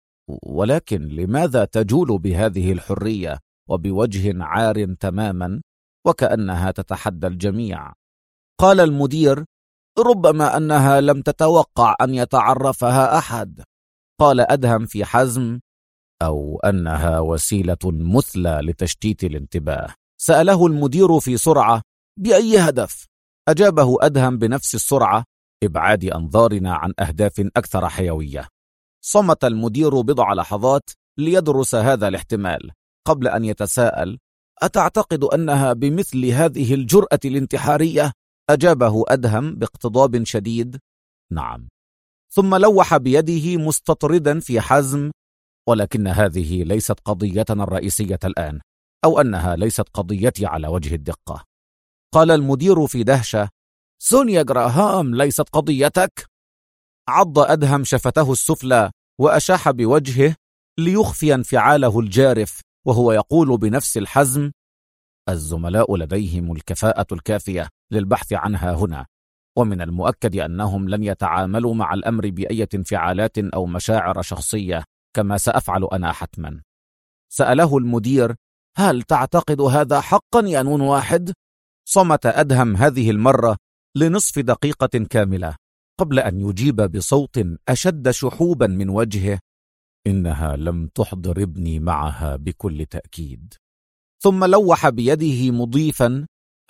Speaker 1: ولكن لماذا تجول بهذه الحرية وبوجه عار تماما وكأنها تتحدى الجميع؟ قال المدير: ربما أنها لم تتوقع أن يتعرفها أحد. قال أدهم في حزم: أو أنها وسيلة مثلى لتشتيت الانتباه. سأله المدير في سرعة: بأي هدف؟ أجابه أدهم بنفس السرعة: إبعاد أنظارنا عن أهداف أكثر حيوية. صمت المدير بضع لحظات ليدرس هذا الاحتمال قبل أن يتساءل: أتعتقد أنها بمثل هذه الجرأة الانتحارية؟ أجابه أدهم باقتضاب شديد: نعم. ثم لوح بيده مستطردا في حزم: ولكن هذه ليست قضيتنا الرئيسية الآن، أو أنها ليست قضيتي على وجه الدقة. قال المدير في دهشة: سونيا جراهام ليست قضيتك؟ عض أدهم شفته السفلى وأشاح بوجهه ليخفي انفعاله الجارف وهو يقول بنفس الحزم: الزملاء لديهم الكفاءة الكافية للبحث عنها هنا، ومن المؤكد أنهم لن يتعاملوا مع الأمر بأي انفعالات أو مشاعر شخصية كما سأفعل أنا حتما. سأله المدير: هل تعتقد هذا حقا يا نون واحد؟ صمت أدهم هذه المرة لنصف دقيقة كاملة قبل أن يجيب بصوت أشد شحوبا من وجهه: إنها لم تحضر ابني معها بكل تأكيد. ثم لوح بيده مضيفا: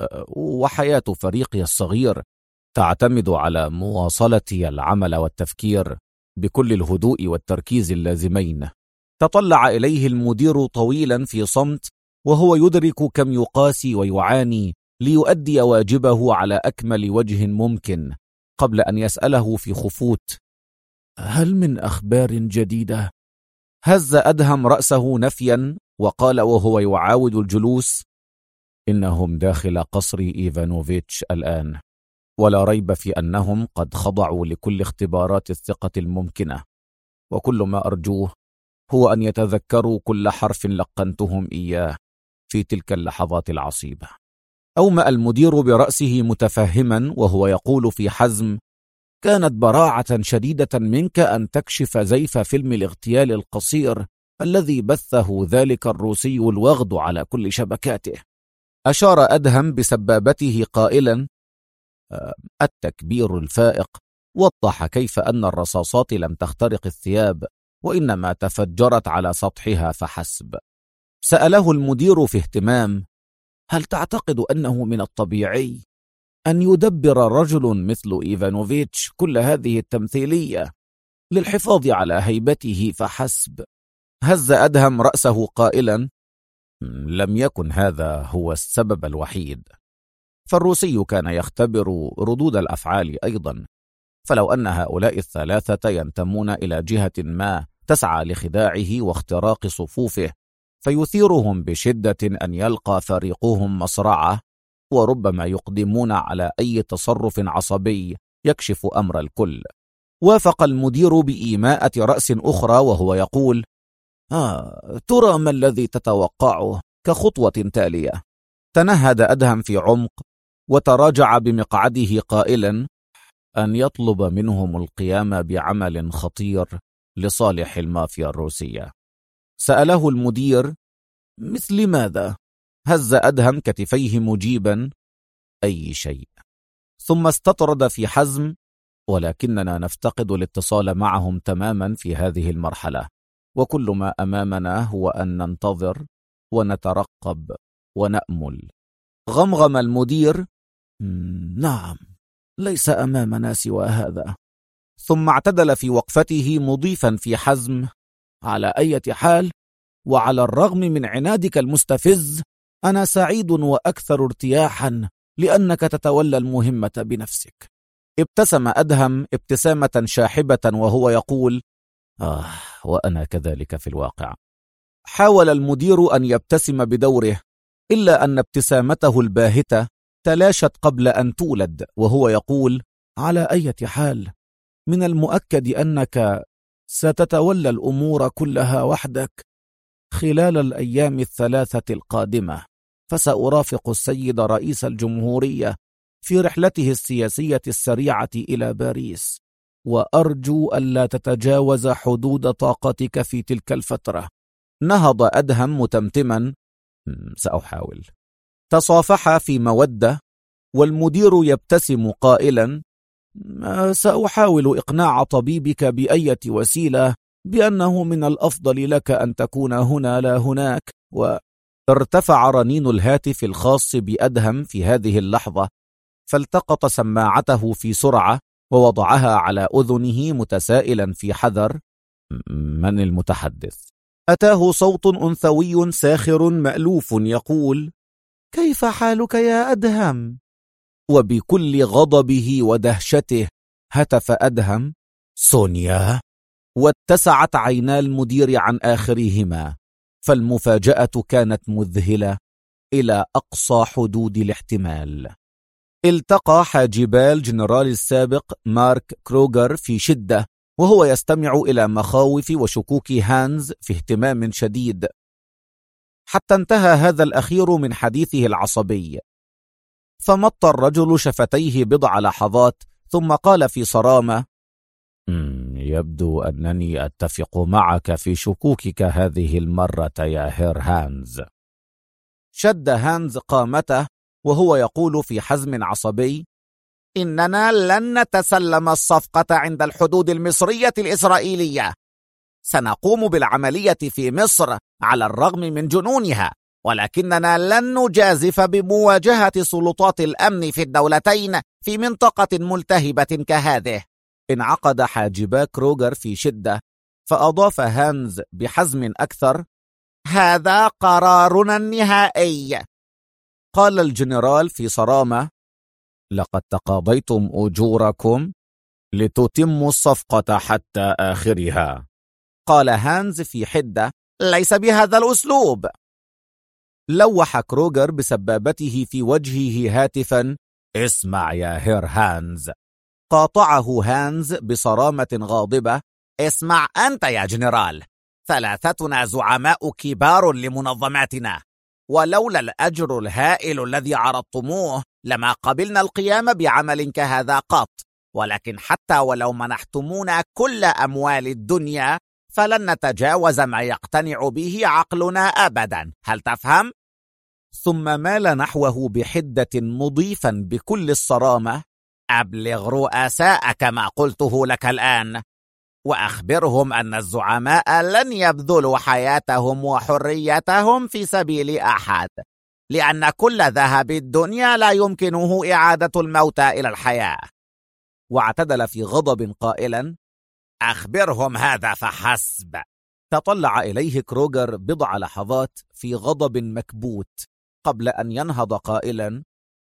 Speaker 1: وحياة فريقي الصغير تعتمد على مواصلتي العمل والتفكير بكل الهدوء والتركيز اللازمين. تطلع إليه المدير طويلا في صمت وهو يدرك كم يقاسي ويعاني ليؤدي واجبه على أكمل وجه ممكن، قبل أن يسأله في خفوت: هل من أخبار جديدة؟ هز أدهم رأسه نفيا وقال وهو يعاود الجلوس: إنهم داخل قصر إيفانوفيتش الآن، ولا ريب في أنهم قد خضعوا لكل اختبارات الثقة الممكنة، وكل ما أرجوه هو أن يتذكروا كل حرف لقنتهم إياه في تلك اللحظات العصيبة. أومأ المدير برأسه متفهما وهو يقول في حزم: كانت براعة شديدة منك أن تكشف زيف فيلم الاغتيال القصير الذي بثه ذلك الروسي الوغد على كل شبكاته. أشار أدهم بسبابته قائلا: التكبير الفائق وضح كيف أن الرصاصات لم تخترق الثياب وإنما تفجرت على سطحها فحسب. سأله المدير في اهتمام: هل تعتقد أنه من الطبيعي أن يدبر رجل مثل إيفانوفيتش كل هذه التمثيلية للحفاظ على هيبته فحسب؟ هز أدهم رأسه قائلا: لم يكن هذا هو السبب الوحيد، فالروسي كان يختبر ردود الأفعال أيضا، فلو أن هؤلاء الثلاثة ينتمون إلى جهة ما تسعى لخداعه واختراق صفوفه، فيثيرهم بشدة أن يلقى فريقهم مصرعه، وربما يقدمون على أي تصرف عصبي يكشف أمر الكل. وافق المدير بإيماءة رأس أخرى وهو يقول: ترى ما الذي تتوقعه كخطوة تالية؟ تنهد أدهم في عمق وتراجع بمقعده قائلا: أن يطلب منهم القيام بعمل خطير لصالح المافيا الروسية. سأله المدير: مثل ماذا؟ هز أدهم كتفيه مجيبا: أي شيء. ثم استطرد في حزم: ولكننا نفتقد الاتصال معهم تماما في هذه المرحلة، وكل ما أمامنا هو أن ننتظر ونترقب ونأمل. غمغم المدير: نعم، ليس أمامنا سوى هذا. ثم اعتدل في وقفته مضيفا في حزم: على أي حال، وعلى الرغم من عنادك المستفز، أنا سعيد وأكثر ارتياحا لأنك تتولى المهمة بنفسك. ابتسم أدهم ابتسامة شاحبة وهو يقول: وأنا كذلك في الواقع. حاول المدير أن يبتسم بدوره، إلا أن ابتسامته الباهتة تلاشت قبل أن تولد، وهو يقول: على أي حال، من المؤكد أنك ستتولى الأمور كلها وحدك خلال الأيام الثلاثة القادمة، فسأرافق السيد رئيس الجمهورية في رحلته السياسية السريعة إلى باريس، وأرجو ألا تتجاوز حدود طاقتك في تلك الفترة. نهض أدهم متمتما: سأحاول. تصافحا في مودة، والمدير يبتسم قائلا: سأحاول إقناع طبيبك بأية وسيلة بأنه من الأفضل لك أن تكون هنا لا هناك. وارتفع رنين الهاتف الخاص بأدهم في هذه اللحظة، فالتقط سماعته في سرعة ووضعها على أذنه متسائلا في حذر: من المتحدث؟ أتاه صوت أنثوي ساخر مألوف يقول: كيف حالك يا أدهم؟ وبكل غضبه ودهشته هتف أدهم: سونيا. واتسعت عينا المدير عن آخرهما، فالمفاجأة كانت مذهلة إلى أقصى حدود الاحتمال. التقى حاجبا الجنرال السابق مارك كروغر في شدة، وهو يستمع إلى مخاوف وشكوك هانز في اهتمام شديد، حتى انتهى هذا الأخير من حديثه العصبي. فمط الرجل شفتيه بضع لحظات، ثم قال في صرامة: يبدو أنني أتفق معك في شكوكك هذه المرة يا هير هانز. شد هانز قامته وهو يقول في حزم عصبي:
Speaker 2: إننا لن نتسلم الصفقة عند الحدود المصرية الإسرائيلية. سنقوم بالعملية في مصر على الرغم من جنونها، ولكننا لن نجازف بمواجهة سلطات الأمن في الدولتين في منطقة ملتهبة كهذه.
Speaker 1: انعقد حاجبا كروغر في شدة، فأضاف هانز بحزم أكثر:
Speaker 2: هذا قرارنا النهائي.
Speaker 1: قال الجنرال في صرامة: لقد تقاضيتم أجوركم لتتموا الصفقة حتى آخرها.
Speaker 2: قال هانز في حدة: ليس بهذا الأسلوب.
Speaker 1: لوح كروغر بسبابته في وجهه هاتفا: اسمع يا هير هانز. قاطعه هانز بصرامة غاضبة:
Speaker 2: اسمع أنت يا جنرال، ثلاثتنا زعماء كبار لمنظماتنا، ولولا الأجر الهائل الذي عرضتموه لما قبلنا القيام بعمل كهذا قط. ولكن حتى ولو منحتمونا كل أموال الدنيا فلن نتجاوز ما يقتنع به عقلنا أبدا، هل تفهم؟
Speaker 1: ثم مال نحوه بحدة مضيفا بكل الصرامة:
Speaker 2: أبلغ رؤساءك ما قلته لك الآن، وأخبرهم أن الزعماء لن يبذلوا حياتهم وحريتهم في سبيل أحد، لأن كل ذهب الدنيا لا يمكنه إعادة الموتى إلى الحياة.
Speaker 1: واعتدل في غضب قائلا:
Speaker 2: أخبرهم هذا فحسب.
Speaker 1: تطلع إليه كروغر بضع لحظات في غضب مكبوت قبل أن ينهض قائلا: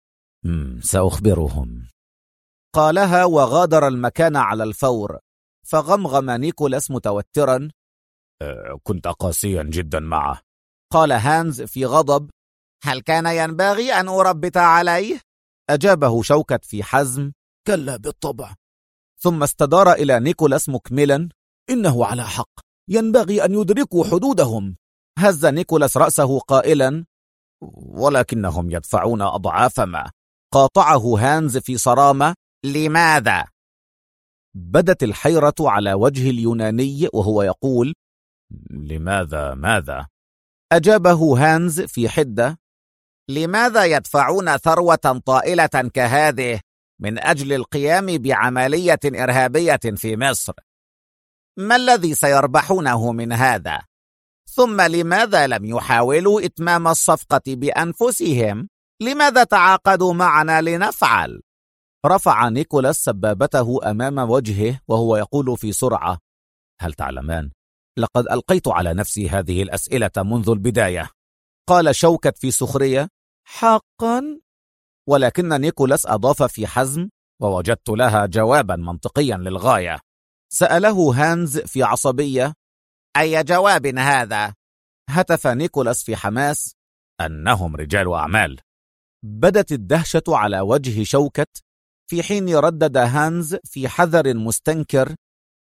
Speaker 1: سأخبرهم. قالها وغادر المكان على الفور. فغمغم نيكولاس متوترا:
Speaker 3: كنت قاسيا جدا معه.
Speaker 1: قال هانز في غضب:
Speaker 2: هل كان ينبغي أن أربط عليه؟
Speaker 1: أجابه شوكت في حزم: كلا بالطبع. ثم استدار إلى نيكولاس مكملا: إنه على حق، ينبغي أن يدركوا حدودهم. هز نيكولاس رأسه قائلا:
Speaker 3: ولكنهم يدفعون أضعاف ما.
Speaker 1: قاطعه هانز في صرامة:
Speaker 2: لماذا؟
Speaker 1: بدت الحيرة على وجه اليوناني وهو يقول:
Speaker 3: لماذا ماذا؟
Speaker 1: أجابه هانز في حدة:
Speaker 2: لماذا يدفعون ثروة طائلة كهذه من أجل القيام بعملية إرهابية في مصر؟ ما الذي سيربحونه من هذا؟ ثم لماذا لم يحاولوا إتمام الصفقة بأنفسهم؟ لماذا تعاقدوا معنا لنفعل؟
Speaker 1: رفع نيكولاس سبابته أمام وجهه وهو يقول في سرعة:
Speaker 3: هل تعلمان، لقد ألقيت على نفسي هذه الأسئلة منذ البداية.
Speaker 1: قال شوكت في سخرية: حقا؟
Speaker 3: ولكن نيكولاس أضاف في حزم: ووجدت لها جوابا منطقيا للغاية.
Speaker 1: سأله هانز في عصبية:
Speaker 2: أي جواب هذا؟
Speaker 1: هتف نيكولاس في حماس.
Speaker 3: أنهم رجال أعمال.
Speaker 1: بدت الدهشة على وجه شوكت، في حين ردد هانز في حذر مستنكر: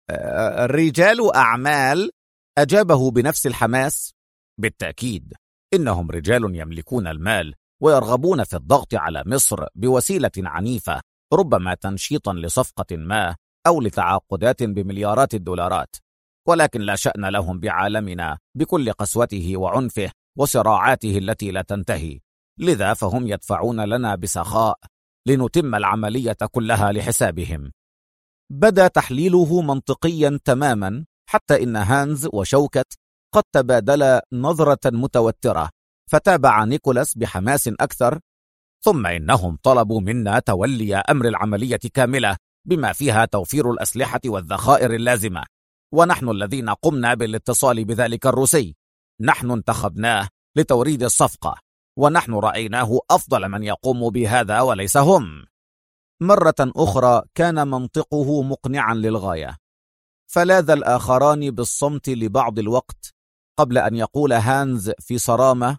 Speaker 2: رجال أعمال؟
Speaker 1: أجابه بنفس الحماس:
Speaker 3: بالتأكيد، إنهم رجال يملكون المال ويرغبون في الضغط على مصر بوسيلة عنيفة، ربما تنشيطا لصفقة ما أو لتعاقدات بمليارات الدولارات، ولكن لا شأن لهم بعالمنا بكل قسوته وعنفه وصراعاته التي لا تنتهي، لذا فهم يدفعون لنا بسخاء لنتم العملية كلها لحسابهم.
Speaker 1: بدا تحليله منطقيا تماما، حتى إن هانز وشوكت قد تبادلا نظرة متوترة، فتابع نيكولاس بحماس أكثر:
Speaker 3: ثم إنهم طلبوا منا تولي أمر العملية كاملة بما فيها توفير الأسلحة والذخائر اللازمة، ونحن الذين قمنا بالاتصال بذلك الروسي. نحن انتخبناه لتوريد الصفقة، ونحن رأيناه أفضل من يقوم بهذا وليس هم.
Speaker 1: مرة أخرى كان منطقه مقنعا للغاية، فلاذ الآخران بالصمت لبعض الوقت قبل أن يقول هانز في صرامة: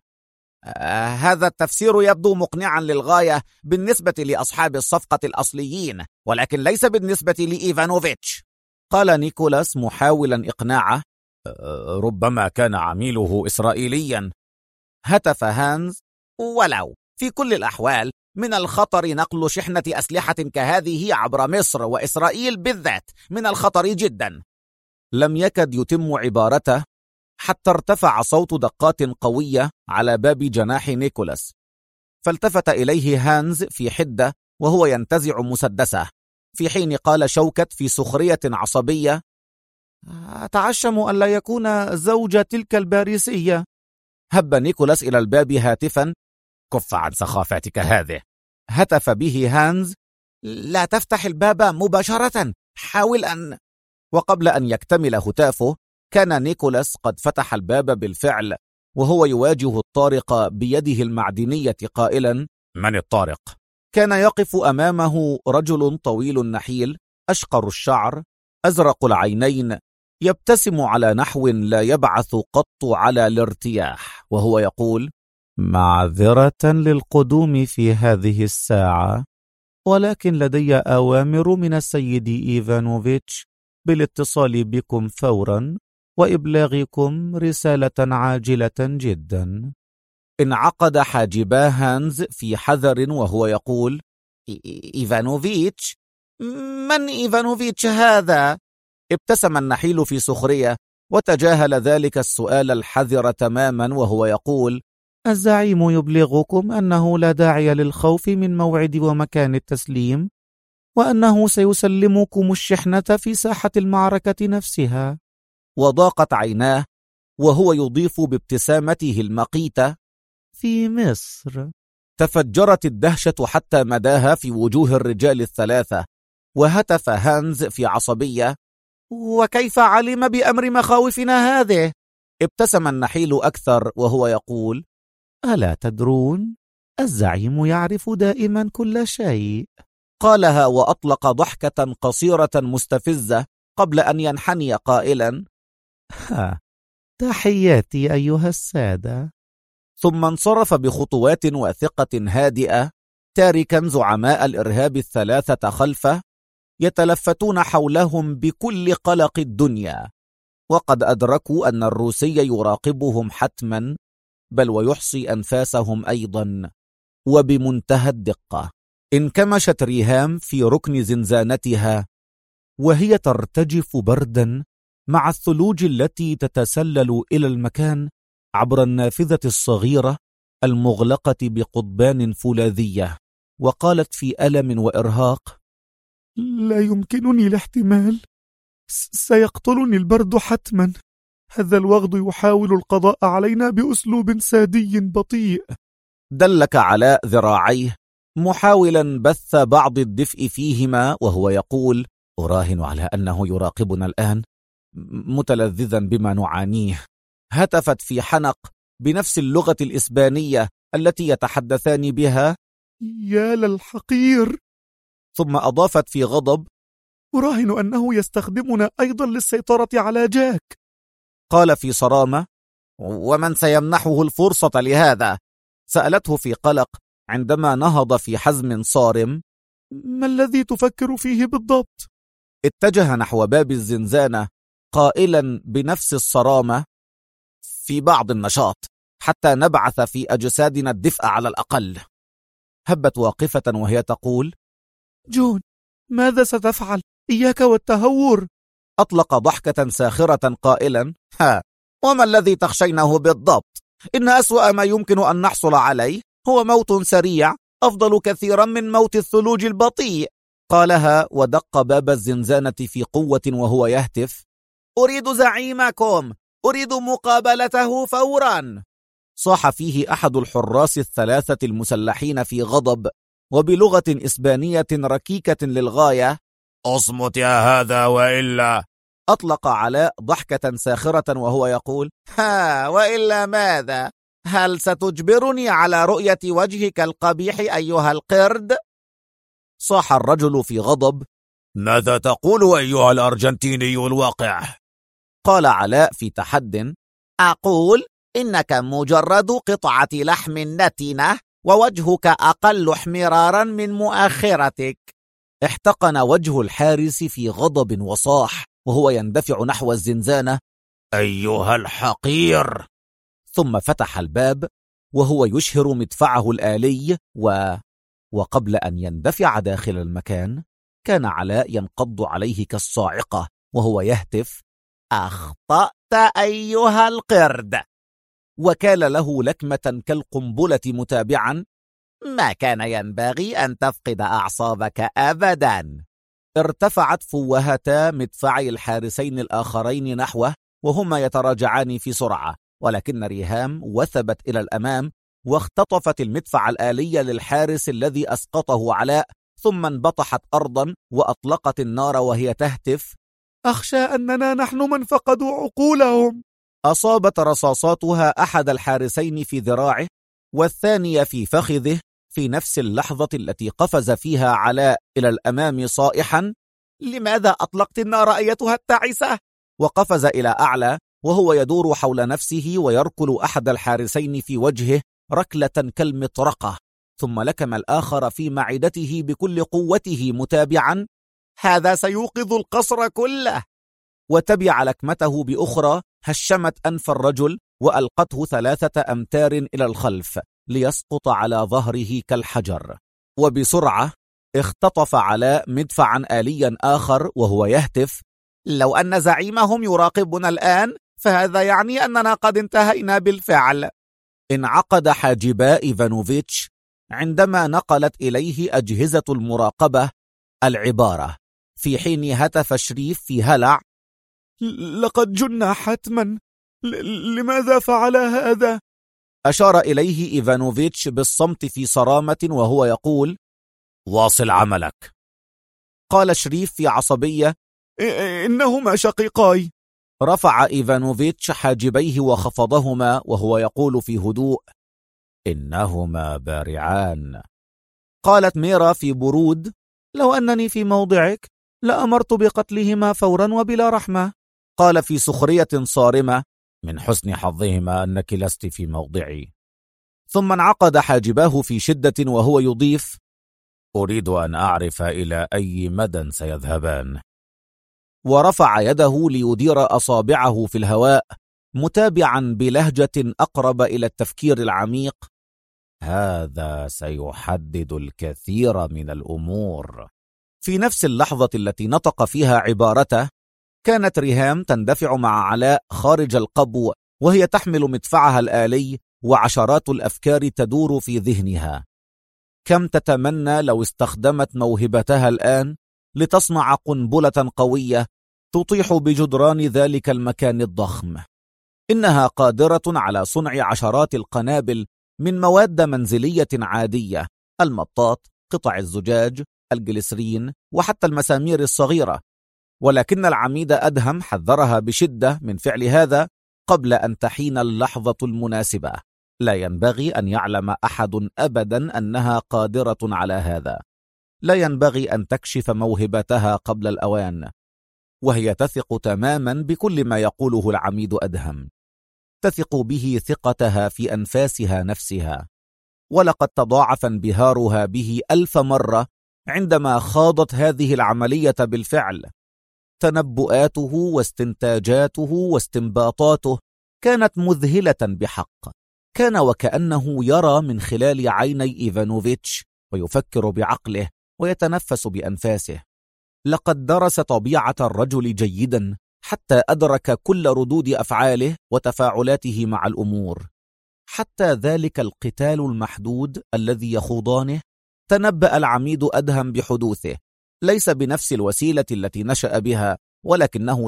Speaker 2: هذا التفسير يبدو مقنعا للغاية بالنسبة لأصحاب الصفقة الأصليين، ولكن ليس بالنسبة لإيفانوفيتش.
Speaker 1: قال نيكولاس محاولا إقناعه:
Speaker 3: ربما كان عميله إسرائيليا.
Speaker 1: هتف هانز:
Speaker 2: ولو في كل الأحوال من الخطر نقل شحنة أسلحة كهذه عبر مصر وإسرائيل بالذات، من الخطر جدا.
Speaker 1: لم يكد يتم عبارته حتى ارتفع صوت دقات قوية على باب جناح نيكولاس، فالتفت إليه هانز في حدة وهو ينتزع مسدسه، في حين قال شوكت في سخرية عصبية:
Speaker 4: أتعشم أن لا يكون زوج تلك الباريسية.
Speaker 1: هب نيكولاس إلى الباب هاتفا:
Speaker 3: كف عن سخافتك هذه.
Speaker 1: هتف به هانز:
Speaker 2: لا تفتح الباب مباشرة، حاول أن...
Speaker 1: وقبل أن يكتمل هتافه كان نيكولاس قد فتح الباب بالفعل، وهو يواجه الطارق بيده المعدنية قائلا:
Speaker 3: من الطارق؟
Speaker 1: كان يقف أمامه رجل طويل نحيل، أشقر الشعر، أزرق العينين، يبتسم على نحو لا يبعث قط على الارتياح، وهو يقول:
Speaker 4: معذرة للقدوم في هذه الساعة، ولكن لدي أوامر من السيد إيفانوفيتش بالاتصال بكم فورا وإبلاغكم رسالة عاجلة جدا.
Speaker 1: انعقد حاجبا هانز في حذر وهو يقول:
Speaker 2: إيفانوفيتش؟ من إيفانوفيتش هذا؟
Speaker 1: ابتسم النحيل في سخرية وتجاهل ذلك السؤال الحذر تماما وهو يقول:
Speaker 4: الزعيم يبلغكم أنه لا داعي للخوف من موعد ومكان التسليم، وأنه سيسلمكم الشحنة في ساحة المعركة نفسها.
Speaker 1: وضاقت عيناه وهو يضيف بابتسامته المقيتة:
Speaker 4: في مصر.
Speaker 1: تفجرت الدهشة حتى مداها في وجوه الرجال الثلاثة، وهتف هانز في عصبية:
Speaker 2: وكيف علم بأمر مخاوفنا هذه؟
Speaker 1: ابتسم النحيل أكثر وهو يقول:
Speaker 4: ألا تدرون؟ الزعيم يعرف دائما كل شيء.
Speaker 1: قالها وأطلق ضحكة قصيرة مستفزة قبل أن ينحني قائلا:
Speaker 4: تحياتي أيها السادة.
Speaker 1: ثم انصرف بخطوات واثقة هادئة، تاركا زعماء الإرهاب الثلاثة خلفه يتلفتون حولهم بكل قلق الدنيا، وقد أدركوا أن الروسي يراقبهم حتما، بل ويحصي أنفاسهم أيضا وبمنتهى الدقة. انكمشت ريهام في ركن زنزانتها وهي ترتجف بردا مع الثلوج التي تتسلل إلى المكان عبر النافذة الصغيرة المغلقة بقضبان فولاذية، وقالت في ألم وإرهاق:
Speaker 4: لا يمكنني الاحتمال، سيقتلني البرد حتما. هذا الوغد يحاول القضاء علينا بأسلوب سادي بطيء.
Speaker 1: دلك علاء ذراعيه محاولا بث بعض الدفء فيهما وهو يقول: أراهن على أنه يراقبنا الآن، متلذذا بما نعانيه. هتفت في حنق بنفس اللغة الإسبانية التي يتحدثان بها:
Speaker 4: يا للحقير.
Speaker 1: ثم أضافت في غضب:
Speaker 4: أراهن أنه يستخدمنا أيضا للسيطرة على جاك.
Speaker 2: قال في صرامة: ومن سيمنحه الفرصة لهذا؟ سألته في قلق عندما نهض في حزم صارم:
Speaker 4: ما الذي تفكر فيه بالضبط؟
Speaker 2: اتجه نحو باب الزنزانة قائلا بنفس الصرامة: في بعض النشاط حتى نبعث في أجسادنا الدفء على الأقل. هبت واقفة وهي تقول:
Speaker 4: جون، ماذا ستفعل؟ إياك والتهور.
Speaker 2: أطلق ضحكة ساخرة قائلا: وما الذي تخشينه بالضبط؟ إن أسوأ ما يمكن أن نحصل عليه هو موت سريع أفضل كثيرا من موت الثلوج البطيء. قالها ودق باب الزنزانة في قوة وهو يهتف: أريد زعيمكم، أريد مقابلته فورا. صاح فيه أحد الحراس الثلاثة المسلحين في غضب وبلغة إسبانية ركيكة للغاية:
Speaker 3: اصمت يا هذا وإلا.
Speaker 2: أطلق علاء ضحكة ساخرة وهو يقول: وإلا ماذا؟ هل ستجبرني على رؤية وجهك القبيح أيها القرد؟ صاح الرجل في غضب:
Speaker 3: ماذا تقول أيها الأرجنتيني الواقع؟
Speaker 2: قال علاء في تحد: أقول إنك مجرد قطعة لحم نتنة ووجهك أقل احمرارا من مؤخرتك. احتقن وجه الحارس في غضب وصاح وهو يندفع نحو الزنزانة:
Speaker 3: أيها الحقير.
Speaker 2: ثم فتح الباب وهو يشهر مدفعه الآلي وقبل أن يندفع داخل المكان كان علاء ينقض عليه كالصاعقة وهو يهتف: أخطأت أيها القرد. وكال له لكمة كالقنبلة متابعا: ما كان ينبغي أن تفقد أعصابك أبدا. ارتفعت فوهتا مدفعي الحارسين الآخرين نحوه وهما يتراجعان في سرعة، ولكن ريهام وثبت إلى الأمام واختطفت المدفع الآلي للحارس الذي أسقطه علاء، ثم انبطحت أرضا وأطلقت النار وهي تهتف:
Speaker 4: أخشى أننا نحن من فقدوا عقولهم.
Speaker 2: أصابت رصاصاتها أحد الحارسين في ذراعه والثانية في فخذه في نفس اللحظة التي قفز فيها علاء إلى الأمام صائحا: لماذا أطلقت النار أيتها التعسة؟ وقفز إلى أعلى وهو يدور حول نفسه ويركل أحد الحارسين في وجهه ركلة كالمطرقة، ثم لكم الآخر في معدته بكل قوته متابعا: هذا سيوقظ القصر كله. وتبع لكمته بأخرى هشمت أنف الرجل وألقته 3 أمتار إلى الخلف ليسقط على ظهره كالحجر. وبسرعة اختطف علاء مدفعا آليا آخر وهو يهتف: لو أن زعيمهم يراقبنا الآن فهذا يعني أننا قد انتهينا بالفعل. انعقد حاجبا إيفانوفيتش عندما نقلت إليه أجهزة المراقبة العبارة، في حين هتف شريف في هلع:
Speaker 4: لقد جن حتما، لماذا فعل هذا؟
Speaker 2: أشار إليه إيفانوفيتش بالصمت في صرامة وهو يقول:
Speaker 3: واصل عملك.
Speaker 2: قال شريف في عصبية:
Speaker 4: إنهما شقيقاي.
Speaker 2: رفع إيفانوفيتش حاجبيه وخفضهما وهو يقول في هدوء:
Speaker 3: إنهما بارعان.
Speaker 2: قالت ميرا في برود: لو أنني في موضعك لأمرت بقتلهما فورا وبلا رحمة. قال في سخرية صارمة:
Speaker 3: من حسن حظهما أنك لست في موضعي.
Speaker 2: ثم انعقد حاجباه في شدة وهو يضيف:
Speaker 3: أريد أن أعرف إلى أي مدى سيذهبان.
Speaker 2: ورفع يده ليدير أصابعه في الهواء متابعا بلهجة أقرب إلى التفكير العميق:
Speaker 3: هذا سيحدد الكثير من الأمور.
Speaker 2: في نفس اللحظة التي نطق فيها عبارته كانت ريهام تندفع مع علاء خارج القبو وهي تحمل مدفعها الآلي وعشرات الأفكار تدور في ذهنها. كم تتمنى لو استخدمت موهبتها الآن لتصنع قنبلة قوية تطيح بجدران ذلك المكان الضخم. إنها قادرة على صنع عشرات القنابل من مواد منزلية عادية: المطاط، قطع الزجاج، الجليسرين، وحتى المسامير الصغيرة. ولكن العميد أدهم حذرها بشدة من فعل هذا قبل أن تحين اللحظة المناسبة. لا ينبغي أن يعلم أحد أبدا أنها قادرة على هذا. لا ينبغي أن تكشف موهبتها قبل الأوان.
Speaker 1: وهي تثق تماما بكل ما يقوله العميد أدهم، تثق به ثقتها في أنفاسها نفسها، ولقد تضاعف انبهارها به 1000 مرة عندما خاضت هذه العملية بالفعل. تنبؤاته واستنتاجاته واستنباطاته كانت مذهلة بحق. كان وكأنه يرى من خلال عيني إيفانوفيتش ويفكر بعقله ويتنفس بأنفاسه. لقد درس طبيعة الرجل جيدا حتى أدرك كل ردود أفعاله وتفاعلاته مع الأمور. حتى ذلك القتال المحدود الذي يخوضانه تنبأ العميد أدهم بحدوثه، ليس بنفس الوسيلة التي نشأ بها، ولكنه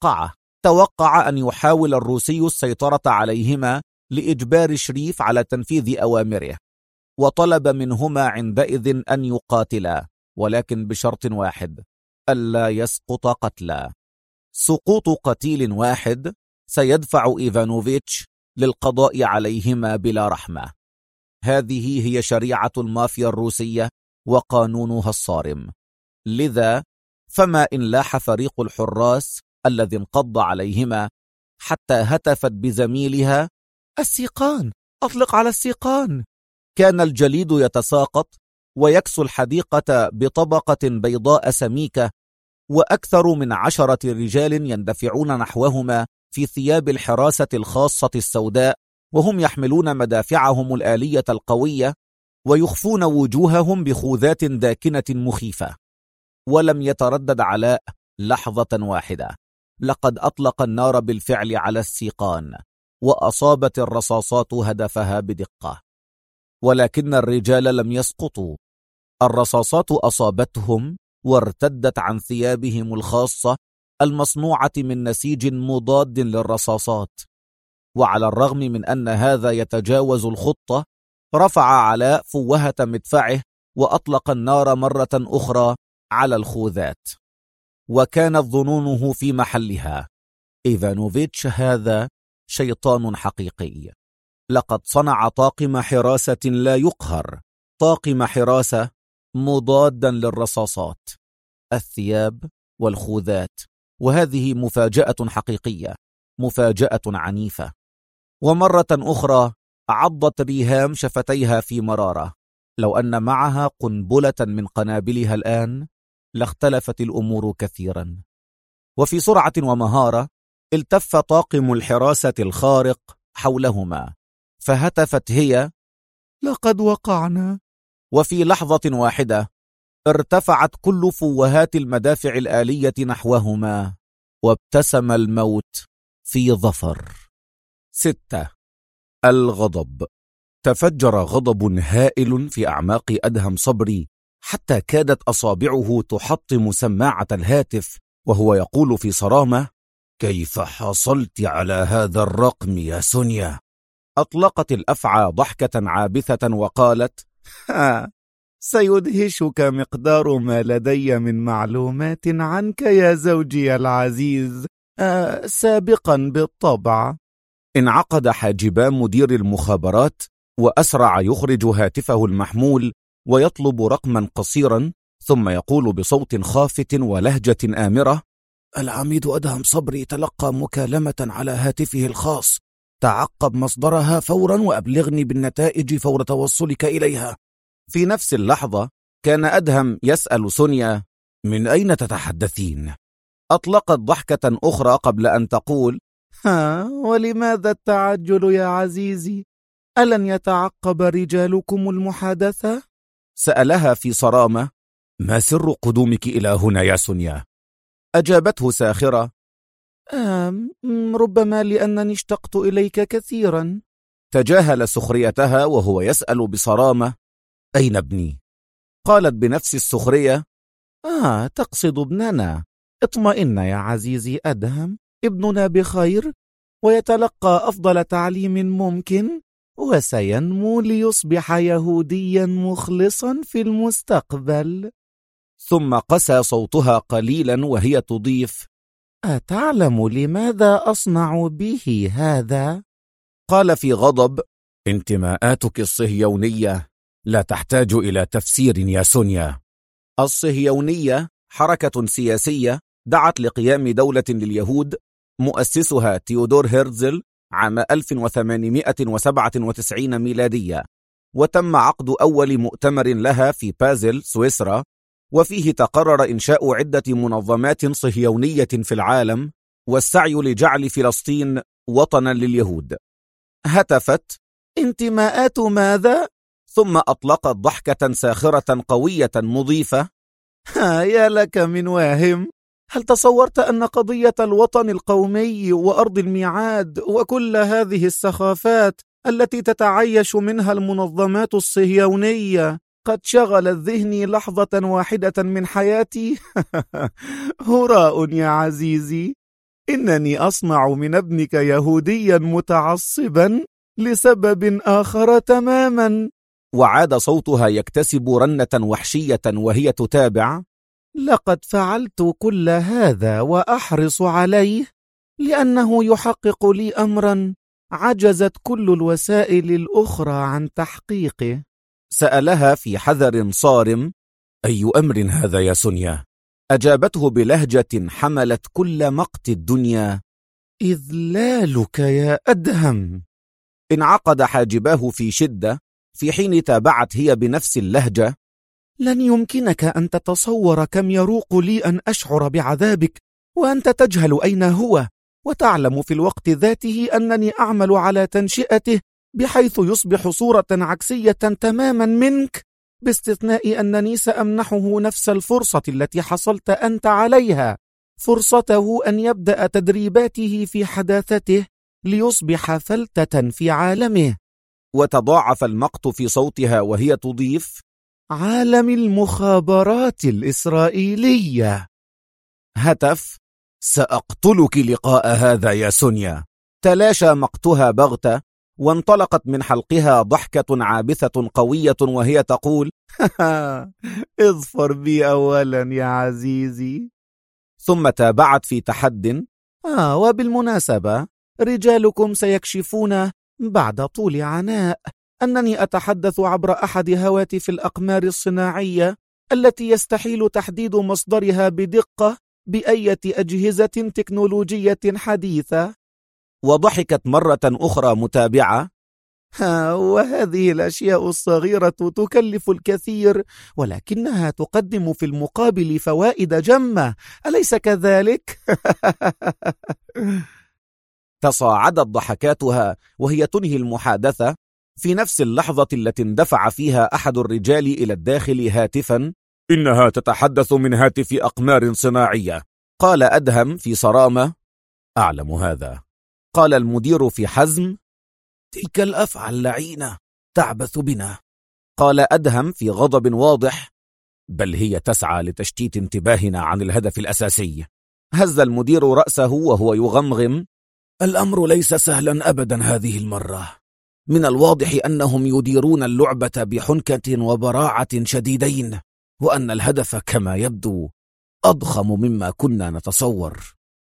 Speaker 1: توقع أن يحاول الروسي السيطرة عليهما لإجبار شريف على تنفيذ أوامره، وطلب منهما عندئذ أن يقاتلا، ولكن بشرط واحد: ألا يسقط قتلا. سقوط قتيل واحد سيدفع إيفانوفيتش للقضاء عليهما بلا رحمة. هذه هي شريعة المافيا الروسية وقانونها الصارم. لذا فما إن لاح فريق الحراس الذي انقض عليهما حتى هتفت بزميلها: السيقان، أطلق على السيقان. كان الجليد يتساقط ويكسو الحديقة بطبقة بيضاء سميكة، وأكثر من 10 رجال يندفعون نحوهما في ثياب الحراسة الخاصة السوداء، وهم يحملون مدافعهم الآلية القوية ويخفون وجوههم بخوذات داكنة مخيفة. ولم يتردد علاء لحظة واحدة، لقد أطلق النار بالفعل على السيقان، وأصابت الرصاصات هدفها بدقة. ولكن الرجال لم يسقطوا، الرصاصات أصابتهم وارتدت عن ثيابهم الخاصة المصنوعة من نسيج مضاد للرصاصات. وعلى الرغم من أن هذا يتجاوز الخطة، رفع علاء فوهة مدفعه وأطلق النار مرة أخرى على الخوذات، وكانت ظنونه في محلها. إيفانوفيتش هذا شيطان حقيقي، لقد صنع طاقم حراسة لا يقهر، طاقم حراسة مضادا للرصاصات، الثياب والخوذات. وهذه مفاجأة حقيقية، مفاجأة عنيفة. ومرة أخرى عضت ريهام شفتيها في مرارة. لو أن معها قنبلة من قنابلها الآن لاختلفت الأمور كثيرا. وفي سرعة ومهارة التف طاقم الحراسة الخارق حولهما، فهتفت هي:
Speaker 4: لقد وقعنا.
Speaker 1: وفي لحظة واحدة ارتفعت كل فوهات المدافع الآلية نحوهما، وابتسم الموت في ظفر. 6. الغضب. تفجر غضب هائل في أعماق أدهم صبري، حتى كادت أصابعه تحطم سماعة الهاتف وهو يقول في صرامة: كيف حصلت على هذا الرقم يا سونيا؟ أطلقت الأفعى ضحكة عابثة وقالت:
Speaker 4: سيدهشك مقدار ما لدي من معلومات عنك يا زوجي العزيز، سابقا بالطبع.
Speaker 1: انعقد حاجبا مدير المخابرات، وأسرع يخرج هاتفه المحمول ويطلب رقما قصيرا، ثم يقول بصوت خافت ولهجة آمرة: العميد أدهم صبري تلقى مكالمة على هاتفه الخاص، تعقب مصدرها فورا وأبلغني بالنتائج فور توصلك إليها. في نفس اللحظة كان أدهم يسأل سونيا: من أين تتحدثين؟ أطلقت ضحكة أخرى قبل أن تقول:
Speaker 4: ولماذا التعجل يا عزيزي؟ ألن يتعقب رجالكم المحادثة؟
Speaker 1: سألها في صرامة: ما سر قدومك إلى هنا يا سونيا؟ أجابته ساخرة:
Speaker 4: ربما لأنني اشتقت إليك كثيرا.
Speaker 1: تجاهل سخريتها وهو يسأل بصرامة: أين ابني؟ قالت بنفس السخرية:
Speaker 4: تقصد ابننا. اطمئن يا عزيزي أدهم، ابننا بخير ويتلقى أفضل تعليم ممكن، وسينمو ليصبح يهوديا مخلصا في المستقبل.
Speaker 1: ثم قسى صوتها قليلا وهي تضيف:
Speaker 4: أتعلم لماذا أصنع به هذا؟
Speaker 1: قال في غضب: انتماءاتك الصهيونية لا تحتاج إلى تفسير يا سونيا. الصهيونية حركة سياسية دعت لقيام دولة لليهود مؤسسها تيودور هيرتزل عام 1897 ميلادية، وتم عقد أول مؤتمر لها في بازل سويسرا، وفيه تقرر إنشاء عدة منظمات صهيونية في العالم والسعي لجعل فلسطين وطنا لليهود. هتفت: انتماءات ماذا؟ ثم أطلقت ضحكة ساخرة قوية مضيفة: يا لك من واهم، هل تصورت أن قضية الوطن القومي وأرض الميعاد وكل هذه السخافات التي تتعيش منها المنظمات الصهيونية قد شغلت ذهني لحظة واحدة من حياتي؟ هراء يا عزيزي، إنني أصنع من ابنك يهوديا متعصبا لسبب آخر تماما. وعاد صوتها يكتسب رنة وحشية وهي تتابع: لقد فعلت كل هذا وأحرص عليه لأنه يحقق لي أمرا عجزت كل الوسائل الأخرى عن تحقيقه. سألها في حذر صارم: أي أمر هذا يا سونيا؟ أجابته بلهجة حملت كل مقت الدنيا: إذلالك يا أدهم. انعقد حاجباه في شدة، في حين تابعت هي بنفس اللهجة: لن يمكنك أن تتصور كم يروق لي أن أشعر بعذابك وأنت تجهل أين هو، وتعلم في الوقت ذاته أنني أعمل على تنشئته بحيث يصبح صورة عكسية تماما منك، باستثناء أنني سأمنحه نفس الفرصة التي حصلت أنت عليها، فرصته أن يبدأ تدريباته في حداثته ليصبح فلتة في عالمه. وتضاعف المقت في صوتها وهي تضيف: عالم المخابرات الإسرائيلية. هتف: سأقتلك لقاء هذا يا سونيا. تلاشى مقتها بغتة، وانطلقت من حلقها ضحكة عابثة قوية وهي تقول: اظفر بي أولا يا عزيزي. ثم تابعت في تحد: وبالمناسبة رجالكم سيكشفون بعد طول عناء أنني أتحدث عبر أحد هواتف الأقمار الصناعية التي يستحيل تحديد مصدرها بدقة بأية أجهزة تكنولوجية حديثة. وضحكت مرة أخرى متابعة: وهذه الأشياء الصغيرة تكلف الكثير ولكنها تقدم في المقابل فوائد جمة، أليس كذلك؟ تصاعدت ضحكاتها وهي تنهي المحادثة، في نفس اللحظة التي اندفع فيها أحد الرجال إلى الداخل هاتفا: إنها تتحدث من هاتف أقمار صناعية. قال أدهم في صرامة: أعلم هذا. قال المدير في حزم: تلك الأفعى اللعينة تعبث بنا. قال أدهم في غضب واضح: بل هي تسعى لتشتيت انتباهنا عن الهدف الأساسي. هز المدير رأسه وهو يغمغم: الأمر ليس سهلا أبدا هذه المرة. من الواضح أنهم يديرون اللعبة بحنكة وبراعة شديدين، وأن الهدف كما يبدو أضخم مما كنا نتصور.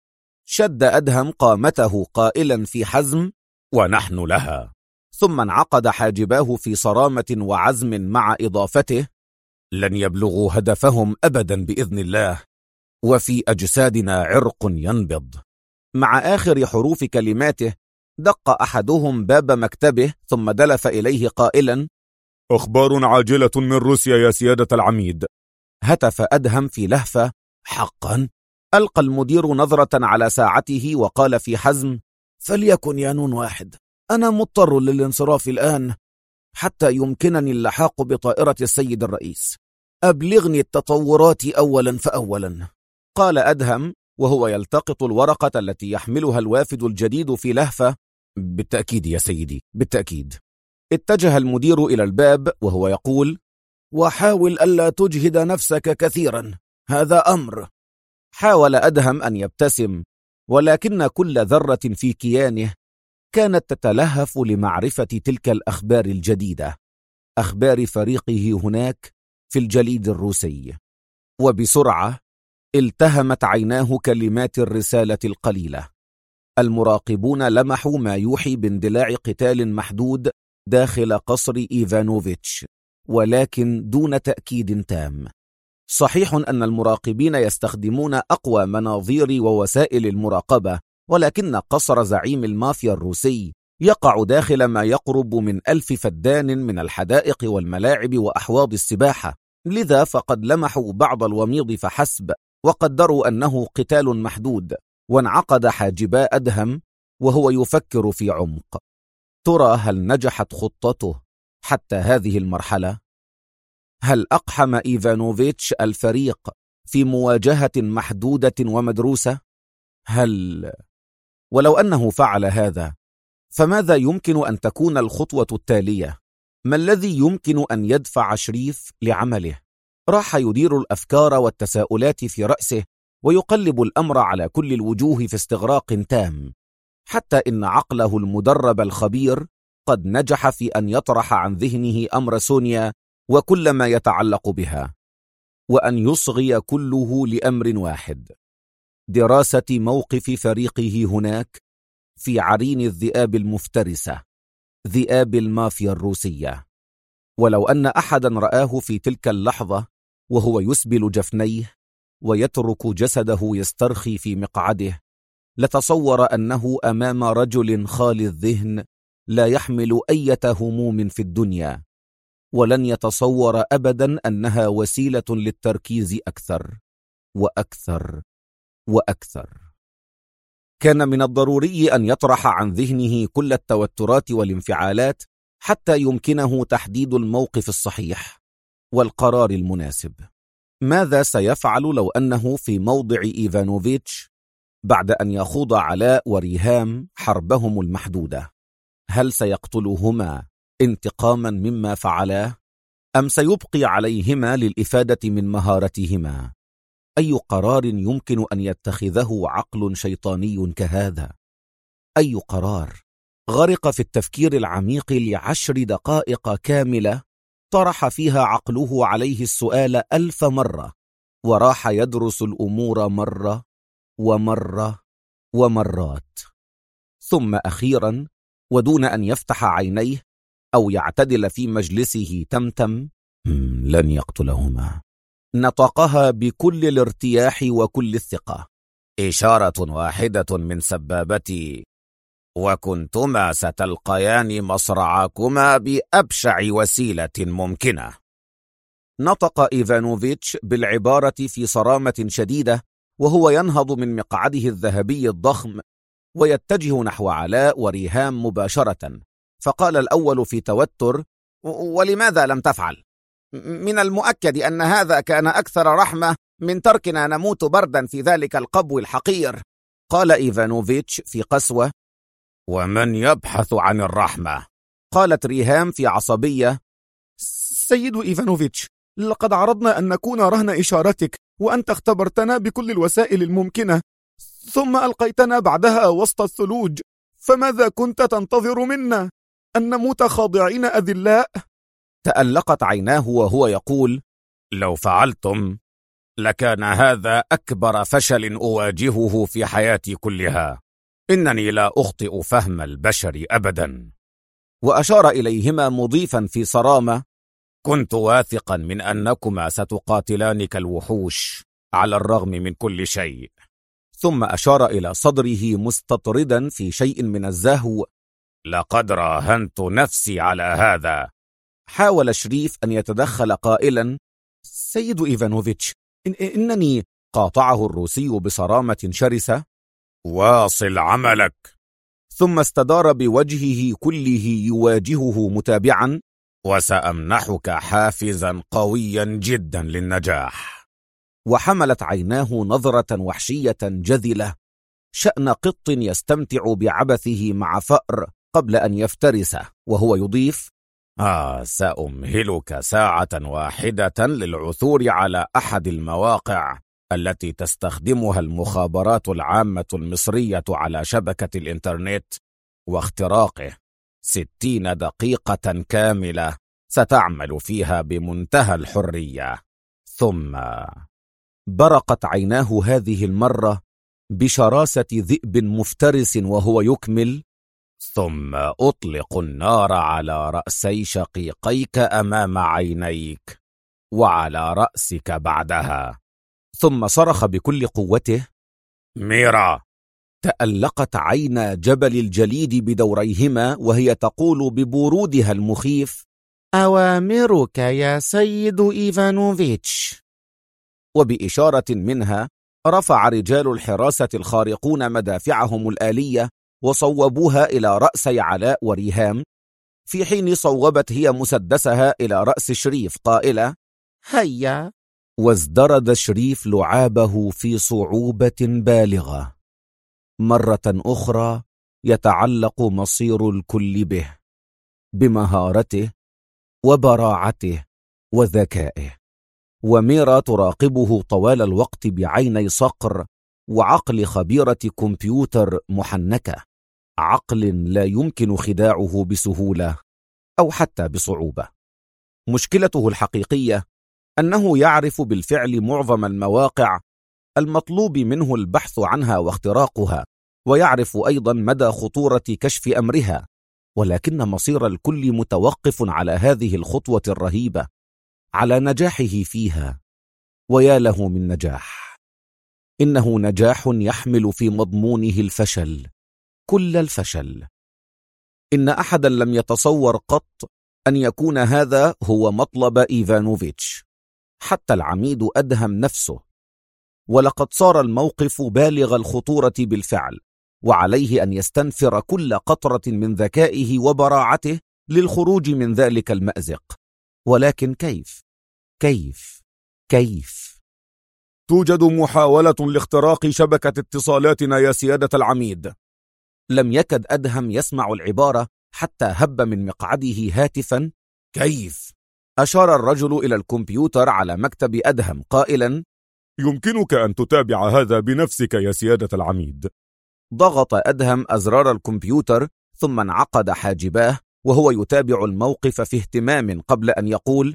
Speaker 1: شد أدهم قامته قائلا في حزم: ونحن لها. ثم انعقد حاجباه في صرامة وعزم مع إضافته: لن يبلغوا هدفهم أبدا بإذن الله، وفي أجسادنا عرق ينبض. مع آخر حروف كلماته دق أحدهم باب مكتبه ثم دلف إليه قائلا: أخبار عاجلة من روسيا يا سيادة العميد. هتف أدهم في لهفة: حقا؟ ألقى المدير نظرة على ساعته وقال في حزم: فليكن يا نون واحد، أنا مضطر للانصراف الآن حتى يمكنني اللحاق بطائرة السيد الرئيس. أبلغني التطورات أولا فأولا. قال أدهم وهو يلتقط الورقة التي يحملها الوافد الجديد في لهفة: بالتأكيد يا سيدي، بالتأكيد. اتجه المدير إلى الباب وهو يقول: وحاول ألا تجهد نفسك كثيرا، هذا أمر. حاول أدهم أن يبتسم، ولكن كل ذرة في كيانه كانت تتلهف لمعرفة تلك الأخبار الجديدة، أخبار فريقه هناك في الجليد الروسي. وبسرعة التهمت عيناه كلمات الرسالة القليلة. المراقبون لمحوا ما يوحي باندلاع قتال محدود داخل قصر إيفانوفيتش، ولكن دون تأكيد تام. صحيح أن المراقبين يستخدمون أقوى مناظير ووسائل المراقبة، ولكن قصر زعيم المافيا الروسي يقع داخل ما يقرب من 1000 فدان من الحدائق والملاعب وأحواض السباحة، لذا فقد لمحوا بعض الوميض فحسب، وقدروا أنه قتال محدود، وانعقد حاجبا أدهم وهو يفكر في عمق. ترى هل نجحت خطته حتى هذه المرحلة؟ هل أقحم إيفانوفيتش الفريق في مواجهة محدودة ومدروسة؟ ولو أنه فعل هذا، فماذا يمكن أن تكون الخطوة التالية؟ ما الذي يمكن أن يدفع شريف لعمله؟ راح يدير الأفكار والتساؤلات في رأسه، ويقلب الأمر على كل الوجوه في استغراق تام، حتى إن عقله المدرب الخبير قد نجح في أن يطرح عن ذهنه أمر سونيا وكل ما يتعلق بها، وأن يصغي كله لأمر واحد: دراسة موقف فريقه هناك في عرين الذئاب المفترسة، ذئاب المافيا الروسية. ولو أن أحدا رآه في تلك اللحظة وهو يسبل جفنيه ويترك جسده يسترخي في مقعده، لتصور أنه أمام رجل خالي الذهن لا يحمل أي هموم في الدنيا، ولن يتصور أبدا أنها وسيلة للتركيز أكثر وأكثر وأكثر. كان من الضروري أن يطرح عن ذهنه كل التوترات والانفعالات حتى يمكنه تحديد الموقف الصحيح والقرار المناسب. ماذا سيفعل لو أنه في موضع إيفانوفيتش بعد أن يخوض علاء وريهام حربهم المحدودة؟ هل سيقتلهما انتقاما مما فعلاه، أم سيبقي عليهما للإفادة من مهارتهما؟ أي قرار يمكن أن يتخذه عقل شيطاني كهذا؟ أي قرار؟ غرق في التفكير العميق ل10 دقائق كاملة، طرح فيها عقله عليه السؤال 1000 مرة، وراح يدرس الأمور مرة ومرة ومرات، ثم أخيرا ودون أن يفتح عينيه أو يعتدل في مجلسه تمتم: لن يقتلهما. نطقها بكل الارتياح وكل الثقة:
Speaker 3: إشارة واحدة من سبابتي وكنتما ستلقيان مصرعكما بأبشع وسيلة ممكنة.
Speaker 1: نطق إيفانوفيتش بالعبارة في صرامة شديدة، وهو ينهض من مقعده الذهبي الضخم ويتجه نحو علاء وريهام مباشرة. فقال الأول في توتر: ولماذا لم تفعل؟ من المؤكد أن هذا كان أكثر رحمة من تركنا نموت بردا في ذلك القبو الحقير. قال إيفانوفيتش في قسوة:
Speaker 3: ومن يبحث عن الرحمة؟
Speaker 1: قالت ريهام في عصبية:
Speaker 4: سيد إيفانوفيتش، لقد عرضنا أن نكون رهن إشارتك، وأنت اختبرتنا بكل الوسائل الممكنة، ثم ألقيتنا بعدها وسط الثلوج، فماذا كنت تنتظر منا؟ أن نموت خاضعين أذلاء؟
Speaker 1: تألقت عيناه وهو يقول:
Speaker 3: لو فعلتم لكان هذا أكبر فشل أواجهه في حياتي كلها. إنني لا أخطئ فهم البشر أبدا.
Speaker 1: وأشار إليهما مضيفا في صرامة:
Speaker 3: كنت واثقا من أنكما ستقاتلان كالوحوش على الرغم من كل شيء.
Speaker 1: ثم أشار إلى صدره مستطردا في شيء من الزهو:
Speaker 3: لقد راهنت نفسي على هذا.
Speaker 1: حاول شريف أن يتدخل قائلا: سيد إيفانوفيتش، إنني قاطعه الروسي بصرامة شرسة:
Speaker 3: واصل عملك.
Speaker 1: ثم استدار بوجهه كله يواجهه متابعا:
Speaker 3: وسأمنحك حافزا قويا جدا للنجاح.
Speaker 1: وحملت عيناه نظرة وحشية جذلة، شأن قط يستمتع بعبثه مع فأر قبل أن يفترسه، وهو يضيف:
Speaker 3: سأمهلك ساعة واحدة للعثور على أحد المواقع التي تستخدمها المخابرات العامة المصرية على شبكة الإنترنت واختراقه. 60 دقيقة كاملة ستعمل فيها بمنتهى الحرية. ثم
Speaker 1: برقت عيناه هذه المرة بشراسة ذئب مفترس وهو يكمل:
Speaker 3: ثم أطلق النار على رأسي شقيقيك أمام عينيك وعلى رأسك بعدها.
Speaker 1: ثم صرخ بكل قوته:
Speaker 3: ميرا!
Speaker 1: تألقت عينا جبل الجليد بدوريهما وهي تقول ببرودها المخيف:
Speaker 2: أوامرك يا سيد إيفانوفيتش.
Speaker 1: وبإشارة منها رفع رجال الحراسة الخارقون مدافعهم الآلية وصوبوها إلى رأسي علاء وريهام، في حين صوبت هي مسدسها إلى رأس شريف قائلة:
Speaker 2: هيا.
Speaker 1: وازدرد شريف لعابه في صعوبة بالغة. مرة أخرى يتعلق مصير الكل به، بمهارته وبراعته وذكائه. وميرا تراقبه طوال الوقت بعيني صقر وعقل خبيرة كمبيوتر محنكة، عقل لا يمكن خداعه بسهولة أو حتى بصعوبة. مشكلته الحقيقية أنه يعرف بالفعل معظم المواقع المطلوب منه البحث عنها واختراقها، ويعرف أيضا مدى خطورة كشف أمرها، ولكن مصير الكل متوقف على هذه الخطوة الرهيبة، على نجاحه فيها. ويا له من نجاح! إنه نجاح يحمل في مضمونه الفشل، كل الفشل. إن أحدا لم يتصور قط أن يكون هذا هو مطلب إيفانوفيتش، حتى العميد أدهم نفسه. ولقد صار الموقف بالغ الخطورة بالفعل، وعليه أن يستنفر كل قطرة من ذكائه وبراعته للخروج من ذلك المأزق. ولكن كيف؟ كيف؟ كيف؟
Speaker 4: توجد محاولة لاختراق شبكة اتصالاتنا يا سيادة العميد.
Speaker 1: لم يكد أدهم يسمع العبارة حتى هب من مقعده هاتفا:
Speaker 3: كيف؟
Speaker 1: أشار الرجل إلى الكمبيوتر على مكتب أدهم قائلا:
Speaker 4: يمكنك أن تتابع هذا بنفسك يا سيادة العميد.
Speaker 1: ضغط أدهم أزرار الكمبيوتر ثم انعقد حاجباه وهو يتابع الموقف في اهتمام قبل أن يقول: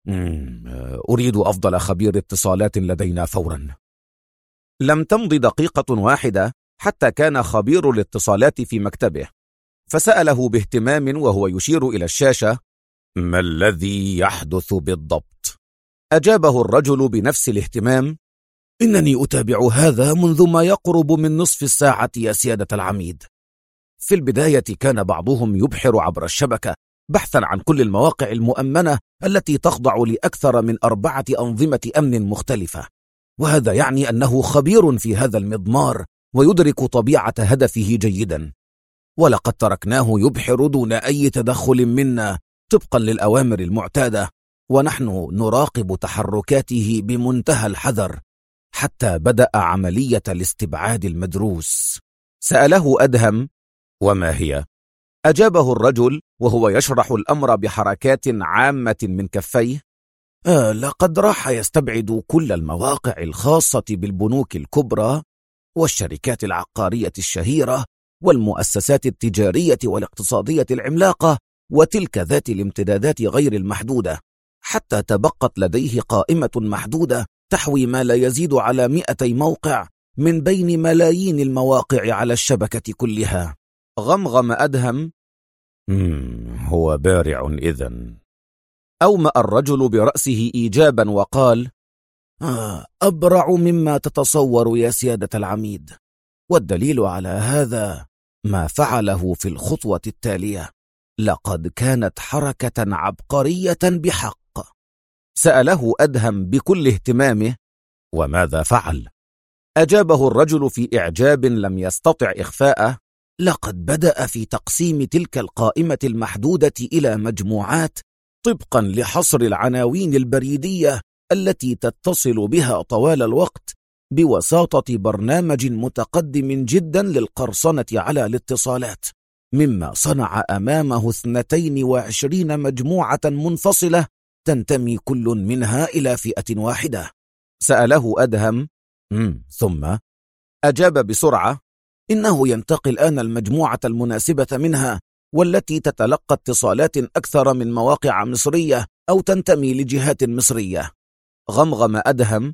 Speaker 3: أريد أفضل خبير اتصالات لدينا فورا.
Speaker 1: لم تمض دقيقة واحدة حتى كان خبير الاتصالات في مكتبه، فسأله باهتمام وهو يشير إلى الشاشة:
Speaker 3: ما الذي يحدث بالضبط؟
Speaker 1: أجابه الرجل بنفس الاهتمام:
Speaker 3: إنني أتابع هذا منذ ما يقرب من نصف الساعة يا سيادة العميد.
Speaker 1: في البداية كان بعضهم يبحر عبر الشبكة بحثا عن كل المواقع المؤمنة التي تخضع لأكثر من 4 أنظمة أمن مختلفة، وهذا يعني أنه خبير في هذا المضمار ويدرك طبيعة هدفه جيدا. ولقد تركناه يبحر دون أي تدخل منا طبقا للأوامر المعتادة، ونحن نراقب تحركاته بمنتهى الحذر حتى بدأ عملية الاستبعاد المدروس. سأله أدهم:
Speaker 3: وما هي؟
Speaker 1: أجابه الرجل وهو يشرح الأمر بحركات عامة من كفيه:
Speaker 3: لقد راح يستبعد كل المواقع الخاصة بالبنوك الكبرى والشركات العقارية الشهيرة والمؤسسات التجارية والاقتصادية العملاقة وتلك ذات الامتدادات غير المحدودة، حتى تبقت لديه قائمة محدودة تحوي ما لا يزيد على 200 موقع من بين ملايين المواقع على الشبكة كلها.
Speaker 1: غمغم أدهم:
Speaker 3: هو بارع إذن.
Speaker 1: أومأ الرجل برأسه إيجابا وقال:
Speaker 3: أبرع مما تتصور يا سيادة العميد، والدليل على هذا ما فعله في الخطوة التالية. لقد كانت حركة عبقرية بحق.
Speaker 1: سأله أدهم بكل اهتمامه:
Speaker 3: وماذا فعل؟
Speaker 1: أجابه الرجل في إعجاب لم يستطع إخفاءه:
Speaker 3: لقد بدأ في تقسيم تلك القائمة المحدودة إلى مجموعات طبقا لحصر العناوين البريدية التي تتصل بها طوال الوقت بواسطة برنامج متقدم جدا للقرصنة على الاتصالات، مما صنع أمامه 22 مجموعة منفصلة تنتمي كل منها إلى فئة واحدة.
Speaker 1: سأله أدهم:
Speaker 3: ثم؟
Speaker 1: أجاب بسرعة:
Speaker 3: إنه ينتقي الآن المجموعة المناسبة منها والتي تتلقى اتصالات أكثر من مواقع مصرية أو تنتمي لجهات مصرية.
Speaker 1: غمغم أدهم: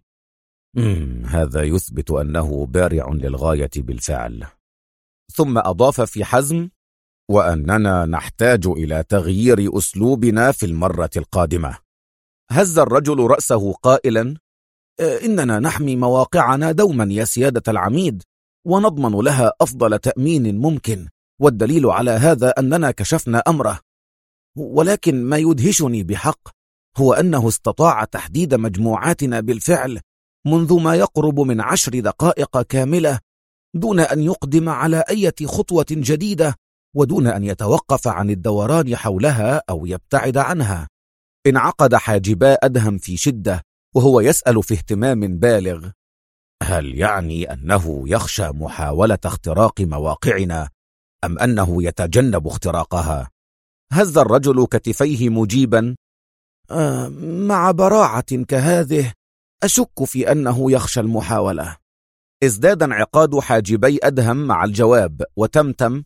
Speaker 3: هذا يثبت أنه بارع للغاية بالفعل.
Speaker 1: ثم أضاف في حزم:
Speaker 3: وأننا نحتاج إلى تغيير أسلوبنا في المرة القادمة.
Speaker 1: هز الرجل رأسه قائلا: إننا نحمي مواقعنا دوما يا سيادة العميد، ونضمن لها أفضل تأمين ممكن، والدليل على هذا أننا كشفنا أمره. ولكن ما يدهشني بحق هو أنه استطاع تحديد مجموعاتنا بالفعل منذ ما يقرب من 10 دقائق كاملة، دون أن يقدم على أي خطوة جديدة، ودون أن يتوقف عن الدوران حولها أو يبتعد عنها. انعقد حاجبا أدهم في شدة وهو يسأل في اهتمام بالغ: هل يعني أنه يخشى محاولة اختراق مواقعنا، أم أنه يتجنب اختراقها؟ هز الرجل كتفيه مجيبا: مع براعة كهذه أشك في أنه يخشى المحاولة. ازداد انعقاد حاجبي أدهم مع الجواب وتمتم: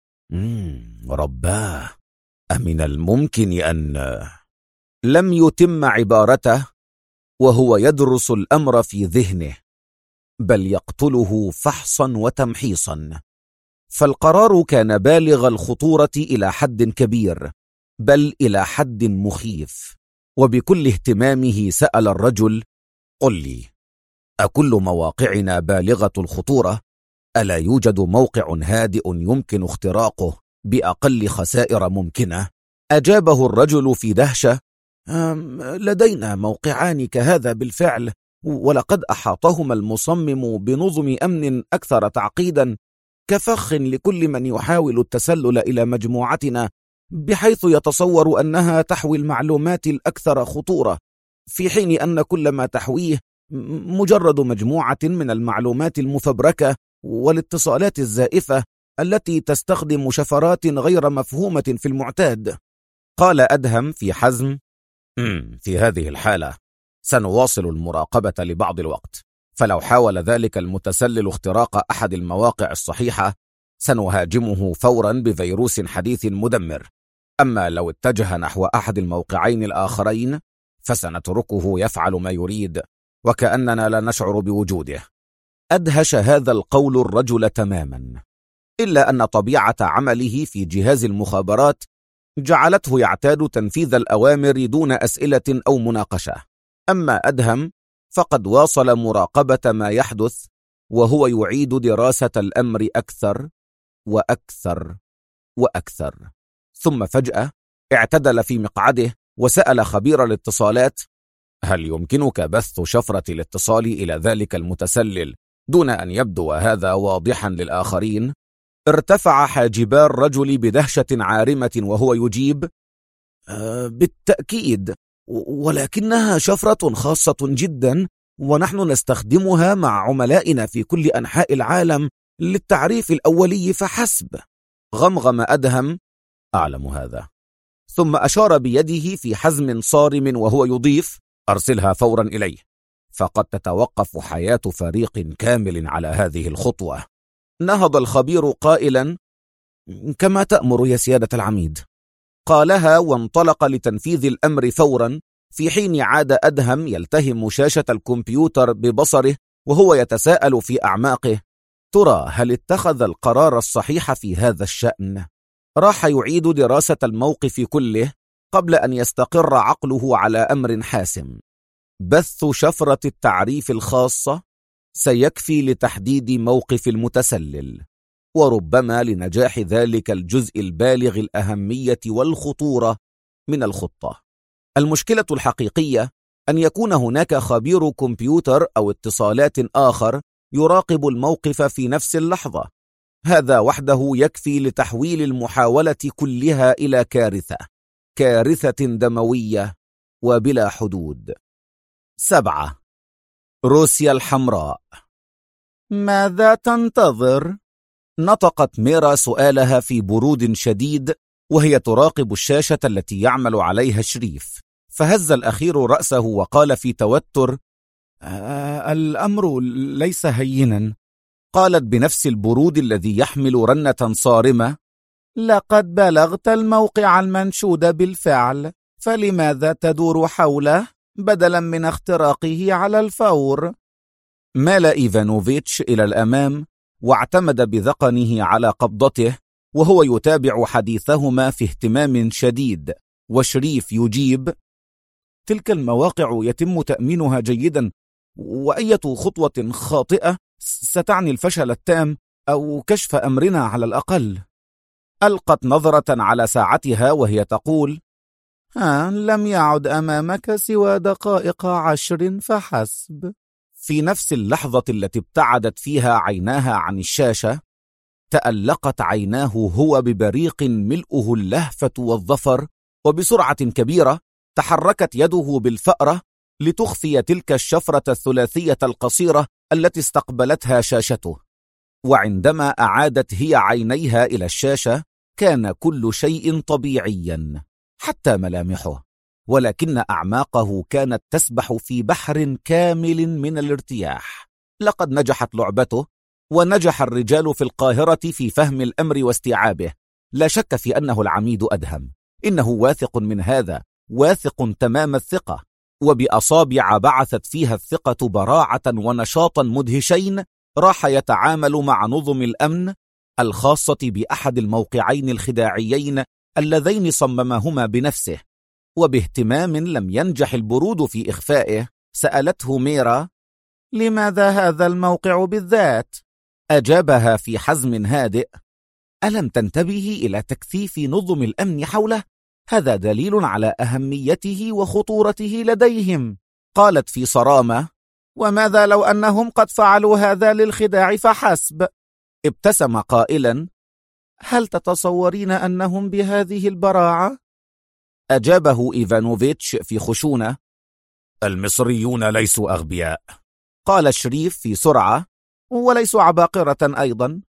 Speaker 1: رباه، أمن الممكن أن... لم يتم عبارته وهو يدرس الأمر في ذهنه، بل يقتله فحصا وتمحيصا. فالقرار كان بالغ الخطورة إلى حد كبير، بل إلى حد مخيف. وبكل اهتمامه سأل الرجل: قل لي، أكل مواقعنا بالغة الخطورة؟ ألا يوجد موقع هادئ يمكن اختراقه بأقل خسائر ممكنة؟ أجابه الرجل في دهشة: لدينا موقعان كهذا بالفعل، ولقد أحاطهما المصمم بنظم أمن أكثر تعقيدا، كفخ لكل من يحاول التسلل إلى مجموعتنا، بحيث يتصور أنها تحوي المعلومات الأكثر خطورة، في حين أن كل ما تحويه مجرد مجموعة من المعلومات المفبركة والاتصالات الزائفة التي تستخدم شفرات غير مفهومة في المعتاد. قال أدهم في حزم: في هذه الحالة سنواصل المراقبة لبعض الوقت، فلو حاول ذلك المتسلل اختراق أحد المواقع الصحيحة سنهاجمه فورا بفيروس حديث مدمر، أما لو اتجه نحو أحد الموقعين الآخرين فسنتركه يفعل ما يريد وكأننا لا نشعر بوجوده. أدهش هذا القول الرجل تماما، إلا أن طبيعة عمله في جهاز المخابرات جعلته يعتاد تنفيذ الأوامر دون أسئلة أو مناقشة. أما أدهم فقد واصل مراقبة ما يحدث، وهو يعيد دراسة الأمر أكثر وأكثر وأكثر. ثم فجأة اعتدل في مقعده وسأل خبير الاتصالات: هل يمكنك بث شفرة الاتصال إلى ذلك المتسلل دون أن يبدو هذا واضحا للآخرين؟ ارتفع حاجبا الرجل بدهشة عارمة وهو يجيب: بالتأكيد، ولكنها شفرة خاصة جدا، ونحن نستخدمها مع عملائنا في كل أنحاء العالم للتعريف الأولي فحسب. غمغم أدهم: أعلم هذا. ثم أشار بيده في حزم صارم وهو يضيف: أرسلها فورا إليه، فقد تتوقف حياة فريق كامل على هذه الخطوة. نهض الخبير قائلا: كما تأمر يا سيادة العميد. قالها وانطلق لتنفيذ الأمر فورا، في حين عاد أدهم يلتهم شاشة الكمبيوتر ببصره وهو يتساءل في أعماقه: ترى هل اتخذ القرار الصحيح في هذا الشأن؟ راح يعيد دراسة الموقف كله قبل أن يستقر عقله على أمر حاسم: بث شفرة التعريف الخاصة سيكفي لتحديد موقف المتسلل، وربما لنجاح ذلك الجزء البالغ الأهمية والخطورة من الخطة. المشكلة الحقيقية أن يكون هناك خبير كمبيوتر أو اتصالات آخر يراقب الموقف في نفس اللحظة. هذا وحده يكفي لتحويل المحاولة كلها إلى كارثة دموية وبلا حدود. 7. روسيا الحمراء. ماذا تنتظر؟ نطقت ميرا سؤالها في برود شديد وهي تراقب الشاشة التي يعمل عليها شريف، فهز الأخير رأسه وقال في توتر: الأمر ليس هينا. قالت بنفس البرود الذي يحمل رنة صارمة: لقد بلغت الموقع المنشود بالفعل، فلماذا تدور حوله بدلا من اختراقه على الفور؟ مال إيفانوفيتش إلى الأمام واعتمد بذقنه على قبضته وهو يتابع حديثهما في اهتمام شديد، وشريف يجيب: تلك المواقع يتم تأمينها جيدا، وأية خطوة خاطئة ستعني الفشل التام أو كشف أمرنا على الأقل. ألقت نظرة على ساعتها وهي تقول: لم يعد أمامك سوى دقائق 10 فحسب. في نفس اللحظة التي ابتعدت فيها عيناها عن الشاشة، تألقت عيناه هو ببريق ملؤه اللهفة والظفر، وبسرعة كبيرة تحركت يده بالفأرة لتخفي تلك الشفرة الثلاثية القصيرة التي استقبلتها شاشته. وعندما أعادت هي عينيها إلى الشاشة كان كل شيء طبيعيا حتى ملامحه، ولكن أعماقه كانت تسبح في بحر كامل من الارتياح. لقد نجحت لعبته، ونجح الرجال في القاهرة في فهم الأمر واستيعابه. لا شك في أنه العميد أدهم، إنه واثق من هذا، واثق تمام الثقة، وبأصابع بعثت فيها الثقة براعة ونشاطا مدهشين. راح يتعامل مع نظم الأمن الخاصة بأحد الموقعين الخداعيين اللذين صممهما بنفسه، وباهتمام لم ينجح البرود في إخفائه سألته ميرا: لماذا هذا الموقع بالذات؟ أجابها في حزم هادئ: ألم تنتبهي إلى تكثيف نظم الأمن حوله؟ هذا دليل على أهميته وخطورته لديهم. قالت في صرامة: وماذا لو أنهم قد فعلوا هذا للخداع فحسب؟ ابتسم قائلا: هل تتصورين أنهم بهذه البراعة؟ أجابه إيفانوفيتش في خشونة:
Speaker 3: المصريون ليسوا أغبياء.
Speaker 1: قال شريف في سرعة: وليسوا عباقرة أيضا.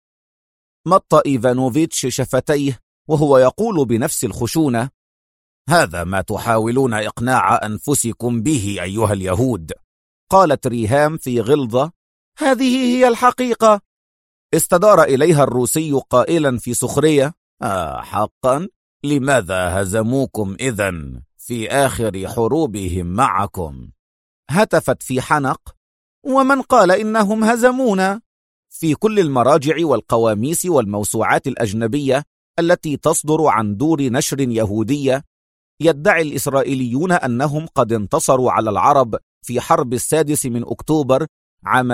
Speaker 1: مط إيفانوفيتش شفتيه وهو يقول بنفس الخشونة:
Speaker 3: هذا ما تحاولون إقناع أنفسكم به أيها اليهود.
Speaker 1: قالت ريهام في غلظة: هذه هي الحقيقة. استدار إليها الروسي قائلا في سخرية:
Speaker 3: حقا؟ لماذا هزموكم إذن في آخر حروبهم معكم؟
Speaker 1: هتفت في حنق: ومن قال إنهم هزمونا؟ في كل المراجع والقواميس والموسوعات الأجنبية التي تصدر عن دور نشر يهودية يدعي الإسرائيليون أنهم قد انتصروا على العرب في حرب 6 أكتوبر عام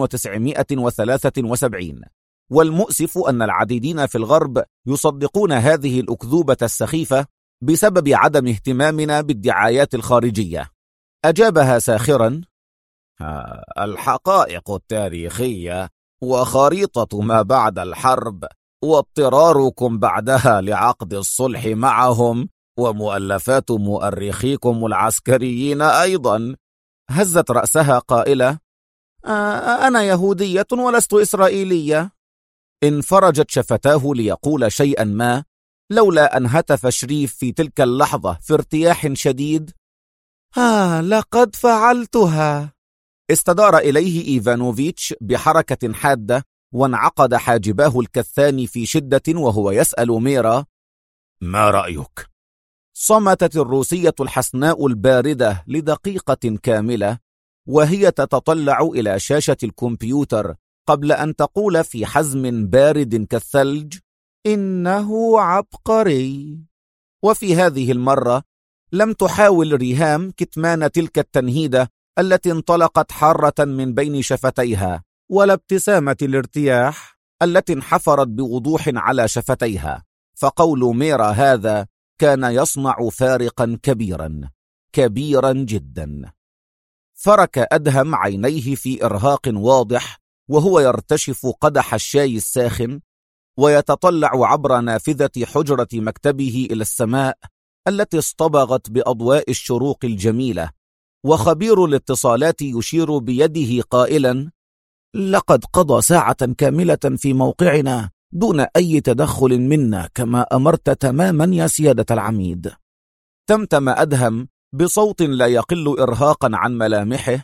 Speaker 1: 1973. والمؤسف أن العديدين في الغرب يصدقون هذه الأكذوبة السخيفة بسبب عدم اهتمامنا بالدعايات الخارجية. أجابها ساخرا:
Speaker 3: الحقائق التاريخية وخريطة ما بعد الحرب واضطراركم بعدها لعقد الصلح معهم ومؤلفات مؤرخيكم العسكريين أيضا.
Speaker 1: هزت رأسها قائلة: أنا يهودية ولست إسرائيلية. انفرجت شفتاه ليقول شيئا ما، لولا أن هتف شريف في تلك اللحظة في ارتياح شديد: لقد فعلتها. استدار إليه إيفانوفيتش بحركة حادة، وانعقد حاجباه الكثان في شدة وهو يسأل ميرا:
Speaker 3: ما رأيك؟
Speaker 1: صمتت الروسية الحسناء الباردة لدقيقة كاملة وهي تتطلع إلى شاشة الكمبيوتر قبل أن تقول في حزم بارد كالثلج: إنه عبقري. وفي هذه المرة لم تحاول ريهام كتمان تلك التنهيدة التي انطلقت حارة من بين شفتيها، ولا ابتسامة الارتياح التي انحفرت بوضوح على شفتيها. فقول ميرا هذا كان يصنع فارقا كبيرا جدا. فرك أدهم عينيه في إرهاق واضح وهو يرتشف قدح الشاي الساخن، ويتطلع عبر نافذة حجرة مكتبه إلى السماء التي اصطبغت بأضواء الشروق الجميلة. وخبير الاتصالات يشير بيده قائلا: لقد قضى ساعة كاملة في موقعنا دون أي تدخل منا كما أمرت تماما يا سيادة العميد. تمتم أدهم بصوت لا يقل إرهاقا عن ملامحه: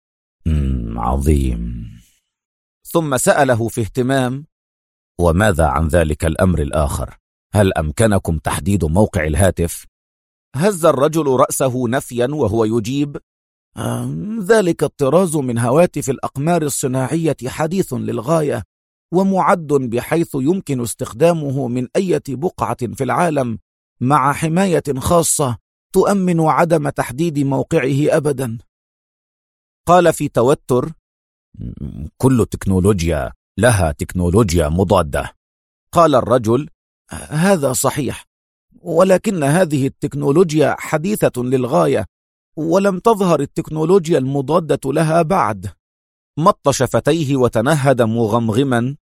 Speaker 3: عظيم.
Speaker 1: ثم سأله في اهتمام:
Speaker 3: وماذا عن ذلك الأمر الآخر؟ هل أمكنكم تحديد موقع الهاتف؟
Speaker 1: هز الرجل رأسه نفيا وهو يجيب: ذلك الطراز من هواتف الأقمار الصناعية حديث للغاية، ومعد بحيث يمكن استخدامه من أي بقعة في العالم مع حماية خاصة،
Speaker 2: تؤمن عدم تحديد موقعه أبدا.
Speaker 1: قال في توتر: كل تكنولوجيا لها تكنولوجيا مضادة.
Speaker 2: قال الرجل: هذا صحيح، ولكن هذه التكنولوجيا حديثة للغاية، ولم تظهر التكنولوجيا المضادة لها بعد.
Speaker 1: مط شفتيه وتنهد مغمغما: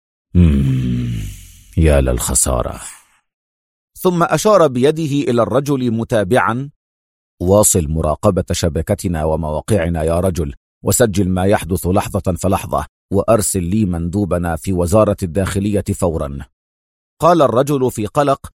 Speaker 1: يا للخسارة.
Speaker 2: ثم أشار بيده إلى الرجل متابعا:
Speaker 1: واصل مراقبة شبكتنا ومواقعنا يا رجل، وسجل ما يحدث لحظة فلحظة، وأرسل لي مندوبنا في وزارة الداخلية فورا.
Speaker 2: قال الرجل في قلق: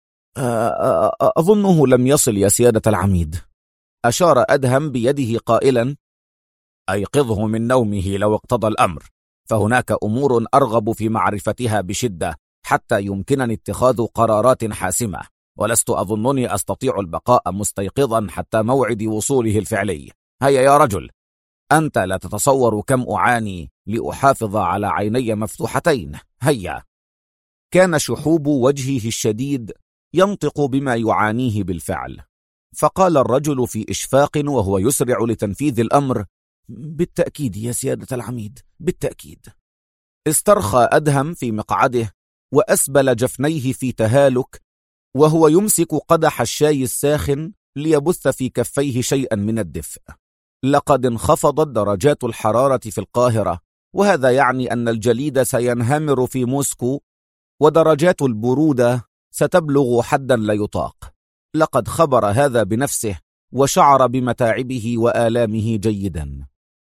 Speaker 2: أظنه لم يصل يا سيادة العميد. أشار أدهم بيده قائلا:
Speaker 3: أيقظه من نومه لو اقتضى الأمر، فهناك أمور أرغب في معرفتها بشدة حتى يمكنني اتخاذ قرارات حاسمة، ولست أظنني أستطيع البقاء مستيقظا حتى موعد وصوله الفعلي. هيا يا رجل، أنت لا تتصور كم أعاني لأحافظ على عيني مفتوحتين. هيا.
Speaker 2: كان شحوب وجهه الشديد ينطق بما يعانيه بالفعل، فقال الرجل في إشفاق وهو يسرع لتنفيذ الأمر: بالتأكيد يا سيادة العميد، بالتأكيد. استرخى أدهم في مقعده وأسبل جفنيه في تهالك، وهو يمسك قدح الشاي الساخن ليبث في كفيه شيئا من الدفء. لقد انخفضت درجات الحرارة في القاهرة، وهذا يعني أن الجليد سينهمر في موسكو، ودرجات البرودة ستبلغ حدا لا يطاق. لقد خبر هذا بنفسه وشعر بمتاعبه وآلامه جيدا.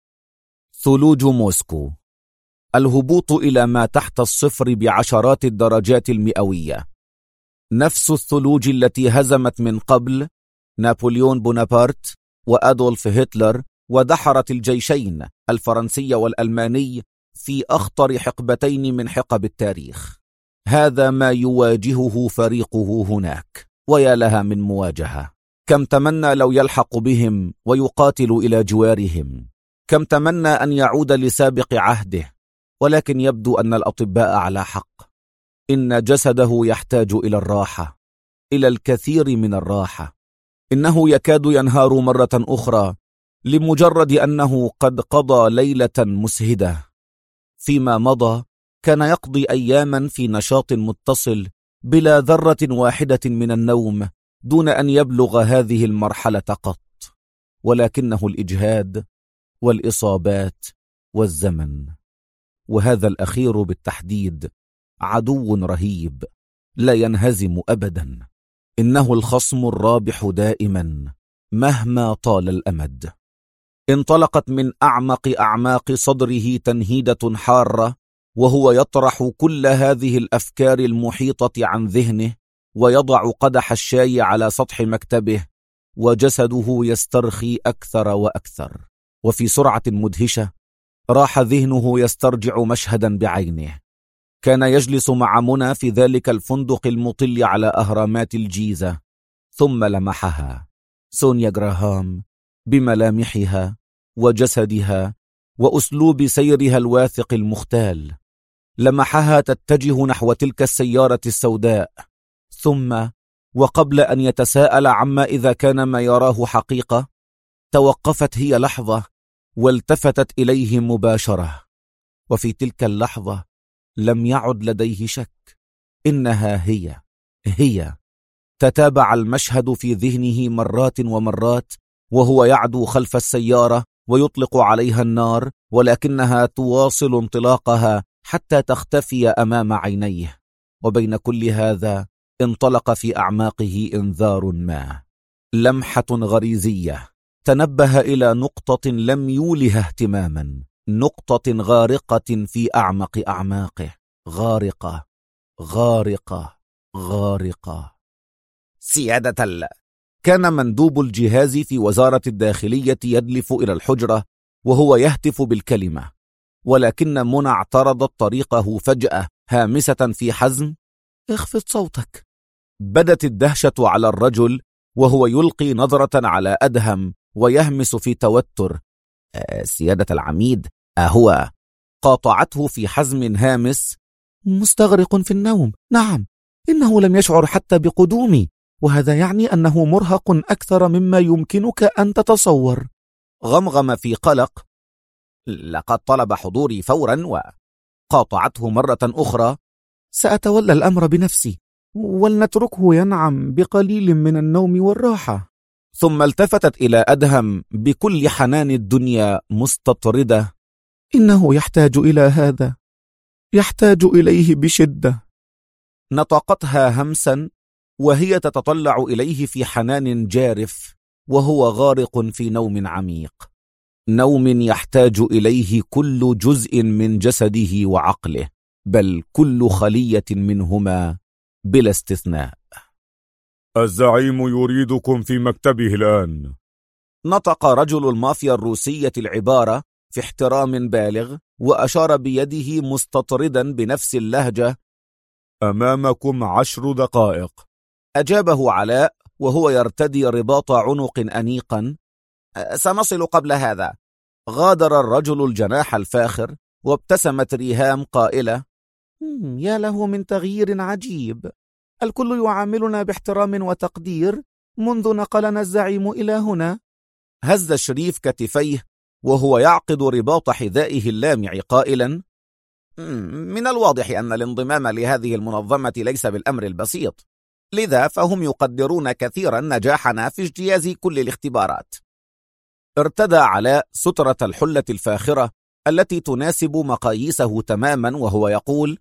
Speaker 1: ثلوج موسكو، الهبوط إلى ما تحت الصفر بعشرات الدرجات المئوية، نفس الثلوج التي هزمت من قبل نابليون بونابرت وأدولف هتلر ودحرت الجيشين الفرنسي والألماني في أخطر حقبتين من حقب التاريخ. هذا ما يواجهه فريقه هناك، ويا لها من مواجهة. كم تمنى لو يلحق بهم ويقاتل إلى جوارهم، كم تمنى أن يعود لسابق عهده، ولكن يبدو أن الأطباء على حق. إن جسده يحتاج إلى الراحة، إلى الكثير من الراحة. إنه يكاد ينهار مرة أخرى لمجرد أنه قد قضى ليلة مسهدة. فيما مضى كان يقضي أياما في نشاط متصل بلا ذرة واحدة من النوم دون أن يبلغ هذه المرحلة قط، ولكنه الإجهاد والإصابات والزمن، وهذا الأخير بالتحديد، عدو رهيب لا ينهزم أبدا. إنه الخصم الرابح دائما مهما طال الأمد. انطلقت من أعمق أعماق صدره تنهيدة حارة، وهو يطرح كل هذه الأفكار المحيطة عن ذهنه، ويضع قدح الشاي على سطح مكتبه، وجسده يسترخي أكثر وأكثر. وفي سرعة مدهشة راح ذهنه يسترجع مشهدا بعينه. كان يجلس مع منى في ذلك الفندق المطل على أهرامات الجيزة، ثم لمحها، سونيا جراهام، بملامحها وجسدها وأسلوب سيرها الواثق المختال. لمحها تتجه نحو تلك السيارة السوداء، ثم وقبل أن يتساءل عما إذا كان ما يراه حقيقة، توقفت هي لحظة والتفتت إليه مباشرة. وفي تلك اللحظة لم يعد لديه شك، إنها هي. تتابع المشهد في ذهنه مرات ومرات، وهو يعدو خلف السيارة ويطلق عليها النار، ولكنها تواصل انطلاقها حتى تختفي أمام عينيه. وبين كل هذا انطلق في أعماقه إنذار ما، لمحة غريزية. تنبه إلى نقطة لم يوله اهتماما، نقطة غارقة في أعمق أعماقه، غارقة غارقة غارقة.
Speaker 2: سيادة كان مندوب الجهاز في وزارة الداخلية يدلف إلى الحجرة وهو يهتف بالكلمة، ولكن منى اعترضت طريقه فجأة هامسة في حزم: اخفض صوتك. بدت الدهشة على الرجل وهو يلقي نظرة على أدهم ويهمس في توتر: سيادة العميد، هو؟ قاطعته في حزم هامس: مستغرق في النوم. نعم، إنه لم يشعر حتى بقدومي.
Speaker 4: وهذا يعني أنه مرهق أكثر مما يمكنك أن تتصور.
Speaker 1: غمغم في قلق: لقد طلب حضوري فورا. وقاطعته مرة أخرى:
Speaker 4: سأتولى الأمر بنفسي، ولنتركه ينعم بقليل من النوم والراحة.
Speaker 1: ثم التفتت إلى أدهم بكل حنان الدنيا مستطردة:
Speaker 4: إنه يحتاج إلى هذا، يحتاج إليه بشدة.
Speaker 1: نطقتها همسا وهي تتطلع إليه في حنان جارف وهو غارق في نوم عميق، نوم يحتاج إليه كل جزء من جسده وعقله، بل كل خلية منهما بلا استثناء.
Speaker 3: الزعيم يريدكم في مكتبه الآن.
Speaker 1: نطق رجل المافيا الروسية العبارة في احترام بالغ، وأشار بيده مستطردا بنفس اللهجة:
Speaker 3: أمامكم 10 دقائق.
Speaker 1: أجابه علاء وهو يرتدي رباط عنق أنيقا: سنصل قبل هذا. غادر الرجل الجناح الفاخر، وابتسمت ريهام قائلة:
Speaker 4: يا له من تغيير عجيب، الكل يعاملنا باحترام وتقدير منذ نقلنا الزعيم إلى هنا.
Speaker 1: هز شريف كتفيه وهو يعقد رباط حذائه اللامع قائلا: من الواضح أن الانضمام لهذه المنظمة ليس بالأمر البسيط، لذا فهم يقدرون كثيرا نجاحنا في اجتياز كل الاختبارات. ارتدى علاء سترة الحلة الفاخرة التي تناسب مقاييسه تماما وهو يقول: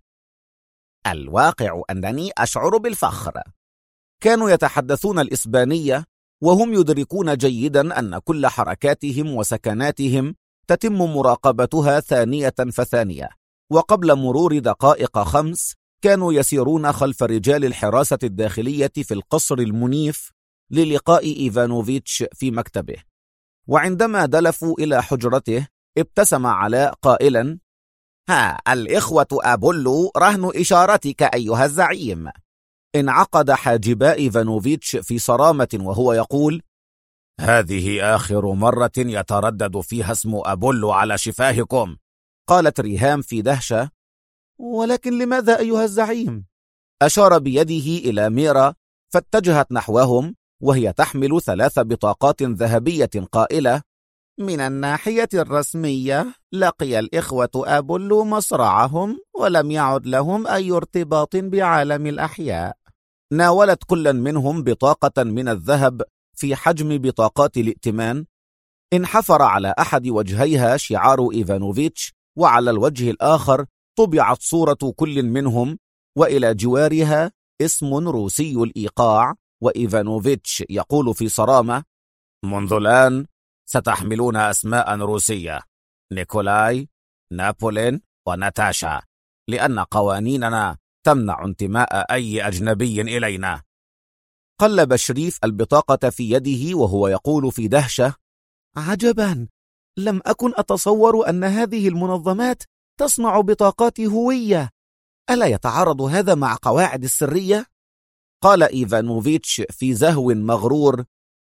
Speaker 1: الواقع أنني أشعر بالفخر. كانوا يتحدثون الإسبانية وهم يدركون جيدا أن كل حركاتهم وسكناتهم تتم مراقبتها ثانية فثانية، وقبل مرور دقائق 5 كانوا يسيرون خلف رجال الحراسة الداخلية في القصر المنيف للقاء إيفانوفيتش في مكتبه. وعندما دلفوا إلى حجرته ابتسم علاء قائلا: الإخوة أبولو رهن إشارتك أيها الزعيم. انعقد حاجبا إيفانوفيتش في صرامة وهو يقول:
Speaker 3: هذه آخر مرة يتردد فيها اسم أبولو على شفاهكم.
Speaker 1: قالت ريهام في دهشة:
Speaker 4: ولكن لماذا أيها الزعيم؟
Speaker 1: أشار بيده إلى ميرا فاتجهت نحوهم وهي تحمل 3 بطاقات ذهبية قائلة:
Speaker 2: من الناحية الرسمية لقي الإخوة أبولو مصرعهم ولم يعد لهم أي ارتباط بعالم الأحياء.
Speaker 1: ناولت كل منهم بطاقة من الذهب في حجم بطاقات الائتمان. انحفر على أحد وجهيها شعار إيفانوفيتش، وعلى الوجه الآخر طبعت صورة كل منهم، وإلى جوارها اسم روسي الإيقاع. وإيفانوفيتش يقول في صرامة:
Speaker 3: منذ الآن ستحملون أسماء روسية: نيكولاي، نابولين، وناتاشا، لأن قوانيننا تمنع انتماء أي أجنبي إلينا.
Speaker 1: قلب شريف البطاقة في يده وهو يقول في دهشة:
Speaker 4: عجبا، لم أكن أتصور أن هذه المنظمات تصنع بطاقات هوية.
Speaker 1: ألا يتعارض هذا مع قواعد السرية؟ قال إيفانوفيتش في زهو مغرور: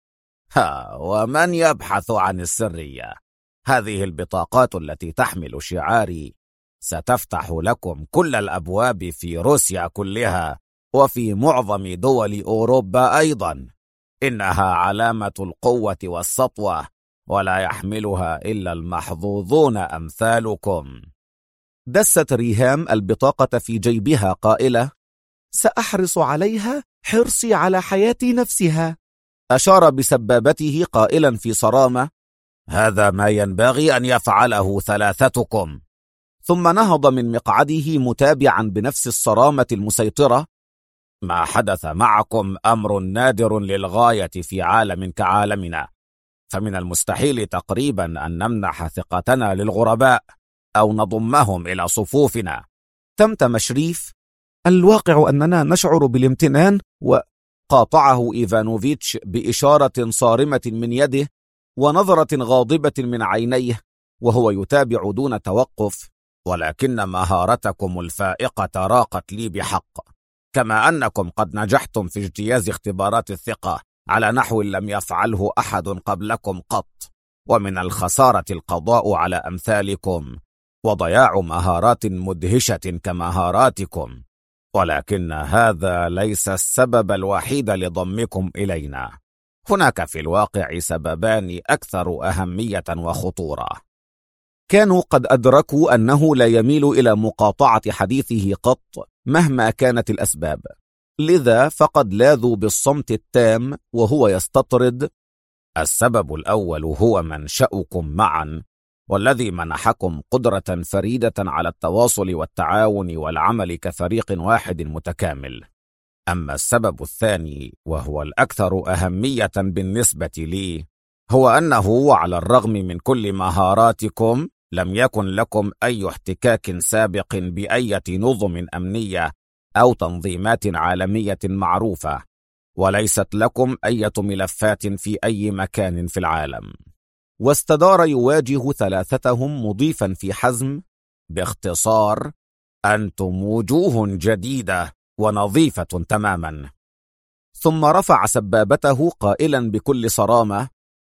Speaker 3: ومن يبحث عن السرية؟ هذه البطاقات التي تحمل شعاري ستفتح لكم كل الأبواب في روسيا كلها وفي معظم دول أوروبا أيضا. إنها علامة القوة والسطوة، ولا يحملها إلا المحظوظون أمثالكم.
Speaker 1: دست ريهام البطاقة في جيبها قائلة:
Speaker 4: سأحرص عليها حرصي على حياتي نفسها.
Speaker 1: أشار بسبابته قائلا في صرامة:
Speaker 3: هذا ما ينبغي أن يفعله ثلاثتكم.
Speaker 1: ثم نهض من مقعده متابعا بنفس الصرامة المسيطرة:
Speaker 3: ما حدث معكم أمر نادر للغاية في عالم كعالمنا، فمن المستحيل تقريبا أن نمنح ثقتنا للغرباء أو نضمهم إلى صفوفنا.
Speaker 1: تمتم شريف:
Speaker 4: الواقع أننا نشعر بالامتنان.
Speaker 1: وقاطعه إيفانوفيتش بإشارة صارمة من يده ونظرة غاضبة من عينيه وهو يتابع دون توقف:
Speaker 3: ولكن مهارتكم الفائقة راقت لي بحق، كما أنكم قد نجحتم في اجتياز اختبارات الثقة على نحو لم يفعله أحد قبلكم قط، ومن الخسارة القضاء على أمثالكم وضياع مهارات مدهشة كمهاراتكم. ولكن هذا ليس السبب الوحيد لضمكم إلينا. هناك في الواقع سببان أكثر أهمية وخطورة.
Speaker 1: كانوا قد أدركوا أنه لا يميل إلى مقاطعة حديثه قط مهما كانت الأسباب، لذا فقد لاذوا بالصمت التام وهو يستطرد:
Speaker 3: السبب الأول هو منشأكم معا، والذي منحكم قدرة فريدة على التواصل والتعاون والعمل كفريق واحد متكامل. أما السبب الثاني وهو الأكثر أهمية بالنسبة لي، هو أنه وعلى الرغم من كل مهاراتكم لم يكن لكم أي احتكاك سابق بأية نظم أمنية أو تنظيمات عالمية معروفة، وليست لكم أية ملفات في أي مكان في العالم.
Speaker 1: واستدار يواجه ثلاثتهم مضيفا في حزم:
Speaker 3: باختصار، أنتم وجوه جديدة ونظيفة تماما.
Speaker 1: ثم رفع سبابته قائلا بكل صرامة: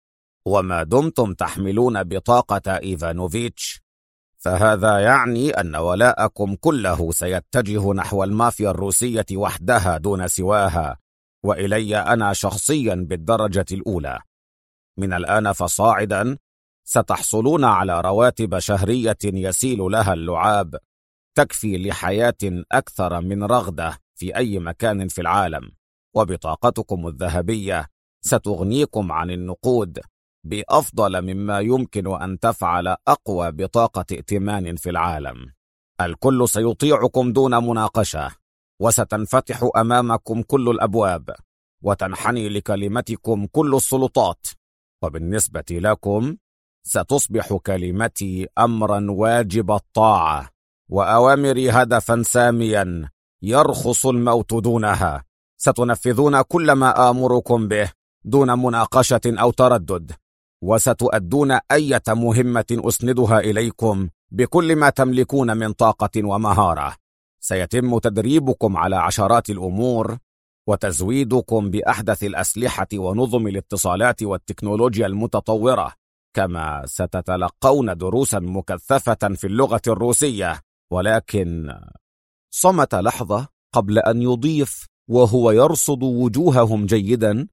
Speaker 3: وما دمتم تحملون بطاقة إيفانوفيتش، فهذا يعني أن ولاءكم كله سيتجه نحو المافيا الروسية وحدها دون سواها، وإلي أنا شخصيا بالدرجة الأولى. من الآن فصاعدا ستحصلون على رواتب شهرية يسيل لها اللعاب، تكفي لحياة أكثر من رغدة في أي مكان في العالم، وبطاقتكم الذهبية ستغنيكم عن النقود بأفضل مما يمكن أن تفعل أقوى بطاقة ائتمان في العالم. الكل سيطيعكم دون مناقشة، وستنفتح أمامكم كل الأبواب، وتنحني لكلمتكم كل السلطات. وبالنسبة لكم ستصبح كلمتي أمرا واجب الطاعة، وأوامري هدفا ساميا يرخص الموت دونها. ستنفذون كل ما آمركم به دون مناقشة أو تردد، وستؤدون أي مهمة أسندها إليكم بكل ما تملكون من طاقة ومهارة. سيتم تدريبكم على عشرات الأمور، وتزويدكم بأحدث الأسلحة ونظم الاتصالات والتكنولوجيا المتطورة، كما ستتلقون دروسا مكثفة في اللغة الروسية. ولكن
Speaker 1: صمت لحظة قبل أن يضيف وهو يرصد وجوههم جيدا: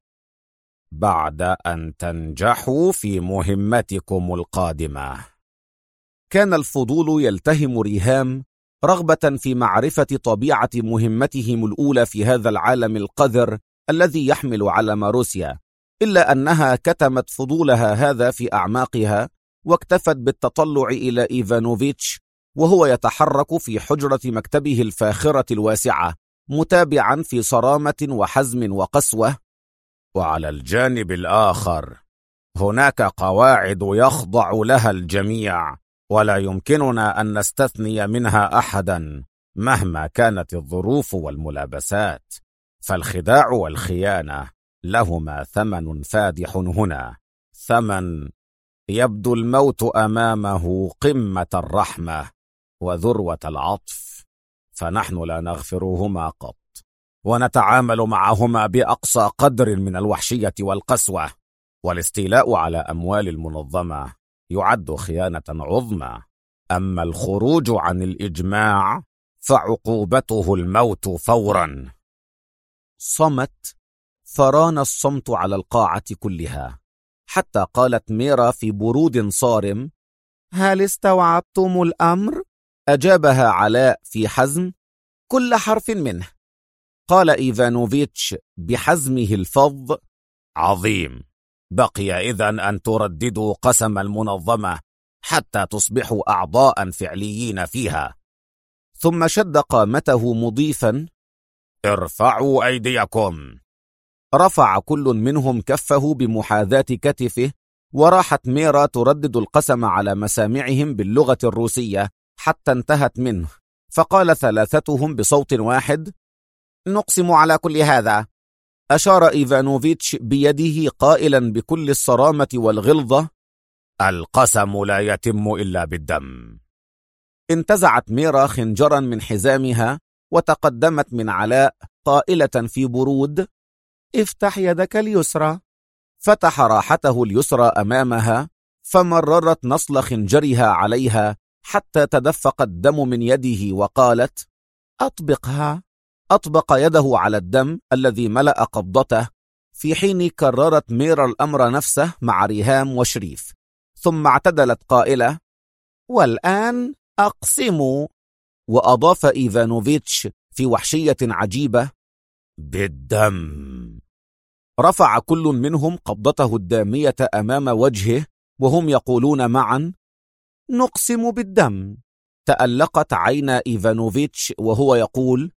Speaker 3: بعد أن تنجحوا في مهمتكم القادمة.
Speaker 1: كان الفضول يلتهم ريهام رغبة في معرفة طبيعة مهمتهم الأولى في هذا العالم القذر الذي يحمل علم روسيا، إلا أنها كتمت فضولها هذا في أعماقها، واكتفت بالتطلع إلى إيفانوفيتش وهو يتحرك في حجرة مكتبه الفاخرة الواسعة، متابعا في صرامة وحزم وقسوة:
Speaker 3: وعلى الجانب الآخر هناك قواعد يخضع لها الجميع، ولا يمكننا أن نستثني منها أحدا مهما كانت الظروف والملابسات. فالخداع والخيانة لهما ثمن فادح هنا، ثمن يبدو الموت أمامه قمة الرحمة وذروة العطف، فنحن لا نغفرهما قط، ونتعامل معهما بأقصى قدر من الوحشية والقسوة. والاستيلاء على أموال المنظمة يعد خيانة عظمى، أما الخروج عن الإجماع فعقوبته الموت فورا.
Speaker 1: صمت، فران الصمت على القاعة كلها، حتى قالت ميرا في برود صارم:
Speaker 2: هل استوعبتم الأمر؟
Speaker 1: أجابها علاء في حزم: كل حرف منه. قال إيفانوفيتش بحزمه الفظ:
Speaker 3: عظيم، بقي إذن أن ترددوا قسم المنظمة حتى تصبحوا أعضاء فعليين فيها.
Speaker 1: ثم شد قامته مضيفا:
Speaker 3: ارفعوا أيديكم.
Speaker 1: رفع كل منهم كفه بمحاذاة كتفه، وراحت ميرا تردد القسم على مسامعهم باللغة الروسية حتى انتهت منه، فقال ثلاثتهم بصوت واحد:
Speaker 2: نقسم على كل هذا.
Speaker 1: أشار إيفانوفيتش بيده قائلا بكل الصرامة والغلظة:
Speaker 3: القسم لا يتم إلا بالدم.
Speaker 1: انتزعت ميرا خنجرا من حزامها وتقدمت من علاء قائلة في برود:
Speaker 2: افتح يدك اليسرى.
Speaker 1: فتح راحته اليسرى أمامها، فمررت نصل خنجرها عليها حتى تدفق الدم من يده، وقالت:
Speaker 2: أطبقها.
Speaker 1: أطبق يده على الدم الذي ملأ قبضته، في حين كررت ميرا الأمر نفسه مع ريهام وشريف، ثم اعتدلت قائلة: والآن أقسموا. وأضاف إيفانوفيتش في وحشية عجيبة:
Speaker 3: بالدم.
Speaker 1: رفع كل منهم قبضته الدامية أمام وجهه وهم يقولون معا: نقسم بالدم. تألقت عين إيفانوفيتش وهو يقول: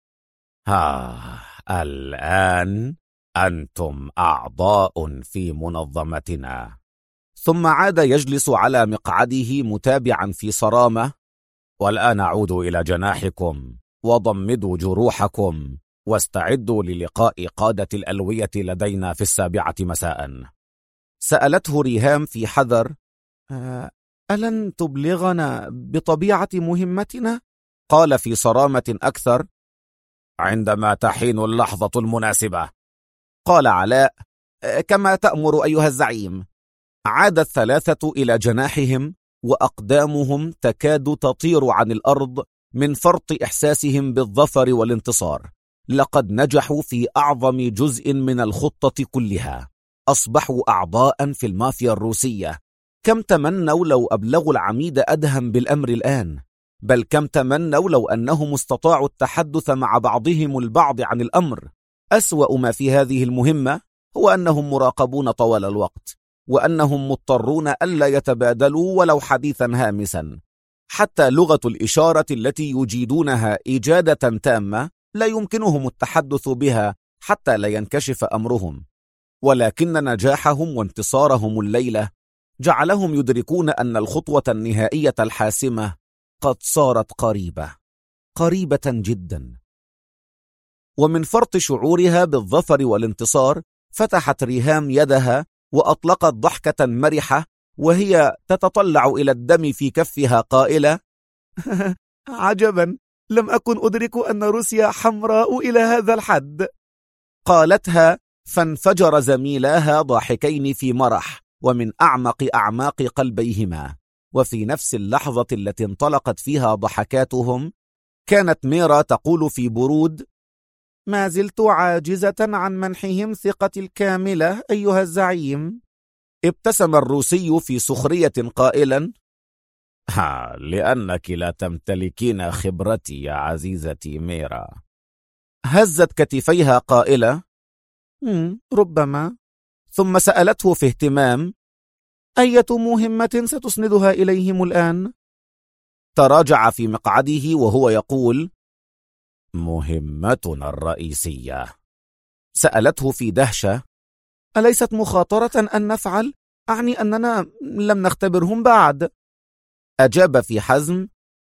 Speaker 3: الآن أنتم أعضاء في منظمتنا.
Speaker 1: ثم عاد يجلس على مقعده متابعا في صرامة:
Speaker 3: والآن عودوا إلى جناحكم وضمدوا جروحكم واستعدوا للقاء قادة الألوية لدينا في 7 مساء.
Speaker 1: سألته ريهام في حذر: ألن تبلغنا بطبيعة مهمتنا؟ قال في صرامة أكثر:
Speaker 3: عندما تحين اللحظة المناسبة.
Speaker 1: قال علاء: كما تأمر أيها الزعيم. عاد الثلاثة إلى جناحهم وأقدامهم تكاد تطير عن الأرض من فرط إحساسهم بالظفر والانتصار. لقد نجحوا في أعظم جزء من الخطة كلها. أصبحوا أعضاء في المافيا الروسية. كم تمنوا لو أبلغوا العميد أدهم بالأمر الآن، بل كم تمنوا لو أنهم استطاعوا التحدث مع بعضهم البعض عن الأمر. أسوأ ما في هذه المهمة هو أنهم مراقبون طوال الوقت، وأنهم مضطرون ألا يتبادلوا ولو حديثا هامسا. حتى لغة الإشارة التي يجيدونها إجادة تامة لا يمكنهم التحدث بها حتى لا ينكشف أمرهم. ولكن نجاحهم وانتصارهم الليلة جعلهم يدركون أن الخطوة النهائية الحاسمة قد صارت قريبة جدا. ومن فرط شعورها بالظفر والانتصار فتحت ريهام يدها وأطلقت ضحكة مرحة وهي تتطلع إلى الدم في كفها قائلة: عجبا، لم أكن أدرك أن روسيا حمراء إلى هذا الحد. قالتها فانفجر زميلاها ضاحكين في مرح ومن أعماق قلبيهما. وفي نفس اللحظة التي انطلقت فيها ضحكاتهم كانت ميرا تقول في برود: ما زلت عاجزة عن منحهم ثقتي الكاملة أيها الزعيم. ابتسم الروسي في سخرية قائلا:
Speaker 3: لأنك لا تمتلكين خبرتي يا عزيزتي ميرا.
Speaker 1: هزت كتفيها قائلة: ربما. ثم سألته في اهتمام: أية مهمة ستسندها إليهم الآن؟ تراجع في مقعده وهو يقول:
Speaker 3: مهمتنا الرئيسية.
Speaker 1: سألته في دهشة: أليست مخاطرة أن نفعل؟ أعني أننا لم نختبرهم بعد. أجاب في حزم: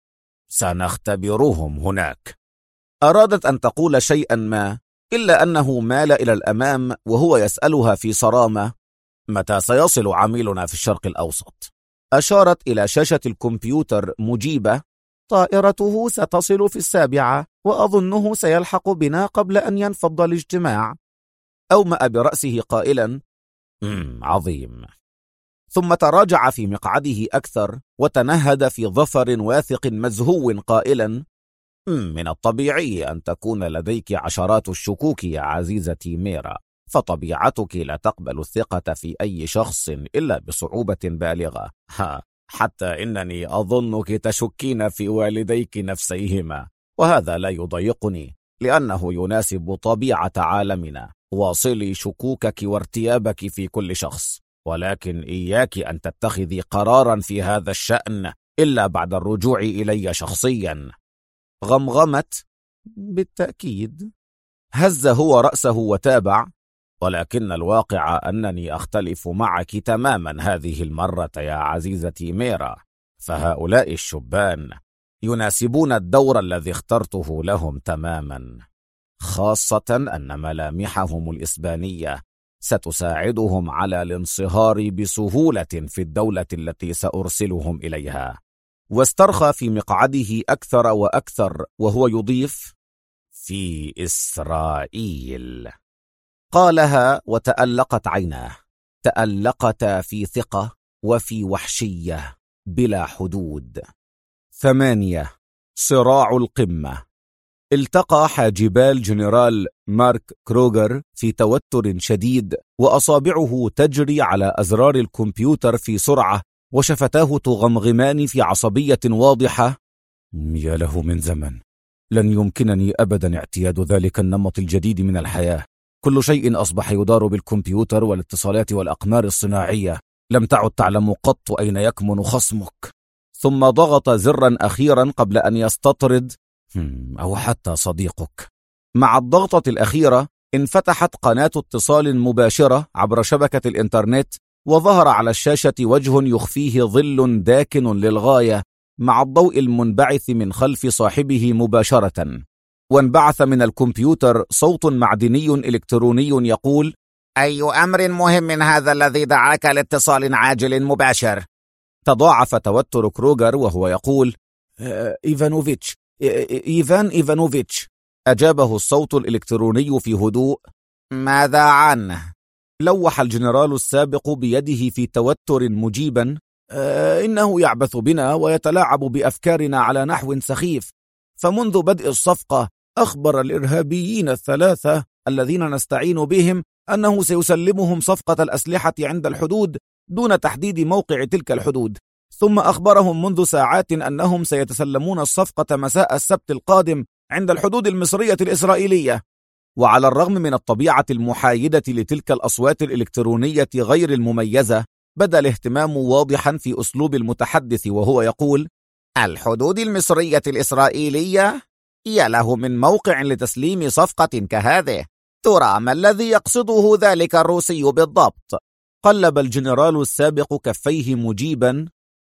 Speaker 3: سنختبرهم هناك.
Speaker 1: أرادت أن تقول شيئا ما، إلا أنه مال إلى الأمام وهو يسألها في صرامة:
Speaker 3: متى سيصل عميلنا في الشرق الأوسط؟
Speaker 1: أشارت إلى شاشة الكمبيوتر مجيبة: طائرته ستصل في 7 وأظنه سيلحق بنا قبل أن ينفض الاجتماع. أومأ برأسه قائلا:
Speaker 3: عظيم.
Speaker 1: ثم تراجع في مقعده أكثر وتنهد في ظفر واثق مزهو قائلا:
Speaker 3: من الطبيعي أن تكون لديك عشرات الشكوك يا عزيزتي ميرا، فطبيعتك لا تقبل الثقة في أي شخص إلا بصعوبة بالغة. حتى إنني أظنك تشكين في والديك نفسيهما، وهذا لا يضايقني لأنه يناسب طبيعة عالمنا. واصلي شكوكك وارتيابك في كل شخص، ولكن إياك أن تتخذي قرارا في هذا الشأن إلا بعد الرجوع إلي شخصيا.
Speaker 1: غمغمت: بالتأكيد. هز هو رأسه وتابع:
Speaker 3: ولكن الواقع أنني أختلف معك تماما هذه المرة يا عزيزتي ميرا، فهؤلاء الشبان يناسبون الدور الذي اخترته لهم تماما، خاصة أن ملامحهم الإسبانية ستساعدهم على الانصهار بسهولة في الدولة التي سأرسلهم إليها.
Speaker 1: واسترخى في مقعده أكثر وأكثر وهو يضيف:
Speaker 3: في إسرائيل.
Speaker 1: قالها وتألقت عيناه، تألقتا في ثقة وفي وحشية بلا حدود. 8. صراع القمة. التقى حاجبا الجنرال مارك كروغر في توتر شديد، وأصابعه تجري على أزرار الكمبيوتر في سرعة، وشفتاه تغمغمان في عصبية واضحة. يا له من زمن، لن يمكنني أبدا اعتياد ذلك النمط الجديد من الحياة. كل شيء أصبح يدار بالكمبيوتر والاتصالات والأقمار الصناعية. لم تعد تعلم قط أين يكمن خصمك. ثم ضغط زرا أخيرا قبل أن يستطرد، أو حتى صديقك. مع الضغطة الأخيرة انفتحت قناة اتصال مباشرة عبر شبكة الإنترنت، وظهر على الشاشة وجه يخفيه ظل داكن للغاية مع الضوء المنبعث من خلف صاحبه مباشرة. وانبعث من الكمبيوتر صوت معدني إلكتروني يقول:
Speaker 2: أي أمر مهم هذا الذي دعاك لاتصال عاجل مباشر؟
Speaker 1: تضاعف توتر كروغر وهو يقول: إيفان إيفانوفيتش. أجابه الصوت الإلكتروني في هدوء:
Speaker 2: ماذا عنه؟
Speaker 1: لوح الجنرال السابق بيده في توتر مجيبا: إنه يعبث بنا ويتلاعب بأفكارنا على نحو سخيف. فمنذ بدء الصفقة أخبر الإرهابيين الثلاثة الذين نستعين بهم أنه سيسلمهم صفقة الأسلحة عند الحدود دون تحديد موقع تلك الحدود، ثم أخبرهم منذ ساعات أنهم سيتسلمون الصفقة مساء السبت القادم عند الحدود المصرية الإسرائيلية. وعلى الرغم من الطبيعة المحايدة لتلك الأصوات الإلكترونية غير المميزة، بدا الاهتمام واضحا في أسلوب المتحدث وهو يقول:
Speaker 2: الحدود المصرية الإسرائيلية؟ يا له من موقع لتسليم صفقة كهذه. ترى ما الذي يقصده ذلك الروسي بالضبط؟
Speaker 1: قلب الجنرال السابق كفيه مجيبا: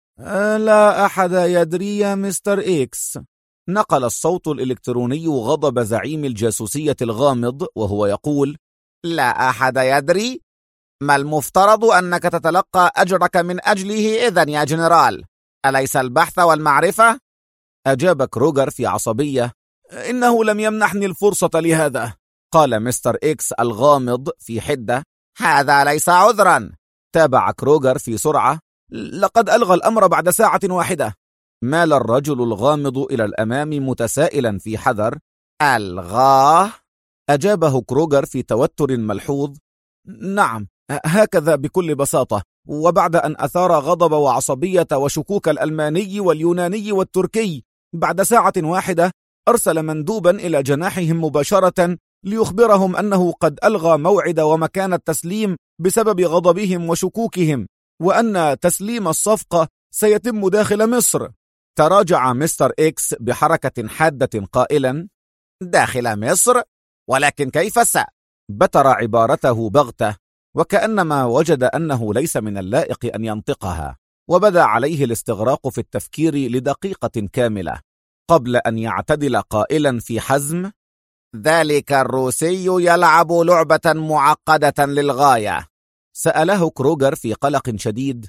Speaker 1: لا أحد يدري يا مستر إكس. نقل الصوت الإلكتروني غضب زعيم الجاسوسية الغامض وهو يقول:
Speaker 2: لا أحد يدري؟ ما المفترض أنك تتلقى أجرك من أجله إذن يا جنرال؟ أليس البحث والمعرفة؟
Speaker 1: أجاب كروغر في عصبية: إنه لم يمنحني الفرصة لهذا. قال مستر إكس الغامض في حدة:
Speaker 2: هذا ليس عذرا.
Speaker 1: تابع كروغر في سرعة: لقد ألغى الأمر بعد ساعة واحدة. مال الرجل الغامض إلى الأمام متسائلا في حذر:
Speaker 2: ألغاه؟
Speaker 1: أجابه كروغر في توتر ملحوظ: نعم، هكذا بكل بساطة. وبعد أن أثار غضب وعصبية وشكوك الألماني واليوناني والتركي، بعد ساعة واحدة أرسل مندوبا إلى جناحهم مباشرة ليخبرهم أنه قد ألغى موعد ومكان التسليم بسبب غضبهم وشكوكهم، وأن تسليم الصفقة سيتم داخل مصر. تراجع مستر إكس بحركة حادة قائلا:
Speaker 2: داخل مصر؟ ولكن كيف
Speaker 1: بتر عبارته بغتة، وكأنما وجد أنه ليس من اللائق أن ينطقها، وبدا عليه الاستغراق في التفكير لدقيقة كاملة قبل أن يعتدل قائلا في حزم:
Speaker 2: ذلك الروسي يلعب لعبة معقدة للغاية.
Speaker 1: سأله كروغر في قلق شديد: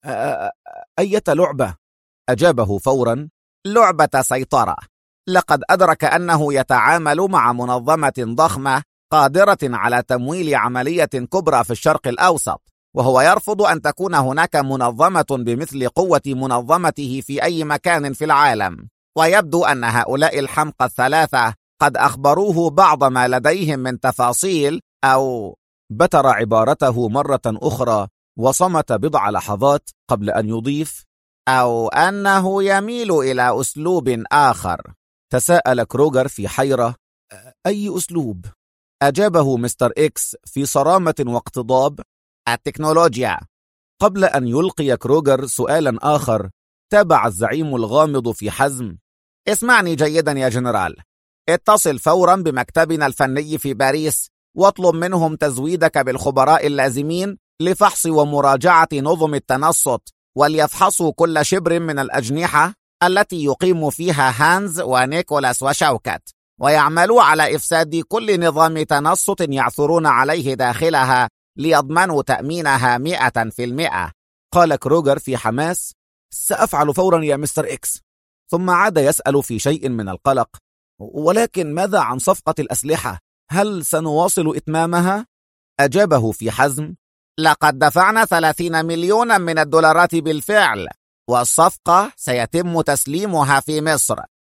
Speaker 1: أية لعبة؟ أجابه فورا:
Speaker 2: لعبة سيطرة. لقد أدرك أنه يتعامل مع منظمة ضخمة قادرة على تمويل عملية كبرى في الشرق الأوسط، وهو يرفض أن تكون هناك منظمة بمثل قوة منظمته في أي مكان في العالم. ويبدو أن هؤلاء الحمقى الثلاثة قد أخبروه بعض ما لديهم من تفاصيل، أو
Speaker 1: بتر عبارته مرة أخرى وصمت بضع لحظات قبل أن يضيف:
Speaker 2: أو أنه يميل إلى أسلوب آخر.
Speaker 1: تساءل كروغر في حيرة: أي أسلوب؟ أجابه مستر إكس في صرامة واقتضاب:
Speaker 2: التكنولوجيا.
Speaker 1: قبل أن يلقي كروغر سؤالا آخر، تابع الزعيم الغامض في حزم:
Speaker 2: اسمعني جيدا يا جنرال. اتصل فورا بمكتبنا الفني في باريس، واطلب منهم تزويدك بالخبراء اللازمين لفحص ومراجعة نظم التنصت، وليفحصوا كل شبر من الأجنحة التي يقيم فيها هانز ونيكولاس وشوكت، ويعملوا على إفساد كل نظام تنصت يعثرون عليه داخلها ليضمنوا تأمينها 100%.
Speaker 1: قال كروغر في حماس: سأفعل فورا يا مستر إكس. ثم عاد يسأل في شيء من القلق: ولكن ماذا عن صفقة الأسلحة؟ هل سنواصل إتمامها؟ أجابه في حزم:
Speaker 2: لقد دفعنا 30 مليون من الدولارات بالفعل، والصفقة سيتم تسليمها في مصر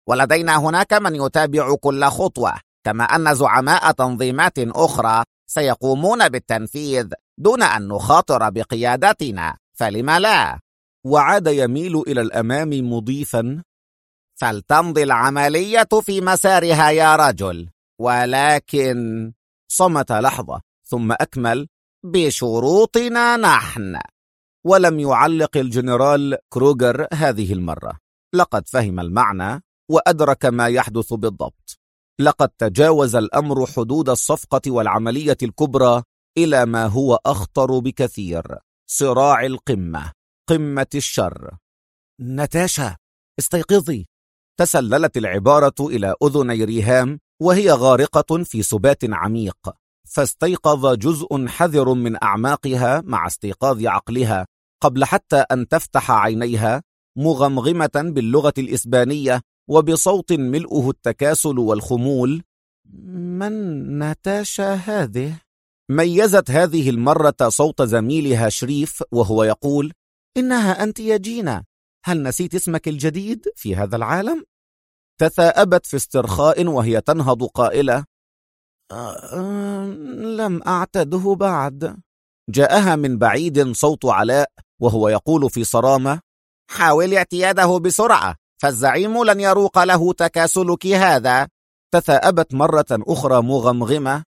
Speaker 2: ولدينا هناك من يتابع كل خطوة، كما أن زعماء تنظيمات أخرى سيقومون بالتنفيذ دون أن نخاطر بقيادتنا، فلم لا؟
Speaker 1: وعاد يميل إلى الأمام مضيفا:
Speaker 2: فلتمضي العملية في مسارها يا رجل، ولكن...
Speaker 1: صمت لحظة ثم أكمل:
Speaker 2: بشروطنا نحن.
Speaker 1: ولم يعلق الجنرال كروغر هذه المرة. لقد فهم المعنى وأدرك ما يحدث بالضبط. لقد تجاوز الأمر حدود الصفقة والعملية الكبرى إلى ما هو أخطر بكثير: صراع القمة، قمة الشر.
Speaker 2: ناتاشا، استيقظي.
Speaker 1: تسللت العبارة إلى أذني ريهام وهي غارقة في سبات عميق، فاستيقظ جزء حذر من أعماقها مع استيقاظ عقلها قبل حتى أن تفتح عينيها، مغمغمة باللغة الإسبانية وبصوت ملؤه التكاسل والخمول:
Speaker 2: من ناتاشا هذه؟
Speaker 1: ميزت هذه المرة صوت زميلها شريف وهو يقول:
Speaker 2: إنها أنت يا جينا، هل نسيت اسمك الجديد في هذا العالم؟
Speaker 1: تثاءبت في استرخاء وهي تنهض قائلة:
Speaker 2: لم أعتده بعد.
Speaker 1: جاءها من بعيد صوت علاء وهو يقول في صرامة:
Speaker 2: حاول اعتياده بسرعة، فالزعيم لن يروق له تكاسلك هذا.
Speaker 1: تثاءبت مرة أخرى مغمغمة: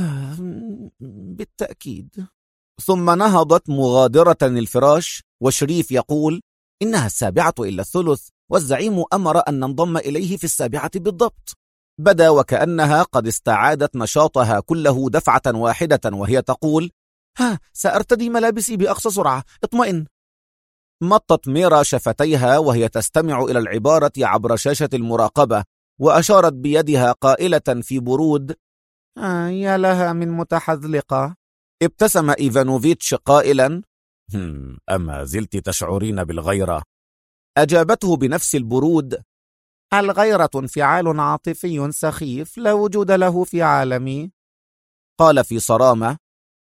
Speaker 2: بالتأكيد.
Speaker 1: ثم نهضت مغادرة الفراش وشريف يقول:
Speaker 2: إنها 7:45 والزعيم أمر أن ننضم إليه في 7 بالضبط.
Speaker 1: بدا وكأنها قد استعادت نشاطها كله دفعة واحدة وهي تقول:
Speaker 2: سأرتدي ملابسي بأقصى سرعة، اطمئن.
Speaker 1: مطت ميرا شفتيها وهي تستمع إلى العبارة عبر شاشة المراقبة، وأشارت بيدها قائلة في برود:
Speaker 2: يا لها من متحذلقة.
Speaker 1: ابتسم إيفانوفيتش قائلا: أما زلت تشعرين بالغيرة؟ أجابته بنفس البرود:
Speaker 2: الغيرة انفعال عاطفي سخيف لا وجود له في عالمي.
Speaker 1: قال في صرامة: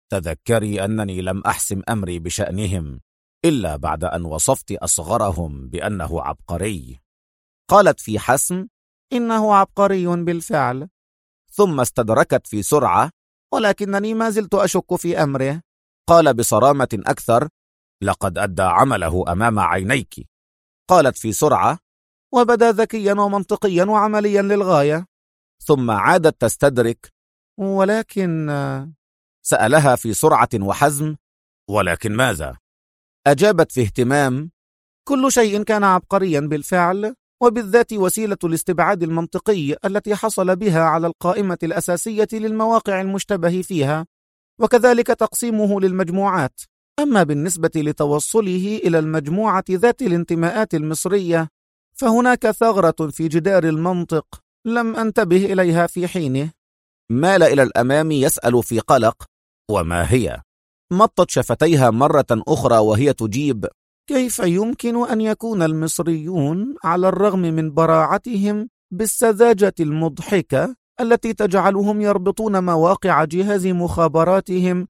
Speaker 1: تذكري أنني لم أحسم أمري بشأنهم إلا بعد أن وصفت أصغرهم بأنه عبقري.
Speaker 2: قالت في حسم: إنه عبقري بالفعل.
Speaker 1: ثم استدركت في سرعة:
Speaker 2: ولكنني ما زلت أشك في أمره.
Speaker 1: قال بصرامة أكثر: لقد أدى عمله أمام عينيك. قالت في سرعة:
Speaker 2: وبدا ذكيا ومنطقيا وعمليا للغاية.
Speaker 1: ثم عادت تستدرك:
Speaker 2: ولكن...
Speaker 1: سألها في سرعة وحزم: ولكن ماذا؟
Speaker 2: أجابت في اهتمام: كل شيء كان عبقريا بالفعل، وبالذات وسيلة الاستبعاد المنطقي التي حصل بها على القائمة الأساسية للمواقع المشتبه فيها، وكذلك تقسيمه للمجموعات. أما بالنسبة لتوصله إلى المجموعة ذات الانتماءات المصرية، فهناك ثغرة في جدار المنطق لم أنتبه إليها في حينه.
Speaker 1: مال إلى الأمام يسأل في قلق: وما هي؟ مطت شفتيها مرة أخرى وهي تجيب:
Speaker 2: كيف يمكن أن يكون المصريون على الرغم من براعتهم بالسذاجة المضحكة التي تجعلهم يربطون مواقع جهاز مخابراتهم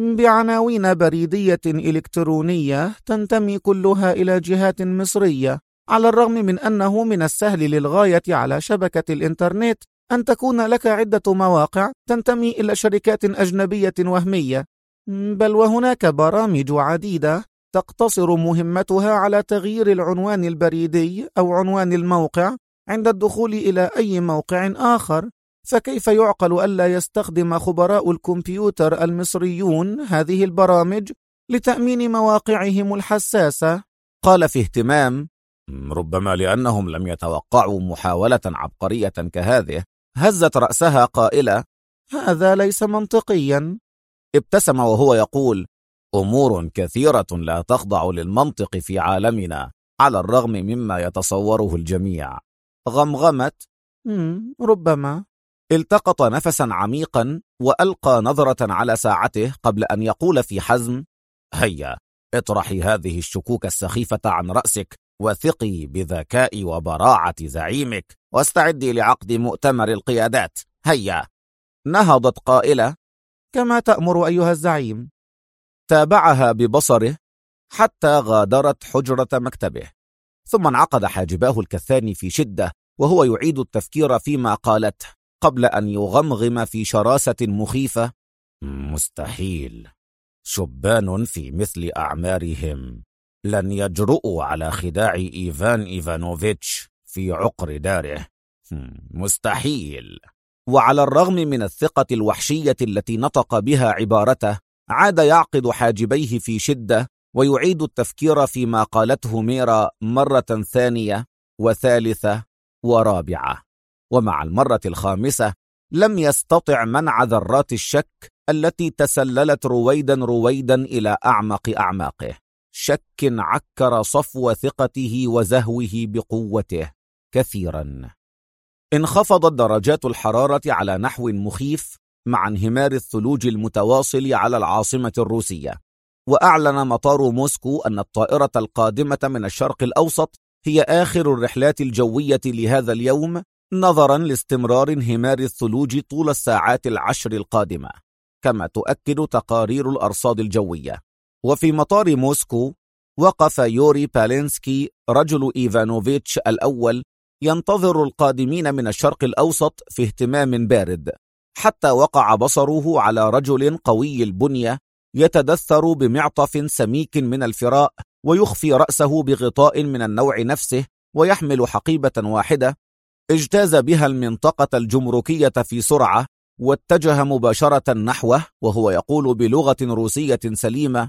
Speaker 2: بعناوين بريدية إلكترونية تنتمي كلها إلى جهات مصرية، على الرغم من أنه من السهل للغاية على شبكة الإنترنت أن تكون لك عدة مواقع تنتمي إلى شركات أجنبية وهمية، بل وهناك برامج عديدة تقتصر مهمتها على تغيير العنوان البريدي أو عنوان الموقع عند الدخول إلى أي موقع آخر. فكيف يعقل ألا يستخدم خبراء الكمبيوتر المصريون هذه البرامج لتأمين مواقعهم الحساسة؟
Speaker 1: قال في اهتمام: ربما لأنهم لم يتوقعوا محاولة عبقرية كهذه. هزت رأسها قائلة:
Speaker 2: هذا ليس منطقيا.
Speaker 1: ابتسم وهو يقول: أمور كثيرة لا تخضع للمنطق في عالمنا على الرغم مما يتصوره الجميع. غمغمت:
Speaker 2: ربما.
Speaker 1: التقط نفسا عميقا وألقى نظرة على ساعته قبل أن يقول في حزم: هيا اطرحي هذه الشكوك السخيفة عن رأسك، وثقي بذكاء وبراعة زعيمك، واستعدي لعقد مؤتمر القيادات. هيا. نهضت قائلة:
Speaker 2: كما تأمر أيها الزعيم.
Speaker 1: تابعها ببصره حتى غادرت حجرة مكتبه، ثم انعقد حاجباه الكثان في شدة وهو يعيد التفكير فيما قالته قبل أن يغمغم في شراسة مخيفة:
Speaker 3: مستحيل. شبان في مثل أعمارهم لن يجرؤوا على خداع إيفان إيفانوفيتش في عقر داره. مستحيل.
Speaker 1: وعلى الرغم من الثقة الوحشية التي نطق بها عبارته، عاد يعقد حاجبيه في شدة ويعيد التفكير فيما قالته ميرا مرة ثانية وثالثة ورابعة، ومع المرة الخامسة لم يستطع منع ذرات الشك التي تسللت رويدا إلى أعمق أعماقه، شك عكر صفو ثقته وزهوه بقوته كثيرا. انخفضت درجات الحرارة على نحو مخيف مع انهمار الثلوج المتواصل على العاصمة الروسية، وأعلن مطار موسكو أن الطائرة القادمة من الشرق الأوسط هي آخر الرحلات الجوية لهذا اليوم، نظرا لاستمرار انهمار الثلوج طول الساعات 10 القادمة، كما تؤكد تقارير الأرصاد الجوية. وفي مطار موسكو وقف يوري بالينسكي رجل إيفانوفيتش الأول ينتظر القادمين من الشرق الأوسط في اهتمام بارد، حتى وقع بصره على رجل قوي البنية يتدثر بمعطف سميك من الفراء ويخفي رأسه بغطاء من النوع نفسه ويحمل حقيبة واحدة. اجتاز بها المنطقة الجمركية في سرعة واتجه مباشرة نحوه وهو يقول بلغة روسية سليمة: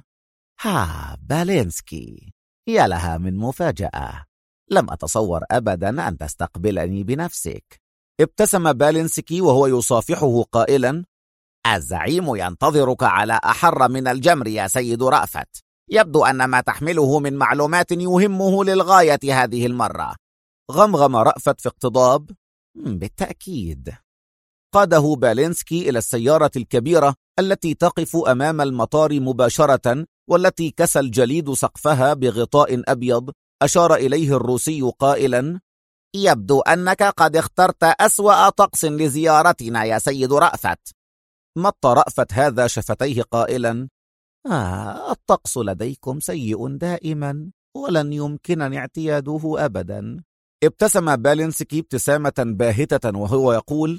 Speaker 2: بالينسكي، يا لها من مفاجأة، لم أتصور أبدا أن تستقبلني بنفسك.
Speaker 1: ابتسم بالينسكي وهو يصافحه قائلا:
Speaker 2: الزعيم ينتظرك على أحر من الجمر يا سيد رأفت، يبدو أن ما تحمله من معلومات يهمه للغاية هذه المرة.
Speaker 1: غمغم رأفت في اقتضاب:
Speaker 2: بالتأكيد.
Speaker 1: قاده بالينسكي إلى السيارة الكبيرة التي تقف أمام المطار مباشرة، والتي كسى الجليد سقفها بغطاء أبيض. أشار إليه الروسي قائلا:
Speaker 2: يبدو أنك قد اخترت أسوأ طقس لزيارتنا يا سيد رأفت.
Speaker 1: مط رأفت هذا شفتيه قائلا:
Speaker 2: الطقس لديكم سيء دائما، ولن يمكنني اعتياده أبدا.
Speaker 1: ابتسم بالينسكي ابتسامة باهتة وهو يقول: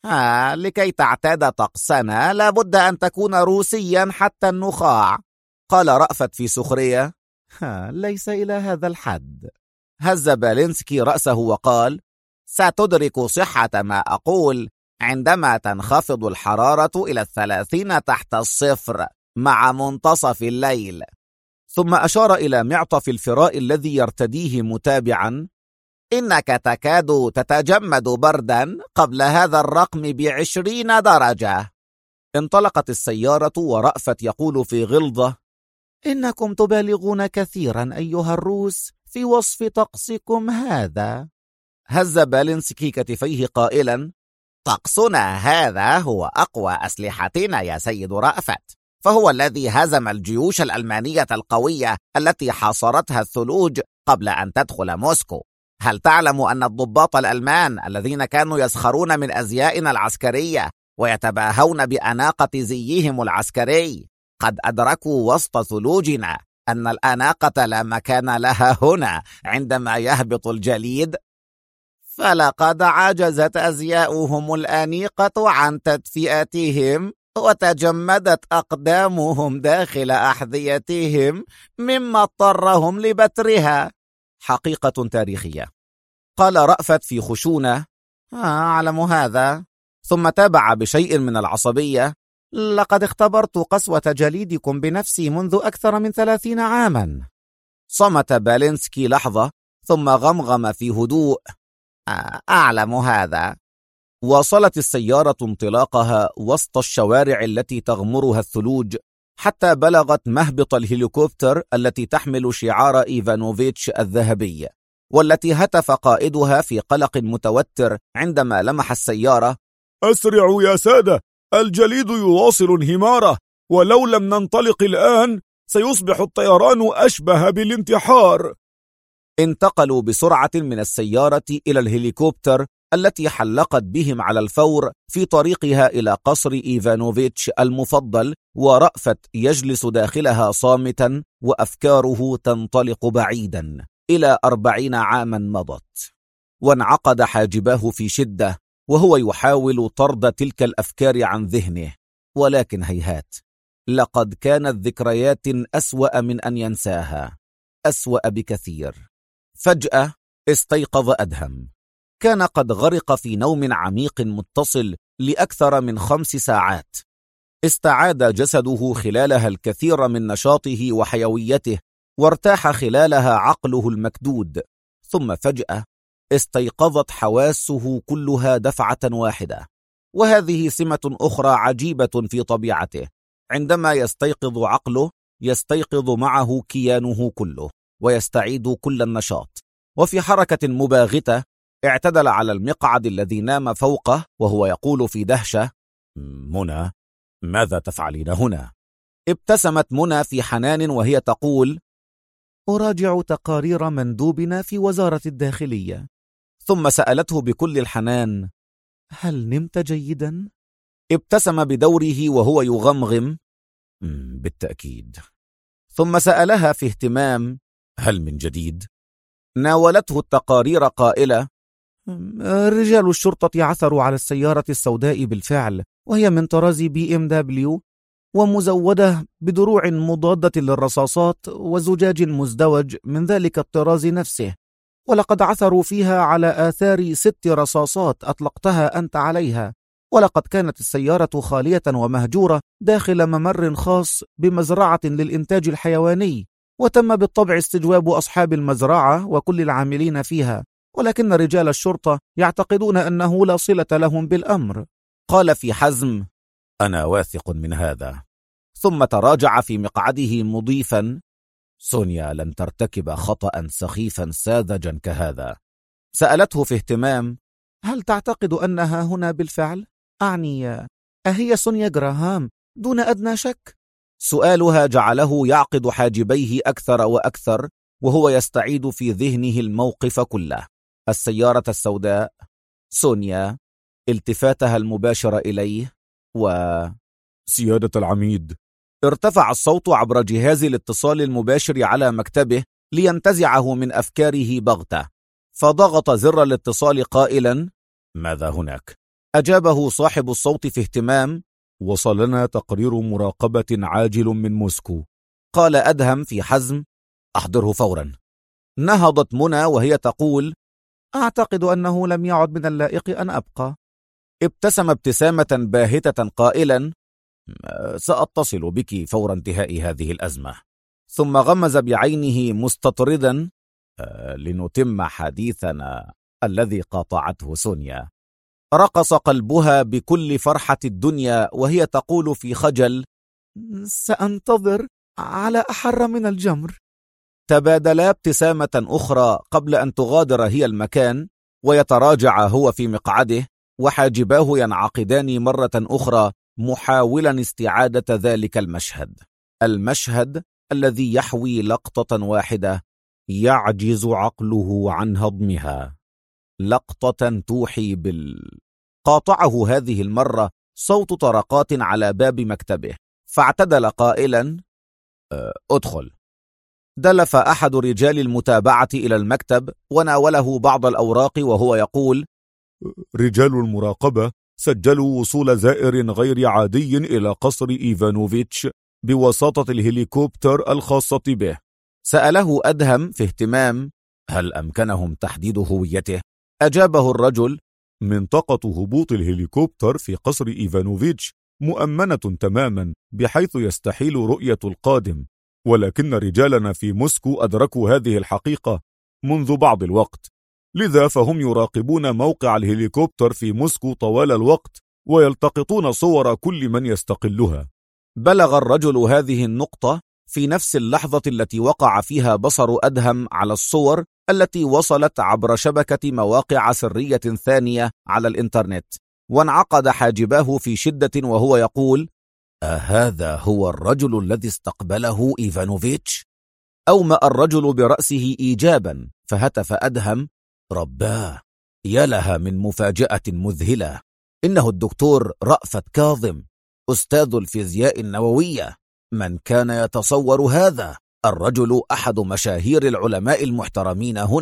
Speaker 2: لكي تعتاد طقسنا لابد أن تكون روسيا حتى النخاع.
Speaker 1: قال رأفت في سخرية:
Speaker 2: ليس إلى هذا الحد.
Speaker 1: هز بالينسكي رأسه وقال:
Speaker 2: ستدرك صحة ما أقول عندما تنخفض الحرارة إلى 30 تحت الصفر مع منتصف الليل.
Speaker 1: ثم أشار إلى معطف الفراء الذي يرتديه متابعا:
Speaker 2: إنك تكاد تتجمد بردا قبل هذا الرقم ب20 درجة.
Speaker 1: انطلقت السيارة ورأفت يقول في غلظة:
Speaker 2: إنكم تبالغون كثيرا أيها الروس في وصف طقسكم هذا.
Speaker 1: هز بالينسكي كتفيه قائلا:
Speaker 2: طقسنا هذا هو أقوى أسلحتنا يا سيد رأفت، فهو الذي هزم الجيوش الألمانية القوية التي حاصرتها الثلوج قبل أن تدخل موسكو. هل تعلم أن الضباط الألمان الذين كانوا يسخرون من أزيائنا العسكرية ويتباهون بأناقة زيهم العسكري قد أدركوا وسط ثلوجنا أن الأناقة لا مكان لها هنا عندما يهبط الجليد؟ فلقد عجزت أزياؤهم الأنيقة عن تدفئتهم، وتجمدت أقدامهم داخل أحذيتهم مما اضطرهم لبترها.
Speaker 1: حقيقة تاريخية. قال رأفت في خشونة:
Speaker 2: أعلم هذا.
Speaker 1: ثم تابع بشيء من العصبية:
Speaker 2: لقد اختبرت قسوة جليدكم بنفسي منذ أكثر من 30 عاما.
Speaker 1: صمت بالينسكي لحظة ثم غمغم في هدوء:
Speaker 2: أعلم هذا.
Speaker 1: واصلت السيارة انطلاقها وسط الشوارع التي تغمرها الثلوج حتى بلغت مهبط الهليكوبتر التي تحمل شعار إيفانوفيتش الذهبي، والتي هتف قائدها في قلق متوتر عندما لمح السيارة:
Speaker 4: أسرعوا يا سادة، الجليد يواصل انهماره، ولو لم ننطلق الآن سيصبح الطيران أشبه بالانتحار.
Speaker 1: انتقلوا بسرعة من السيارة إلى الهليكوبتر التي حلقت بهم على الفور في طريقها إلى قصر إيفانوفيتش المفضل، ورأفت يجلس داخلها صامتا وأفكاره تنطلق بعيدا إلى 40 عاما مضت. وانعقد حاجباه في شدة وهو يحاول طرد تلك الأفكار عن ذهنه، ولكن هيهات، لقد كانت ذكريات أسوأ من أن ينساها، أسوأ بكثير. فجأة استيقظ أدهم. كان قد غرق في نوم عميق متصل لأكثر من 5 ساعات. استعاد جسده خلالها الكثير من نشاطه وحيويته، وارتاح خلالها عقله المكدود. ثم فجأة استيقظت حواسه كلها دفعة واحدة، وهذه سمة أخرى عجيبة في طبيعته. عندما يستيقظ عقله يستيقظ معه كيانه كله، ويستعيد كل النشاط. وفي حركة مباغتة اعتدل على المقعد الذي نام فوقه وهو يقول في دهشة:
Speaker 3: منى، ماذا تفعلين هنا؟
Speaker 1: ابتسمت منى في حنان وهي تقول:
Speaker 4: أراجع تقارير مندوبنا في وزارة الداخلية.
Speaker 1: ثم سألته بكل الحنان:
Speaker 4: هل نمت جيدا؟
Speaker 1: ابتسم بدوره وهو يغمغم:
Speaker 3: بالتأكيد.
Speaker 1: ثم سألها في اهتمام:
Speaker 3: هل من جديد؟
Speaker 1: ناولته التقارير قائلة:
Speaker 4: رجال الشرطة عثروا على السيارة السوداء بالفعل، وهي من طراز BMW، ومزودة بدروع مضادة للرصاصات وزجاج مزدوج من ذلك الطراز نفسه، ولقد عثروا فيها على آثار 6 رصاصات أطلقتها أنت عليها. ولقد كانت السيارة خالية ومهجورة داخل ممر خاص بمزرعة للإنتاج الحيواني، وتم بالطبع استجواب أصحاب المزرعة وكل العاملين فيها، ولكن رجال الشرطة يعتقدون أنه لا صلة لهم بالأمر.
Speaker 1: قال في حزم:
Speaker 3: أنا واثق من هذا.
Speaker 1: ثم تراجع في مقعده مضيفا:
Speaker 3: سونيا لن ترتكب خطأ سخيفا ساذجا كهذا.
Speaker 1: سألته في اهتمام:
Speaker 4: هل تعتقد أنها هنا بالفعل؟ أعني أهي سونيا جراهام دون أدنى شك؟
Speaker 1: سؤالها جعله يعقد حاجبيه أكثر وأكثر، وهو يستعيد في ذهنه الموقف كله: السيارة السوداء، سونيا، التفاتها المباشر إليه،
Speaker 3: سيادة العميد.
Speaker 1: ارتفع الصوت عبر جهاز الاتصال المباشر على مكتبه لينتزعه من أفكاره بغتة، فضغط زر الاتصال قائلا:
Speaker 3: ماذا هناك؟
Speaker 1: أجابه صاحب الصوت في اهتمام:
Speaker 3: وصلنا تقرير مراقبة عاجل من موسكو.
Speaker 1: قال أدهم في حزم:
Speaker 3: أحضره فورا.
Speaker 1: نهضت منى وهي تقول:
Speaker 4: أعتقد أنه لم يعد من اللائق أن أبقى.
Speaker 1: ابتسم ابتسامة باهتة قائلا:
Speaker 3: سأتصل بك فور انتهاء هذه الأزمة.
Speaker 1: ثم غمز بعينه مستطردا:
Speaker 3: لنتم حديثنا الذي قاطعته سونيا.
Speaker 1: رقص قلبها بكل فرحة الدنيا وهي تقول في خجل:
Speaker 4: سأنتظر على أحر من الجمر.
Speaker 1: تبادلا ابتسامة أخرى قبل أن تغادر هي المكان، ويتراجع هو في مقعده، وحاجباه ينعقدان مرة أخرى محاولا استعادة ذلك المشهد الذي يحوي لقطة واحدة يعجز عقله عن هضمها، لقطة توحي قاطعه هذه المرة صوت طرقات على باب مكتبه، فاعتدل قائلا:
Speaker 3: ادخل.
Speaker 1: دلف أحد رجال المتابعة إلى المكتب وناوله بعض الأوراق وهو يقول:
Speaker 3: رجال المراقبة سجلوا وصول زائر غير عادي إلى قصر إيفانوفيتش بواسطة الهليكوبتر الخاصة به.
Speaker 1: سأله أدهم في اهتمام:
Speaker 3: هل أمكنهم تحديد هويته؟
Speaker 1: أجابه الرجل:
Speaker 3: منطقة هبوط الهليكوبتر في قصر إيفانوفيتش مؤمنة تماما، بحيث يستحيل رؤية القادم، ولكن رجالنا في موسكو أدركوا هذه الحقيقة منذ بعض الوقت، لذا فهم يراقبون موقع الهليكوبتر في موسكو طوال الوقت ويلتقطون صور كل من يستقلها.
Speaker 1: بلغ الرجل هذه النقطة في نفس اللحظة التي وقع فيها بصر أدهم على الصور التي وصلت عبر شبكة مواقع سرية ثانية على الإنترنت، وانعقد حاجباه في شدة وهو يقول:
Speaker 3: أهذا هو الرجل الذي استقبله إيفانوفيتش؟
Speaker 1: أومأ الرجل برأسه إيجابا، فهتف أدهم:
Speaker 3: رباه، يا لها من مفاجأة مذهلة! إنه الدكتور رأفت كاظم، أستاذ الفيزياء النووية. من كان يتصور هذا؟ الرجل أحد مشاهير العلماء المحترمين هنا،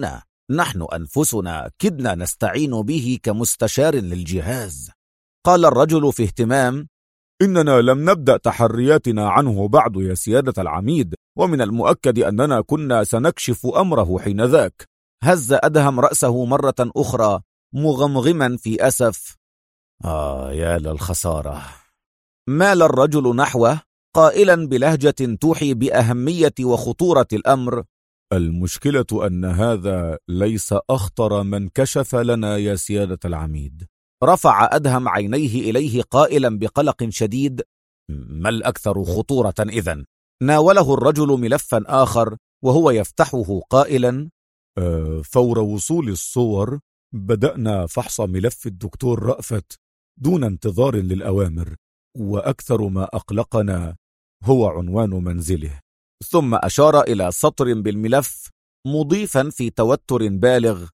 Speaker 1: نحن أنفسنا كدنا نستعين به كمستشار للجهاز. قال الرجل في اهتمام:
Speaker 4: إننا لم نبدأ تحرياتنا عنه بعد يا سيادة العميد، ومن المؤكد أننا كنا سنكشف أمره حينذاك.
Speaker 1: هز أدهم رأسه مرة أخرى مغمغما في أسف. يا للخسارة. مال الرجل نحوه قائلا بلهجة توحي بأهمية وخطورة الأمر:
Speaker 4: المشكلة أن هذا ليس أخطر من كشف لنا يا سيادة العميد.
Speaker 1: رفع أدهم عينيه إليه قائلا بقلق شديد: ما الأكثر خطورة إذن؟ ناوله الرجل ملفا آخر وهو يفتحه قائلا:
Speaker 4: فور وصول الصور بدأنا فحص ملف الدكتور رأفت دون انتظار للأوامر، وأكثر ما أقلقنا هو عنوان منزله.
Speaker 1: ثم أشار إلى سطر بالملف مضيفا في توتر بالغ: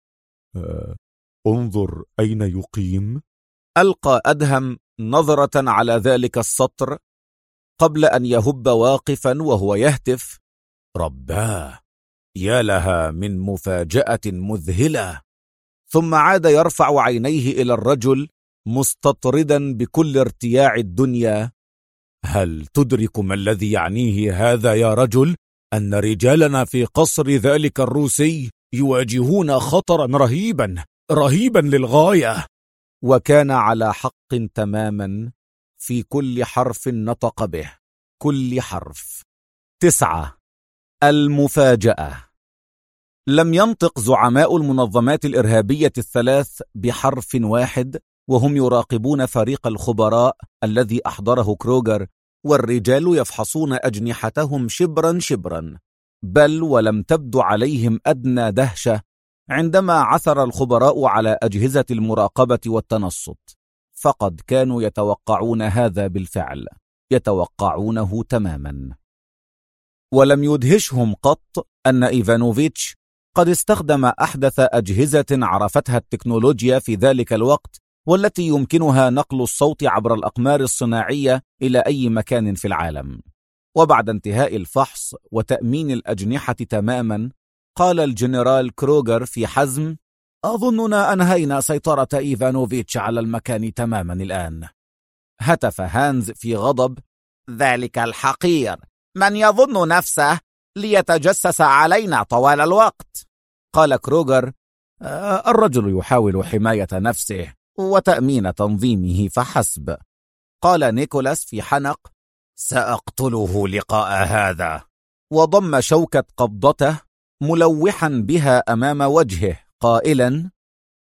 Speaker 4: انظر أين يقيم.
Speaker 1: ألقى أدهم نظرة على ذلك السطر قبل أن يهب واقفا وهو يهتف: رباه، يا لها من مفاجأة مذهلة. ثم عاد يرفع عينيه إلى الرجل مستطردا بكل ارتياع الدنيا: هل تدرك ما الذي يعنيه هذا يا رجل؟ أن رجالنا في قصر ذلك الروسي يواجهون خطرا رهيبا للغاية. وكان على حق تماما في كل حرف نطق به، كل حرف. 9. المفاجأة. لم ينطق زعماء المنظمات الإرهابية الثلاث بحرف واحد وهم يراقبون فريق الخبراء الذي أحضره كروغر، والرجال يفحصون أجنحتهم شبرا شبرا، بل ولم تبد عليهم أدنى دهشة عندما عثر الخبراء على أجهزة المراقبة والتنصت، فقد كانوا يتوقعون هذا بالفعل، يتوقعونه تماما. ولم يدهشهم قط أن إيفانوفيتش قد استخدم أحدث أجهزة عرفتها التكنولوجيا في ذلك الوقت، والتي يمكنها نقل الصوت عبر الأقمار الصناعية إلى أي مكان في العالم. وبعد انتهاء الفحص وتأمين الأجنحة تماما، قال الجنرال كروغر في حزم: أظننا أنهينا سيطرة إيفانوفيتش على المكان تماما الآن. هتف هانز في غضب:
Speaker 2: ذلك الحقير، من يظن نفسه ليتجسس علينا طوال الوقت.
Speaker 1: قال كروغر: الرجل يحاول حماية نفسه وتأمين تنظيمه فحسب. قال نيكولاس في حنق: سأقتله لقاء هذا. وضم شوكة قبضته ملوحا بها أمام وجهه قائلا: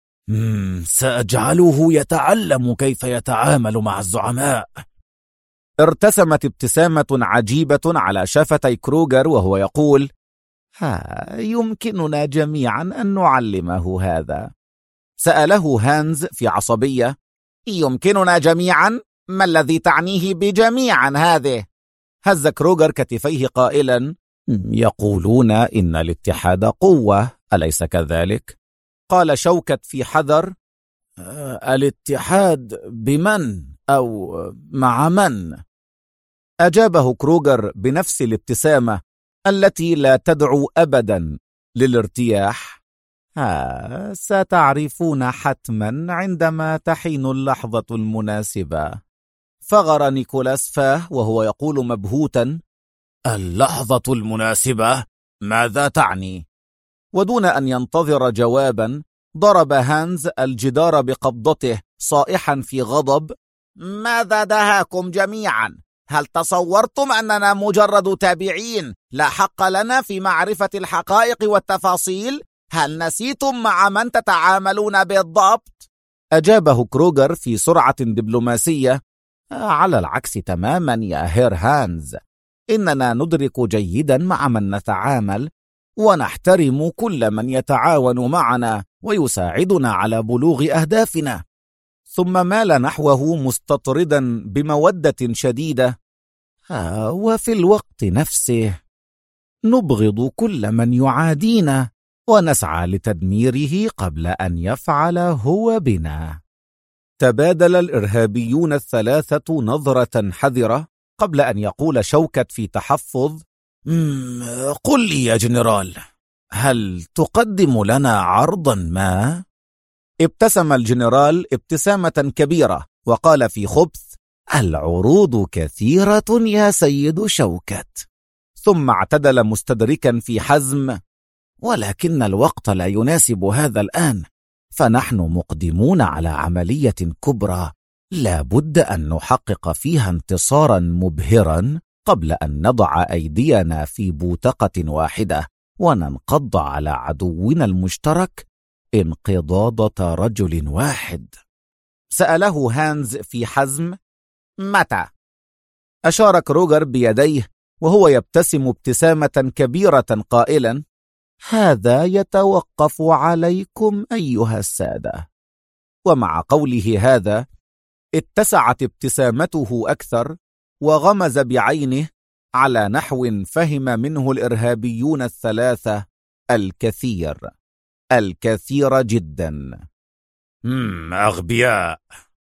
Speaker 1: سأجعله يتعلم كيف يتعامل مع الزعماء. ارتسمت ابتسامة عجيبة على شفتي كروغر وهو يقول:
Speaker 2: يمكننا جميعا أن نعلمه هذا.
Speaker 1: سأله هانز في عصبية:
Speaker 2: يمكننا جميعا؟ ما الذي تعنيه بجميعا هذه؟
Speaker 1: هز كروغر كتفيه قائلا: يقولون إن الاتحاد قوة، أليس كذلك؟ قال شوكت في حذر: الاتحاد بمن أو مع من؟ أجابه كروغر بنفس الابتسامة التي لا تدعو أبدا للارتياح:
Speaker 2: ستعرفون حتما عندما تحين اللحظة المناسبة.
Speaker 1: فغر نيكولاس فاه وهو يقول مبهوتا: اللحظة المناسبة؟ ماذا تعني؟ ودون أن ينتظر جوابا ضرب هانز الجدار بقبضته صائحا في غضب:
Speaker 2: ماذا دهاكم جميعا؟ هل تصورتم أننا مجرد تابعين لا حق لنا في معرفة الحقائق والتفاصيل؟ هل نسيتم مع من تتعاملون بالضبط؟
Speaker 1: أجابه كروغر في سرعة دبلوماسية: على العكس تماما يا هير هانز، إننا ندرك جيدا مع من نتعامل، ونحترم كل من يتعاون معنا ويساعدنا على بلوغ أهدافنا. ثم مال نحوه مستطردا بمودة شديدة: وفي الوقت نفسه نبغض كل من يعادينا ونسعى لتدميره قبل أن يفعل هو بنا. تبادل الإرهابيون الثلاثة نظرة حذرة قبل أن يقول شوكت في تحفظ: قل لي يا جنرال،
Speaker 3: هل تقدم لنا عرضا ما؟
Speaker 1: ابتسم الجنرال ابتسامة كبيرة وقال في خبث:
Speaker 2: العروض كثيرة يا سيد شوكت.
Speaker 1: ثم اعتدل مستدركا في حزم:
Speaker 2: ولكن الوقت لا يناسب هذا الآن، فنحن مقدمون على عملية كبرى لا بد أن نحقق فيها انتصارا مبهرا قبل أن نضع أيدينا في بوتقة واحدة وننقض على عدونا المشترك انقضاضة رجل واحد.
Speaker 1: سأله هانز في حزم: متى؟ أشار كروغر بيديه وهو يبتسم ابتسامة كبيرة قائلا:
Speaker 2: هذا يتوقف عليكم أيها السادة.
Speaker 1: ومع قوله هذا اتسعت ابتسامته أكثر وغمز بعينه على نحو فهم منه الإرهابيون الثلاثة الكثير جدا.
Speaker 3: أغبياء.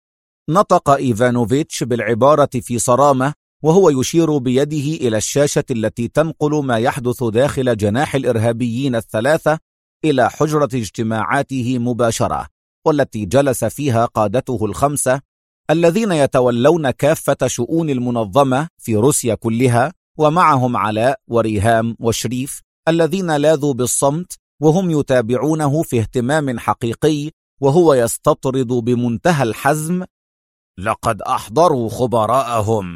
Speaker 1: نطق إيفانوفيتش بالعبارة في صرامة وهو يشير بيده إلى الشاشة التي تنقل ما يحدث داخل جناح الإرهابيين الثلاثة إلى حجرة اجتماعاته مباشرة، والتي جلس فيها قادته الخمسة الذين يتولون كافة شؤون المنظمة في روسيا كلها، ومعهم علاء وريهام وشريف الذين لاذوا بالصمت وهم يتابعونه في اهتمام حقيقي، وهو يستطرد بمنتهى الحزم:
Speaker 3: لقد أحضروا خبراءهم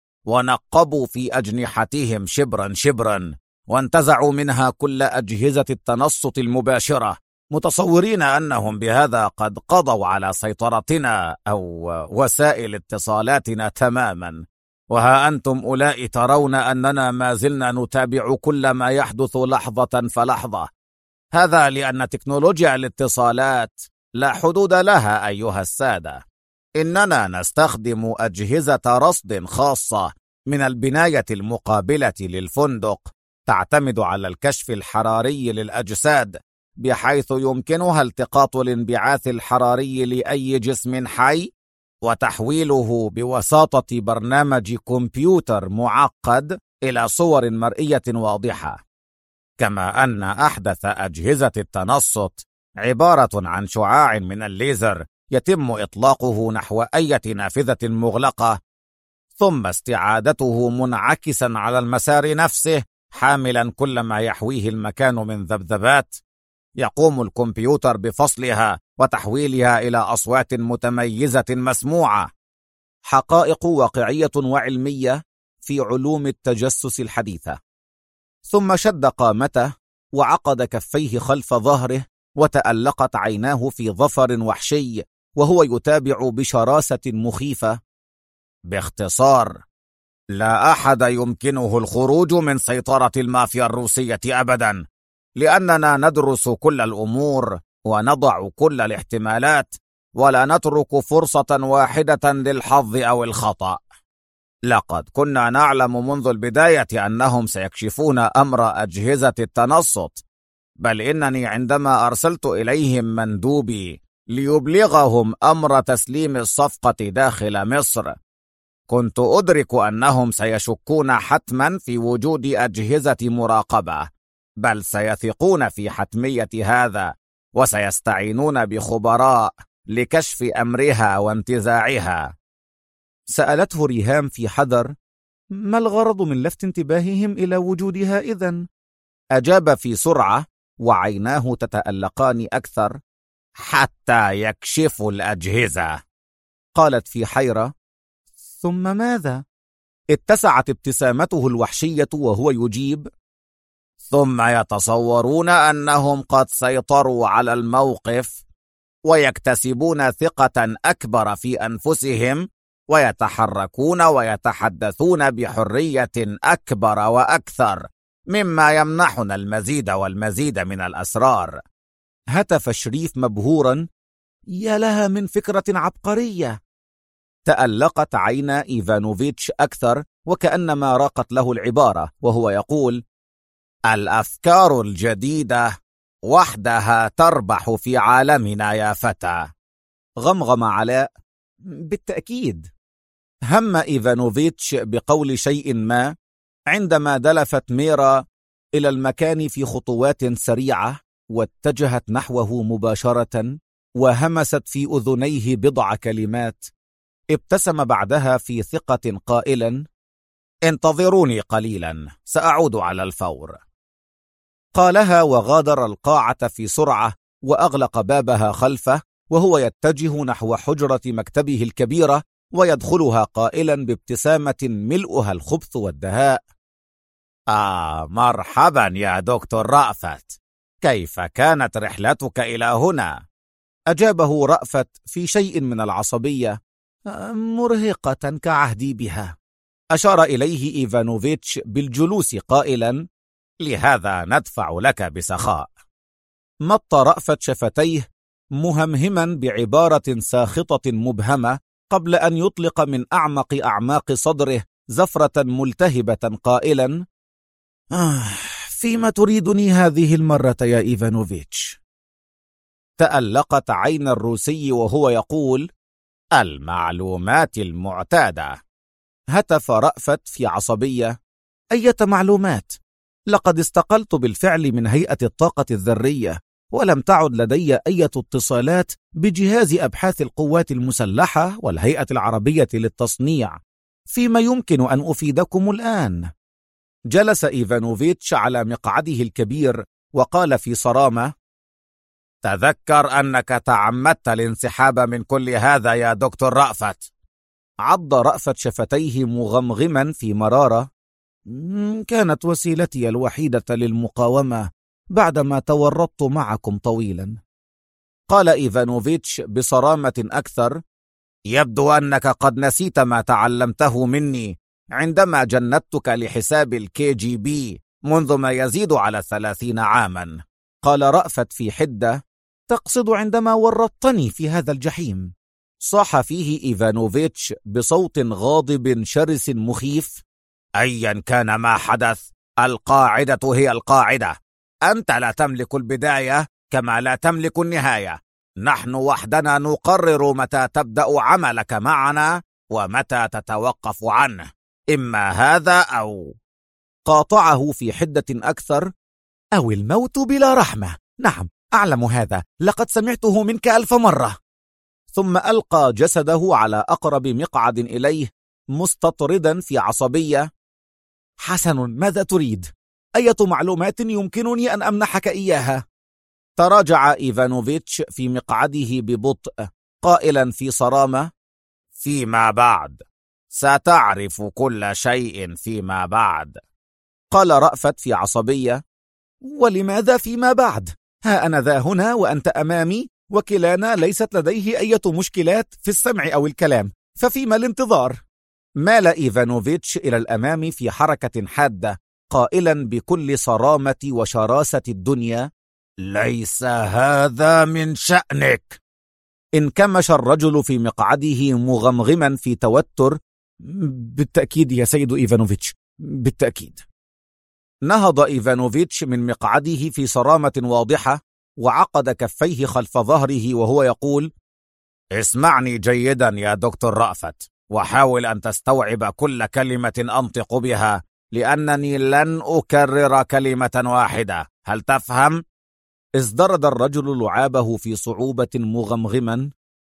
Speaker 3: ونقبوا في أجنحتهم شبرا شبرا وانتزعوا منها كل أجهزة التنصت المباشرة، متصورين أنهم بهذا قد قضوا على سيطرتنا أو وسائل اتصالاتنا تماما، وها أنتم أولئك ترون أننا ما زلنا نتابع كل ما يحدث لحظة فلحظة. هذا لأن تكنولوجيا الاتصالات لا حدود لها أيها السادة. إننا نستخدم أجهزة رصد خاصة من البناية المقابلة للفندق تعتمد على الكشف الحراري للأجساد، بحيث يمكنها التقاط الانبعاث الحراري لأي جسم حي وتحويله بواسطة برنامج كمبيوتر معقد إلى صور مرئية واضحة. كما أن أحدث أجهزة التنصت عبارة عن شعاع من الليزر يتم إطلاقه نحو أي نافذة مغلقة، ثم استعادته منعكسا على المسار نفسه حاملا كل ما يحويه المكان من ذبذبات. يقوم الكمبيوتر بفصلها وتحويلها إلى أصوات متميزة مسموعة. حقائق واقعية وعلمية في علوم التجسس الحديثة. ثم شد قامته وعقد كفيه خلف ظهره وتألقت عيناه في ظفر وحشي وهو يتابع بشراسة مخيفة: باختصار، لا أحد يمكنه الخروج من سيطرة المافيا الروسية أبدا، لأننا ندرس كل الأمور ونضع كل الاحتمالات ولا نترك فرصة واحدة للحظ أو الخطأ. لقد كنا نعلم منذ البداية أنهم سيكشفون أمر أجهزة التنصت، بل إنني عندما أرسلت إليهم مندوبي ليبلغهم أمر تسليم الصفقة داخل مصر، كنت أدرك أنهم سيشكون حتما في وجود أجهزة مراقبة، بل سيثقون في حتمية هذا وسيستعينون بخبراء لكشف أمرها وانتزاعها.
Speaker 1: سألته ريهام في حذر: ما الغرض من لفت انتباههم إلى وجودها إذن؟ أجاب في سرعة وعيناه تتألقان أكثر:
Speaker 3: حتى يكشفوا الأجهزة.
Speaker 1: قالت في حيرة: ثم ماذا؟ اتسعت ابتسامته الوحشية وهو يجيب:
Speaker 3: ثم يتصورون أنهم قد سيطروا على الموقف ويكتسبون ثقة أكبر في أنفسهم ويتحركون ويتحدثون بحرية أكبر وأكثر، مما يمنحنا المزيد والمزيد من الأسرار.
Speaker 1: هتف شريف مبهورا: يا لها من فكرة عبقرية. تألقت عينا إيفانوفيتش أكثر وكأنما راقت له العبارة وهو يقول:
Speaker 3: الأفكار الجديدة وحدها تربح في عالمنا يا فتى.
Speaker 1: غمغم علاء: بالتأكيد. هم إيفانوفيتش بقول شيء ما عندما دلفت ميرا إلى المكان في خطوات سريعة، واتجهت نحوه مباشرة، وهمست في أذنيه بضع كلمات. ابتسم بعدها في ثقة قائلا: انتظروني قليلا، سأعود على الفور. قالها وغادر القاعة في سرعة، وأغلق بابها خلفه، وهو يتجه نحو حجرة مكتبه الكبيرة، ويدخلها قائلا بابتسامة ملؤها الخبث والدهاء:
Speaker 3: مرحبا يا دكتور رأفت، كيف كانت رحلتك إلى هنا؟
Speaker 1: أجابه رأفت في شيء من العصبية: مرهقة كعهدي بها. أشار إليه إيفانوفيتش بالجلوس قائلا:
Speaker 3: لهذا ندفع لك بسخاء.
Speaker 1: مط رأفت شفتيه مهمهما بعبارة ساخطة مبهمة، قبل أن يطلق من أعماق صدره زفرة ملتهبة قائلا: فيما تريدني هذه المرة يا إيفانوفيتش؟ تألقت عين الروسي وهو يقول:
Speaker 3: المعلومات المعتادة.
Speaker 1: هتف رأفت في عصبية: أية معلومات؟ لقد استقلت بالفعل من هيئة الطاقة الذرية، ولم تعد لدي أي اتصالات بجهاز أبحاث القوات المسلحة والهيئة العربية للتصنيع. فيما يمكن أن أفيدكم الآن؟ جلس إيفانوفيتش على مقعده الكبير وقال في صرامة:
Speaker 3: تذكر أنك تعمدت الانسحاب من كل هذا يا دكتور رأفت.
Speaker 1: عض رأفت شفتيه مغمغما في مرارة: كانت وسيلتي الوحيدة للمقاومة بعدما تورطت معكم طويلا. قال إيفانوفيتش بصرامة أكثر:
Speaker 3: يبدو أنك قد نسيت ما تعلمته مني عندما جندتك لحساب الKGB منذ ما يزيد على 30 عاما.
Speaker 1: قال رأفت في حدة: تقصد عندما ورطتني في هذا الجحيم؟ صاح فيه إيفانوفيتش بصوت غاضب شرس مخيف:
Speaker 3: أيا كان ما حدث، القاعدة هي القاعدة. أنت لا تملك البداية كما لا تملك النهاية. نحن وحدنا نقرر متى تبدأ عملك معنا ومتى تتوقف عنه، إما هذا أو...
Speaker 1: قاطعه في حدة أكثر: أو الموت بلا رحمة. نعم، أعلم هذا، لقد سمعته منك 1000 مرة. ثم ألقى جسده على أقرب مقعد إليه مستطردا في عصبية: حسن، ماذا تريد؟ أية معلومات يمكنني أن أمنحك إياها؟ تراجع إيفانوفيتش في مقعده ببطء قائلا في صرامة:
Speaker 3: فيما بعد ستعرف كل شيء فيما بعد.
Speaker 1: قال رأفت في عصبية: ولماذا فيما بعد؟ ها أنا ذا هنا وأنت أمامي، وكلانا ليست لديه أي مشكلات في السمع أو الكلام، ففيما الانتظار؟ مال إيفانوفيتش إلى الأمام في حركة حادة قائلا بكل صرامة وشراسة الدنيا:
Speaker 3: ليس هذا من شأنك.
Speaker 1: انكمش الرجل في مقعده مغمغما في توتر: بالتأكيد يا سيد إيفانوفيتش، بالتأكيد. نهض إيفانوفيتش من مقعده في صرامة واضحة، وعقد كفيه خلف ظهره وهو يقول:
Speaker 3: اسمعني جيدا يا دكتور رأفت، وحاول أن تستوعب كل كلمة أنطق بها، لأنني لن أكرر كلمة واحدة. هل تفهم؟
Speaker 1: ازدرد الرجل لعابه في صعوبة مغمغما: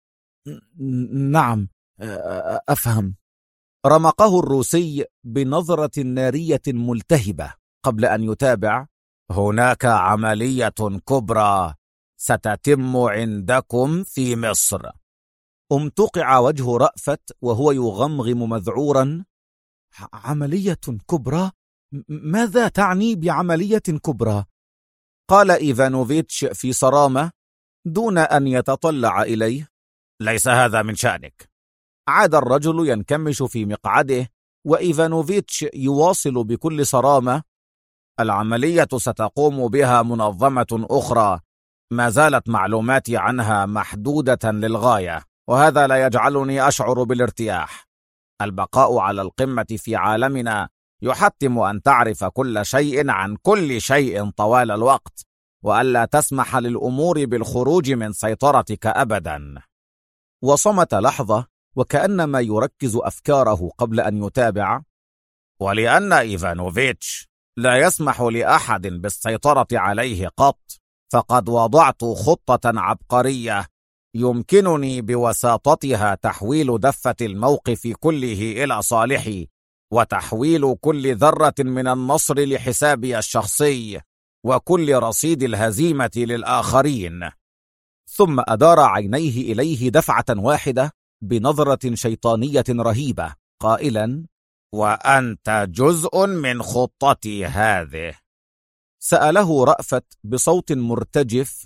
Speaker 1: نعم، أفهم. رمقه الروسي بنظرة نارية ملتهبة قبل أن يتابع:
Speaker 3: هناك عملية كبرى ستتم عندكم في مصر.
Speaker 1: امتقع وجه رأفت وهو يغمغم مذعورا: عملية كبرى؟ ماذا تعني بعملية كبرى؟ قال إيفانوفيتش في صرامة دون أن يتطلع إليه:
Speaker 3: ليس هذا من شأنك.
Speaker 1: عاد الرجل ينكمش في مقعده، وإيفانوفيتش يواصل بكل صرامة:
Speaker 3: العملية ستقوم بها منظمة أخرى، ما زالت معلوماتي عنها محدودة للغاية، وهذا لا يجعلني أشعر بالارتياح. البقاء على القمة في عالمنا يحتم أن تعرف كل شيء عن كل شيء طوال الوقت، وألا تسمح للأمور بالخروج من سيطرتك أبدا.
Speaker 1: وصمت لحظة وكأنما يركز أفكاره قبل أن يتابع:
Speaker 3: ولأن إيفانوفيتش
Speaker 2: لا يسمح لأحد بالسيطرة عليه قط، فقد وضعت خطة عبقرية يمكنني بوساطتها تحويل دفة الموقف كله إلى صالحي، وتحويل كل ذرة من النصر لحسابي الشخصي، وكل رصيد الهزيمة للآخرين. ثم أدار عينيه إليه دفعة واحدة بنظرة شيطانية رهيبة قائلا: وأنت جزء من خطتي هذه. سأله رأفت بصوت مرتجف: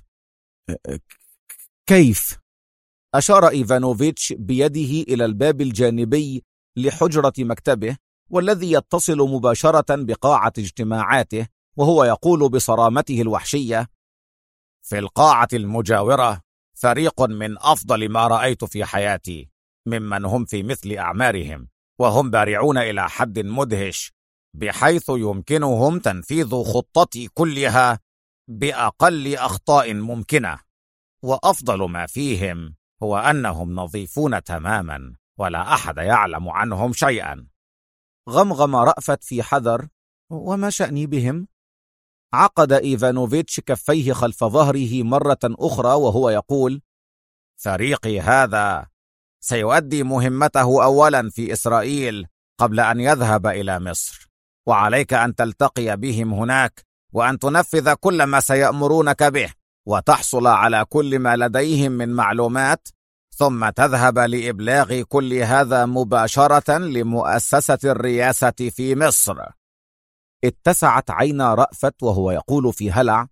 Speaker 1: كيف؟
Speaker 2: أشار إيفانوفيتش بيده إلى الباب الجانبي لحجرة مكتبه، والذي يتصل مباشرة بقاعة اجتماعاته، وهو يقول بصرامته الوحشية: في القاعة المجاورة فريق من أفضل ما رأيت في حياتي، ممن هم في مثل أعمارهم، وهم بارعون إلى حد مدهش، بحيث يمكنهم تنفيذ خطتي كلها بأقل أخطاء ممكنة، وأفضل ما فيهم هو أنهم نظيفون تماما ولا أحد يعلم عنهم شيئا. غمغم رأفت في حذر: وما شأني بهم؟ عقد إيفانوفيتش كفيه خلف ظهره مرة أخرى وهو يقول: فريقي هذا سيؤدي مهمته أولا في إسرائيل قبل أن يذهب إلى مصر، وعليك أن تلتقي بهم هناك وأن تنفذ كل ما سيأمرونك به، وتحصل على كل ما لديهم من معلومات، ثم تذهب لإبلاغ كل هذا مباشرة لمؤسسة الرئاسة في مصر. اتسعت عينا رأفت وهو يقول في هلع: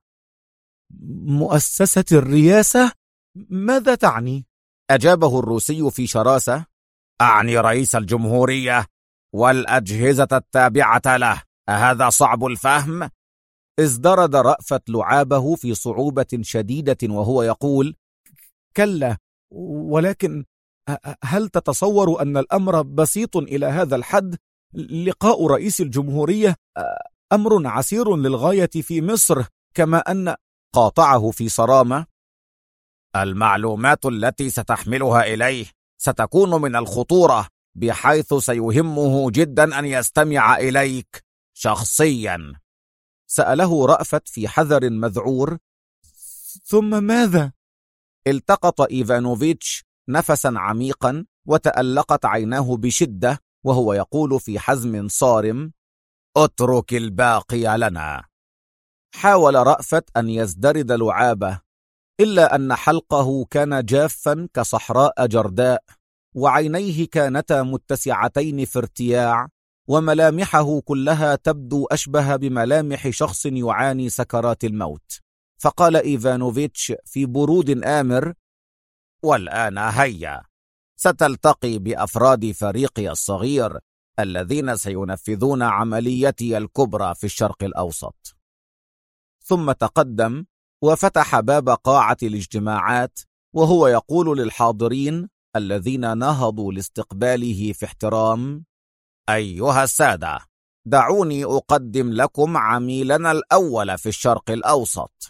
Speaker 1: مؤسسة الرئاسة؟ ماذا تعني؟
Speaker 2: أجابه الروسي في شراسة: أعني رئيس الجمهورية والأجهزة التابعة له، أهذا صعب الفهم؟ ازدرد رأفت لعابه في صعوبة شديدة وهو يقول:
Speaker 1: كلا، ولكن هل تتصور أن الأمر بسيط إلى هذا الحد؟ لقاء رئيس الجمهورية أمر عسير للغاية في مصر، كما أن...
Speaker 2: قاطعه في صرامة: المعلومات التي ستحملها إليه ستكون من الخطورة، بحيث سيهمه جدا أن يستمع إليك شخصيا. سأله رأفت في حذر مذعور:
Speaker 1: ثم ماذا؟
Speaker 2: التقط إيفانوفيتش نفسا عميقا وتألقت عيناه بشدة وهو يقول في حزم صارم: اترك الباقي لنا. حاول رأفت أن يزدرد لعابه، إلا أن حلقه كان جافا كصحراء جرداء، وعينيه كانتا متسعتين في ارتياع، وملامحه كلها تبدو أشبه بملامح شخص يعاني سكرات الموت. فقال إيفانوفيتش في برود آمر: والآن هيا، ستلتقي بأفراد فريقي الصغير الذين سينفذون عمليتي الكبرى في الشرق الأوسط. ثم تقدم وفتح باب قاعة الاجتماعات وهو يقول للحاضرين الذين نهضوا لاستقباله في احترام: أيها السادة، دعوني أقدم لكم عميلنا الأول في الشرق الأوسط.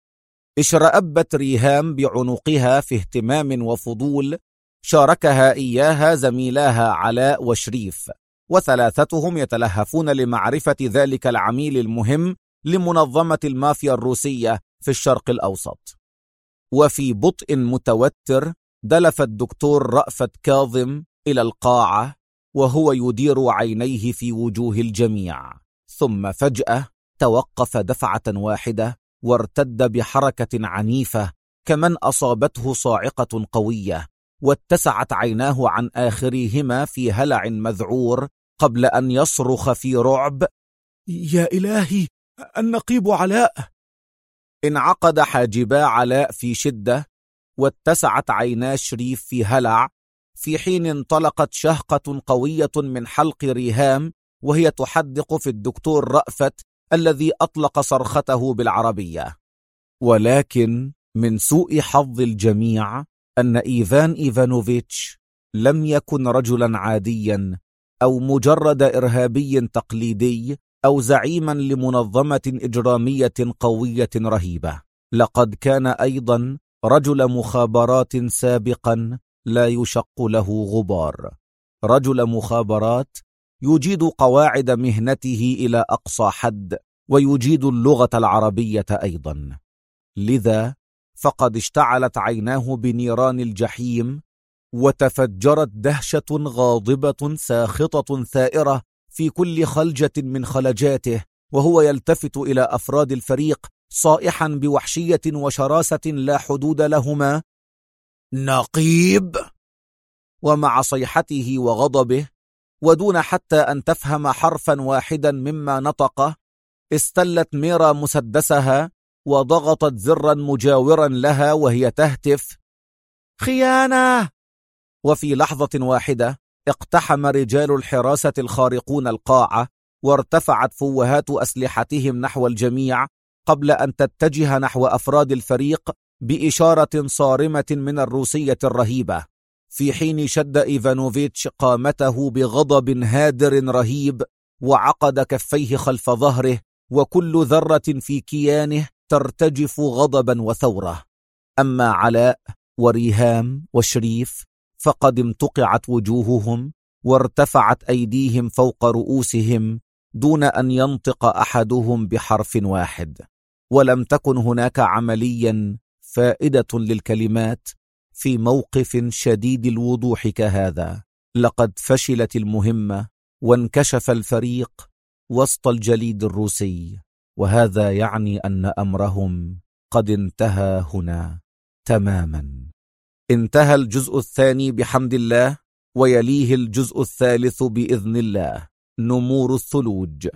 Speaker 2: اشرأبت ريهام بعنقها في اهتمام وفضول، شاركها إياها زميلاها علاء وشريف، وثلاثتهم يتلهفون لمعرفة ذلك العميل المهم لمنظمة المافيا الروسية في الشرق الأوسط. وفي بطء متوتر دلف الدكتور رأفت كاظم إلى القاعة وهو يدير عينيه في وجوه الجميع، ثم فجأة توقف دفعة واحدة وارتد بحركة عنيفة كمن أصابته صاعقة قوية، واتسعت عيناه عن آخرهما في هلع مذعور قبل أن يصرخ في رعب:
Speaker 1: يا إلهي، النقيب علاء!
Speaker 2: انعقد حاجبا علاء في شدة، واتسعت عينا شريف في هلع، في حين انطلقت شهقة قوية من حلق ريهام وهي تحدق في الدكتور رأفت الذي أطلق صرخته بالعربية. ولكن من سوء حظ الجميع أن إيفان إيفانوفيتش لم يكن رجلا عاديا أو مجرد إرهابي تقليدي أو زعيما لمنظمة إجرامية قوية رهيبة، لقد كان أيضا رجل مخابرات سابقا لا يشق له غبار، رجل مخابرات
Speaker 1: يجيد قواعد مهنته إلى أقصى حد، ويجيد اللغة العربية أيضا. لذا فقد اشتعلت عيناه بنيران الجحيم، وتفجرت دهشة غاضبة ساخطة ثائرة في كل خلجة من خلجاته، وهو يلتفت إلى أفراد الفريق صائحا بوحشية وشراسة لا حدود لهما: نقيب! ومع صيحته وغضبه، ودون حتى أن تفهم حرفا واحدا مما نطقه، استلت ميرا مسدسها وضغطت زرا مجاورا لها وهي تهتف: خيانة! وفي لحظة واحدة اقتحم رجال الحراسة الخارقون القاعة، وارتفعت فوهات أسلحتهم نحو الجميع قبل أن تتجه نحو أفراد الفريق بإشارة صارمة من الروسية الرهيبة، في حين شد إيفانوفيتش قامته بغضب هادر رهيب، وعقد كفيه خلف ظهره، وكل ذرة في كيانه ترتجف غضبا وثورة. أما علاء وريهام وشريف فقد امتقعت وجوههم، وارتفعت أيديهم فوق رؤوسهم دون أن ينطق أحدهم بحرف واحد، ولم تكن هناك عمليا فائدة للكلمات في موقف شديد الوضوح كهذا. لقد فشلت المهمة، وانكشف الفريق وسط الجليد الروسي، وهذا يعني أن أمرهم قد انتهى هنا تماما. انتهى الجزء الثاني بحمد الله، ويليه الجزء الثالث بإذن الله. نمور الثلوج.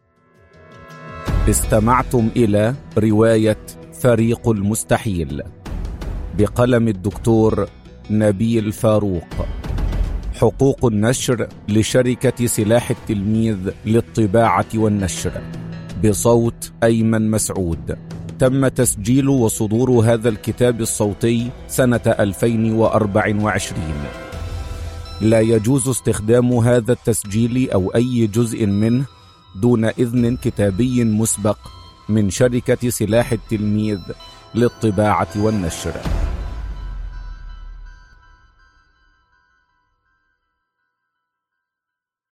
Speaker 1: استمعتم إلى رواية فريق المستحيل بقلم الدكتور نبيل فاروق. حقوق النشر لشركة سلاح التلميذ للطباعة والنشر، بصوت أيمن مسعود. تم تسجيل وصدور هذا الكتاب الصوتي سنة 2024. لا يجوز استخدام هذا التسجيل أو أي جزء منه دون إذن كتابي مسبق من شركة سلاح التلميذ للطباعة والنشر.